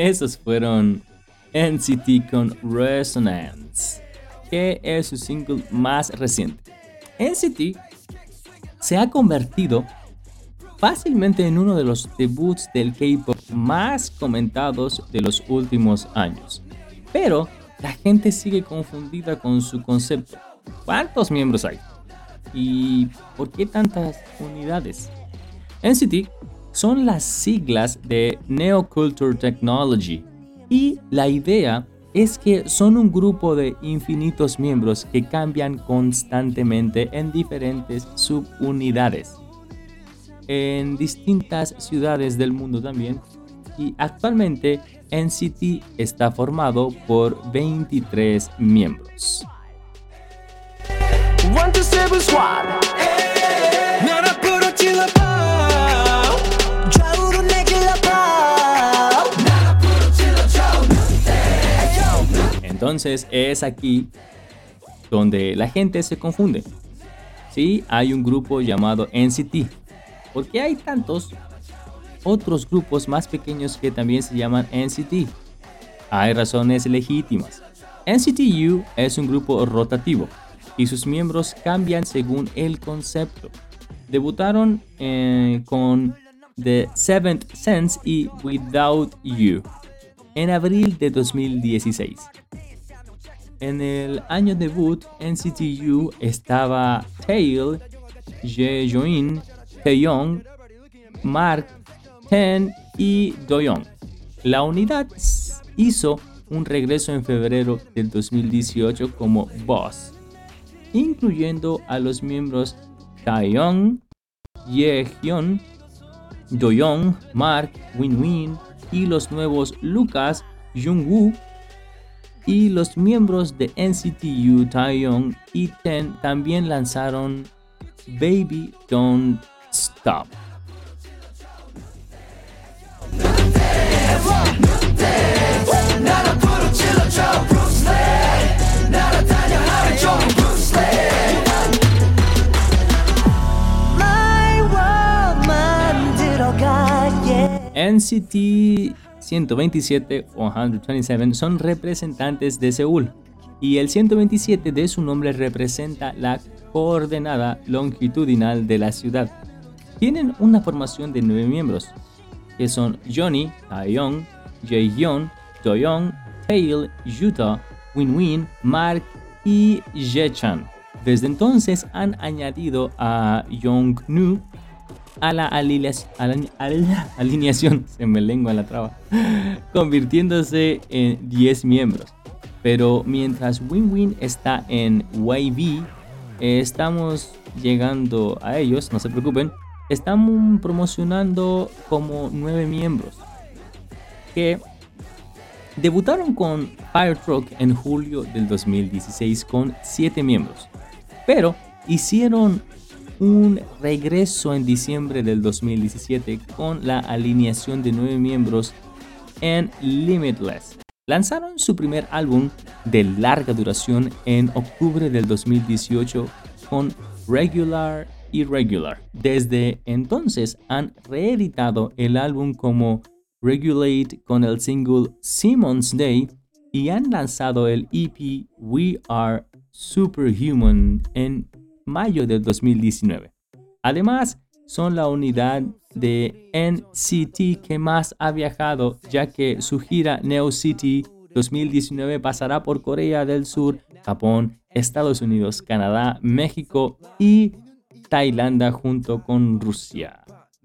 Esos fueron NCT con Resonance, que es su single más reciente. NCT se ha convertido fácilmente en uno de los debuts del K-pop más comentados de los últimos años. Pero la gente sigue confundida con su concepto. ¿Cuántos miembros hay? ¿Y por qué tantas unidades? NCT son las siglas de Neo Culture Technology y la idea es que son un grupo de infinitos miembros que cambian constantemente en diferentes subunidades en distintas ciudades del mundo también, y actualmente NCT está formado por 23 miembros. 127 Squad 날 앞으로 찔러봐 좌우로 내질러봐 날 앞으로 찔러줘 Entonces es aquí donde la gente se confunde. Sí, hay un grupo llamado NCT. ¿Por qué hay tantos otros grupos más pequeños que también se llaman NCT? Hay razones legítimas. NCT U es un grupo rotativo y sus miembros cambian según el concepto. Debutaron con The Seventh Sense y Without You en abril de 2016. En el año debut, NCT U estaba Taeil, Jaejoin, Taeyong, Mark, Ten y Doyoung. La unidad hizo un regreso en febrero del 2018 como Boss, incluyendo a los miembros Taeyong, Yehyun, Doyoung, Mark, Winwin y los nuevos Lucas, Jungwoo. Y los miembros de NCT U, Taeyong y Ten también lanzaron Baby Don't Stop. NCT 127 o 127 son representantes de Seúl y el 127 de su nombre representa la coordenada longitudinal de la ciudad. Tienen una formación de 9 miembros, que son Johnny, Taeyong, Jaehyun, Doyoung, Taeil, Yuta, Winwin, Mark y Jaechan. Desde entonces han añadido a Youngnu a la alineación, se me lengua la traba, convirtiéndose en 10 miembros. Pero mientras Winwin está en YB, estamos llegando a ellos, no se preocupen, estamos promocionando como 9 miembros que debutaron con Fire Truck en julio del 2016 con 7 miembros, pero hicieron un regreso en diciembre del 2017 con la alineación de 9 miembros en Limitless. Lanzaron su primer álbum de larga duración en octubre del 2018 con Regular Irregular. Desde entonces han reeditado el álbum como Regulate con el single Simon's Day y han lanzado el EP We Are Superhuman en mayo del 2019. Además, son la unidad de NCT que más ha viajado, ya que su gira Neo City 2019 pasará por Corea del Sur, Japón, Estados Unidos, Canadá, México y Tailandia junto con Rusia.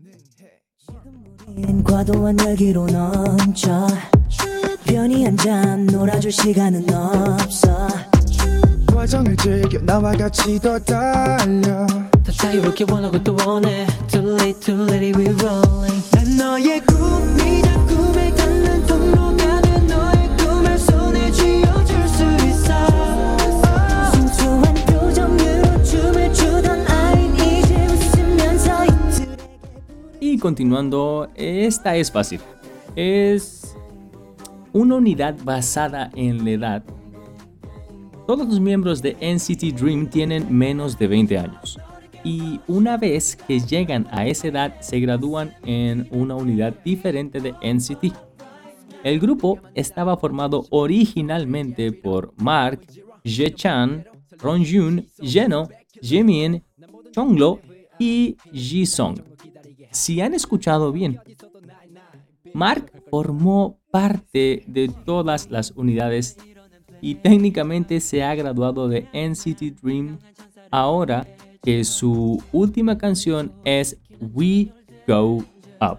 과도한 열기로 넘쳐 편히 앉아 놀아줄 시간은 없어 과정을 즐겨 나와 같이 더 달려 더 자유롭게 원하고 또 원해 Too late too late we rolling 난 너의 꿈이 다 꿈에 닿는 통로가 돼 너의 꿈을 손에 쥐어줄 수 있어 순수한 표정으로 춤을 추던 아인 이제 웃으면서 Y continuando, esta es fácil. Es una unidad basada en la edad. Todos los miembros de NCT Dream tienen menos de 20 años. Y una vez que llegan a esa edad, se gradúan en una unidad diferente de NCT. El grupo estaba formado originalmente por Mark, Jae-chan, Ronjun, Jeno, Jimin, Chonglo y Jisung. Si han escuchado bien, Mark formó parte de todas las unidades y técnicamente se ha graduado de NCT Dream ahora que su última canción es We Go Up.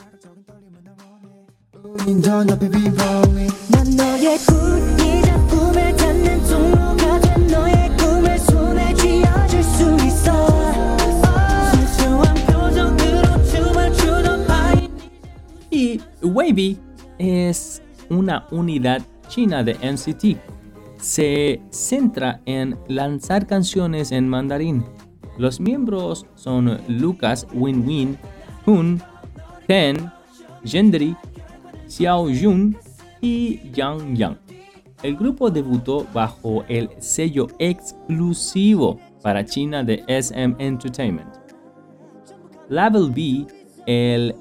난 너의 굿이자 꿈을 찾는 종로가 된 너의 꿈을 손에 쥐어줄 수 있어 순수한 표정으로 춤을 추던 아이. Y Wavy es una unidad china de NCT. Se centra en lanzar canciones en mandarín. Los miembros son Lucas Win, Hun, Ten, Gendry, Xiao Jun y Yang Yang. El grupo debutó bajo el sello exclusivo para China de SM Entertainment. Level B, el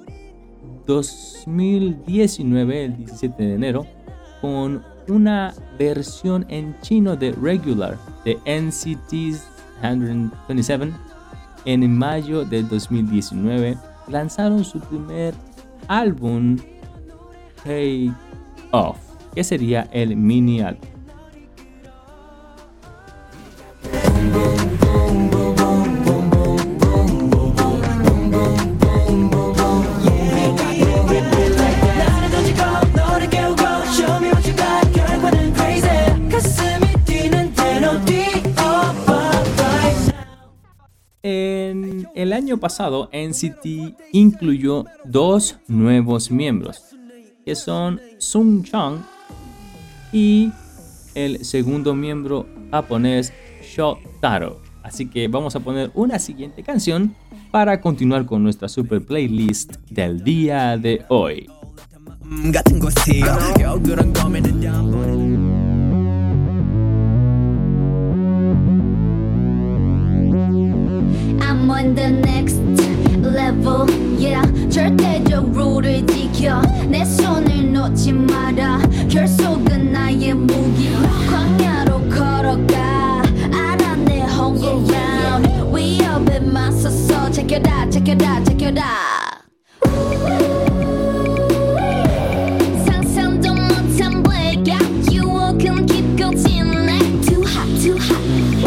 2019, el 17 de enero, con una versión en chino de Regular de NCT 127. En mayo de 2019 lanzaron su primer álbum Take Off, que sería el mini álbum. En el año pasado, NCT incluyó 2 nuevos miembros, que son Sung Chang y el segundo miembro japonés Shotaro. Así que vamos a poner una siguiente canción para continuar con nuestra super playlist del día de hoy. I'm on the next level, yeah. 절대적 룰을 지켜 내 손을 놓지 마라. 결속은 나의 무기. 광야로 걸어가 알아 내 home ground. 위협에 맞서서 제껴라 제껴라 제껴라. 상상도 못한 blackout. 유혹은 깊고 진해. Too hot, too hot.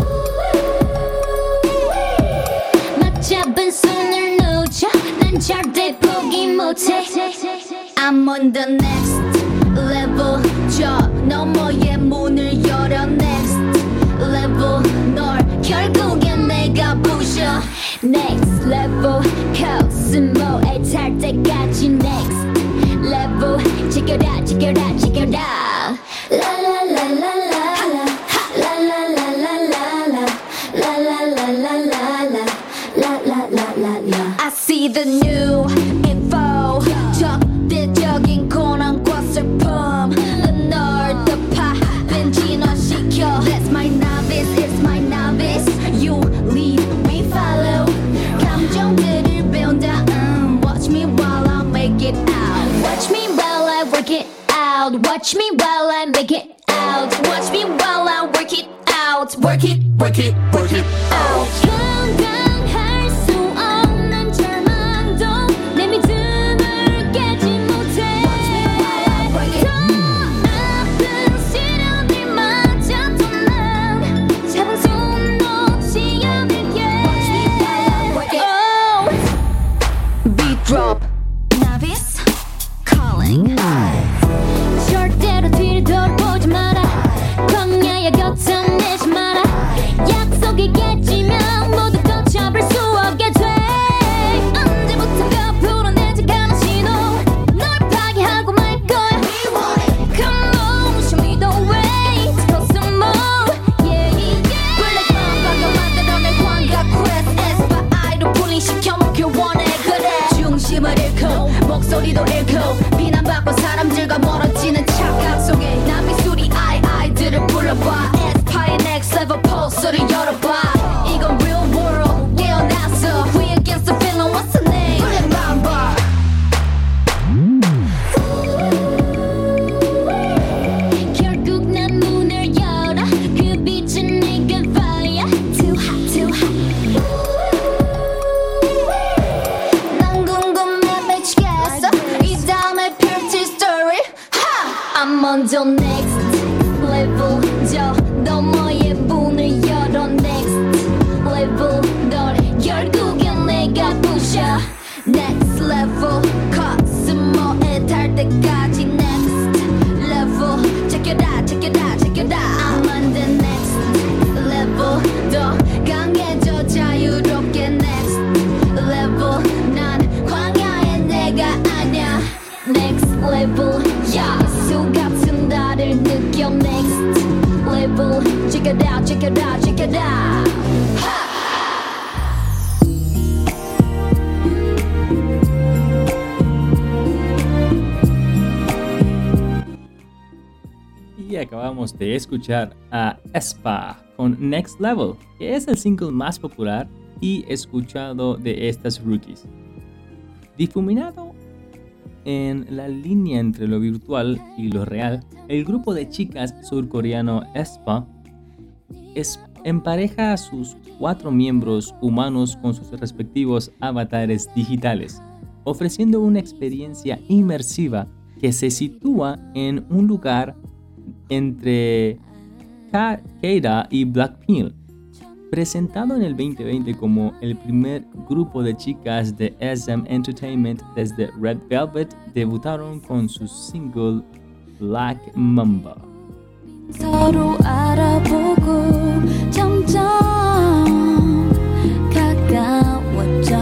잡은 손을 놓쳐 난 절대 포기 못해. I'm on the next level. 저 너머의 문을 열어 next level. 널 결국엔 내가 부셔 next level. 코스모에 탈 때까지 next level. 지켜라 지켜라 지켜라. 라라라라라. I see the new info. 적대적인 고난과 슬픔 널 더 파בין 진화시켜. That's my novice, it's my novice. You lead, we follow. 감정들을 배운다. Watch me while I make it out. Watch me while I work it out. Watch me while I make it out. Watch me while I work it out. Work it, work it, work it out. 건강할 수 없는 절망도 내 믿음을 깨지 못해. 더 아픈 시련들마저도 난 잡은 손 놓지 않을게. Beat drop. Novice calling. 절대로 뒤를 돌아보지 마라. 광야의 곁을 내지 마라. 약속이 깨지면 모두 걷혀볼 수 없게 돼. 언제부턴가 불어내지 않은 신호. 널 파괴하고 말 거야. Come on, show me the way to go some more. Yeah, yeah. Black Mamba가 만들어낸 광각 quest. 에스파이로 분리시켜 먹길 원해. 그래 중심을 잃고 목소리도 잃고 비난받고 사람들과 멀어지는 착각 속에 난 미술이 아이들을 불러봐. 에스파의 next level pulse를 열어봐. 이건 real world 깨어났어. We against the feeling, what's the name? Black Mamba. 먼저 next level 저 너머의 문을 열어 next level 널 결국엔 내가 부셔 next level 코스모에 달 때까지 next level check it out check it out check it out I'm on the next level 더 강해져 자유롭게 next level 난 광야의 내가 아냐 next level 야수 같은 나를 느껴 next level check it out check it out check it out Y acabamos de escuchar a aespa con Next Level, que es el single más popular y escuchado de estas rookies. Difuminado en la línea entre lo virtual y lo real, el grupo de chicas surcoreano aespa empareja a sus 4 miembros humanos con sus respectivos avatares digitales, ofreciendo una experiencia inmersiva que se sitúa en un lugar entre K-Dra y Blackpink. Presentado en el 2020 como el primer grupo de chicas de SM Entertainment desde Red Velvet, debutaron con su single Black Mamba. 서로 알아보고 점점 가까워져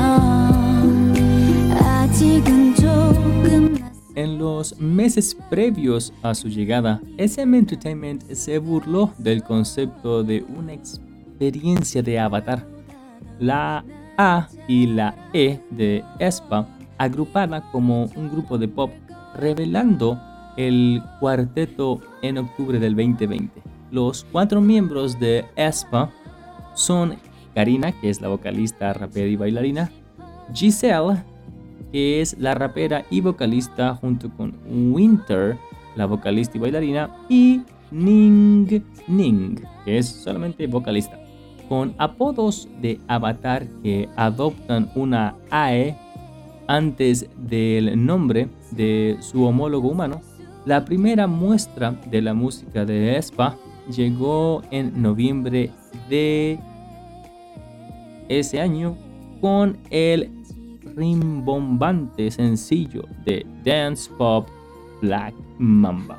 아직은 조금 En los meses previos a su llegada, SM Entertainment se burló del concepto de una experiencia de avatar. La A y la E de aespa agrupada como un grupo de pop, revelando el cuarteto en octubre del 2020. Los 4 miembros de aespa son Karina, que es la vocalista, rapera y bailarina, Giselle, que es la rapera y vocalista, junto con Winter, la vocalista y bailarina, y Ning, que es solamente vocalista, con apodos de avatar que adoptan una AE antes del nombre de su homólogo humano. La primera muestra de la música de aespa llegó en noviembre de ese año con el rimbombante sencillo de dance pop Black Mamba.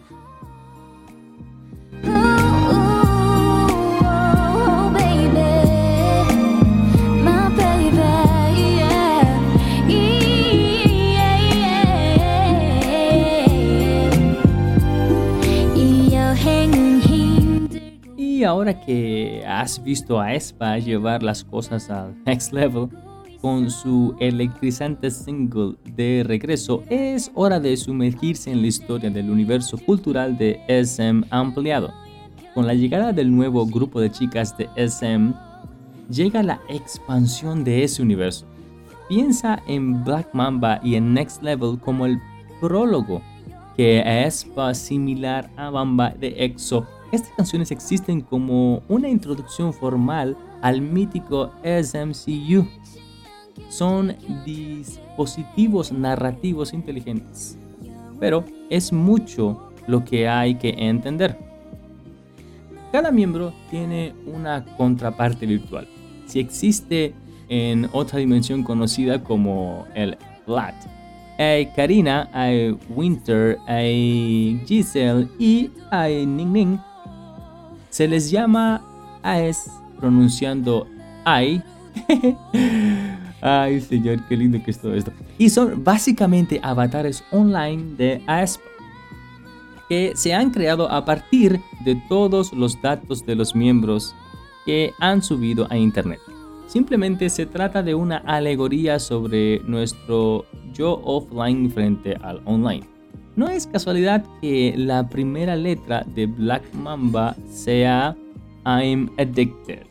Y ahora que has visto a aespa llevar las cosas al next level con su electrizante single de regreso, es hora de sumergirse en la historia del universo cultural de SM ampliado. Con la llegada del nuevo grupo de chicas de SM, llega la expansión de ese universo. Piensa en Black Mamba y en Next Level como el prólogo que a aespa, similar a Mamba de EXO. Estas canciones existen como una introducción formal al mítico SMCU. Son dispositivos narrativos inteligentes, pero es mucho lo que hay que entender. Cada miembro tiene una contraparte virtual. Si existe en otra dimensión conocida como el Flat, hay Karina, hay Winter, hay Giselle y hay Ning. Se les llama AES, pronunciando AI. Ay, señor, qué lindo que es todo esto. Y son básicamente avatares online de aespa, que se han creado a partir de todos los datos de los miembros que han subido a internet. Simplemente se trata de una alegoría sobre nuestro yo offline frente al online. No es casualidad que la primera letra de Black Mamba sea I'm addicted.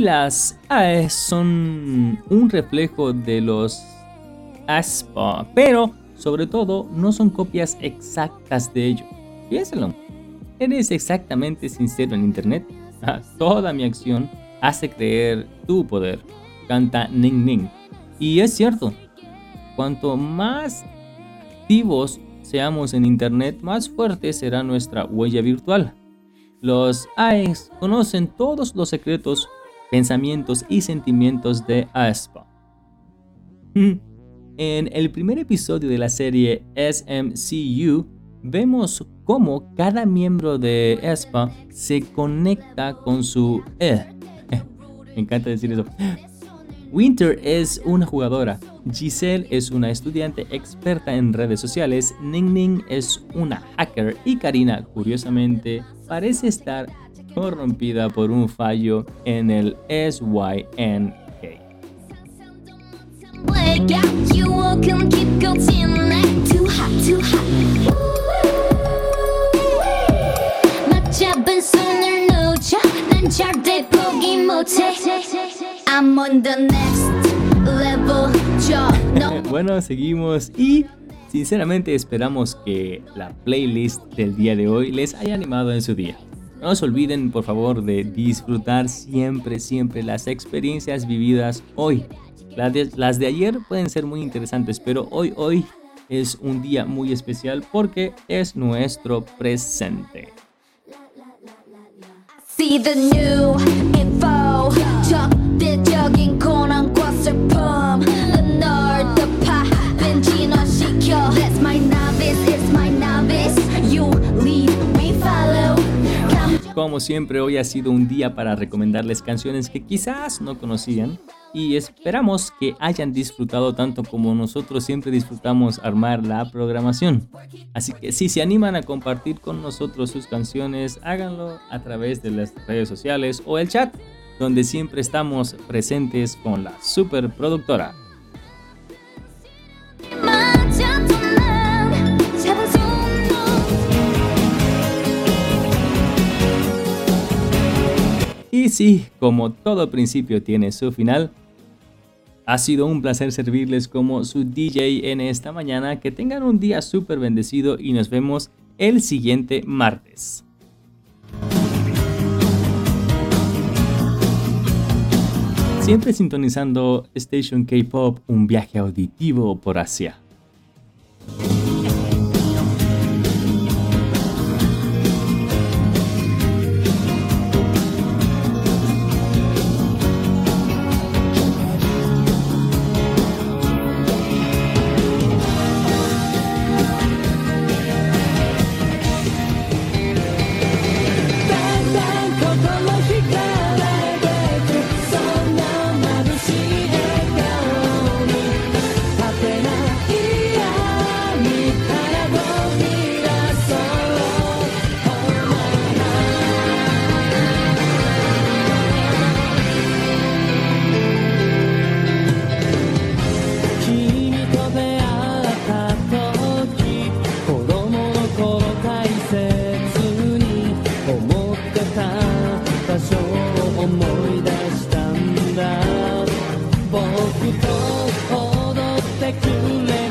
las AES son un reflejo de los aespa, pero sobre todo no son copias exactas de ello. Piénsalo. ¿Eres exactamente sincero en internet? Toda mi acción hace creer tu poder, canta Ning Ning. Y es cierto, cuanto más activos seamos en internet, más fuerte será nuestra huella virtual. Los AES conocen todos los secretos, pensamientos y sentimientos de aespa. En el primer episodio de la serie SMCU, vemos cómo cada miembro de aespa se conecta con su me encanta decir eso. Winter es una jugadora, Giselle es una estudiante experta en redes sociales, Ning Ning es una hacker y Karina, curiosamente, parece estar corrompida por un fallo en el SYNK. I'm on the next level, yo, no. Bueno, seguimos y sinceramente esperamos que la playlist del día de hoy les haya animado en su día. No se olviden por favor de disfrutar siempre las experiencias vividas hoy. Las de ayer pueden ser muy interesantes, pero hoy es un día muy especial porque es nuestro presente. See the new info 적대적인 고난과 슬픔 널 더 파는 진화시켜 That's my novice, it's my novice You lead, we follow Como siempre, hoy ha sido un día para recomendarles canciones que quizás no conocían y esperamos que hayan disfrutado tanto como nosotros siempre disfrutamos armar la programación. Así que si se animan a compartir con nosotros sus canciones, háganlo a través de las redes sociales o el chat, donde siempre estamos presentes con la superproductora. Y sí, como todo principio tiene su final, ha sido un placer servirles como su DJ en esta mañana. Que tengan un día súper bendecido y nos vemos el siguiente martes. Siempre sintonizando Station K-Pop, un viaje auditivo por Asia. Take to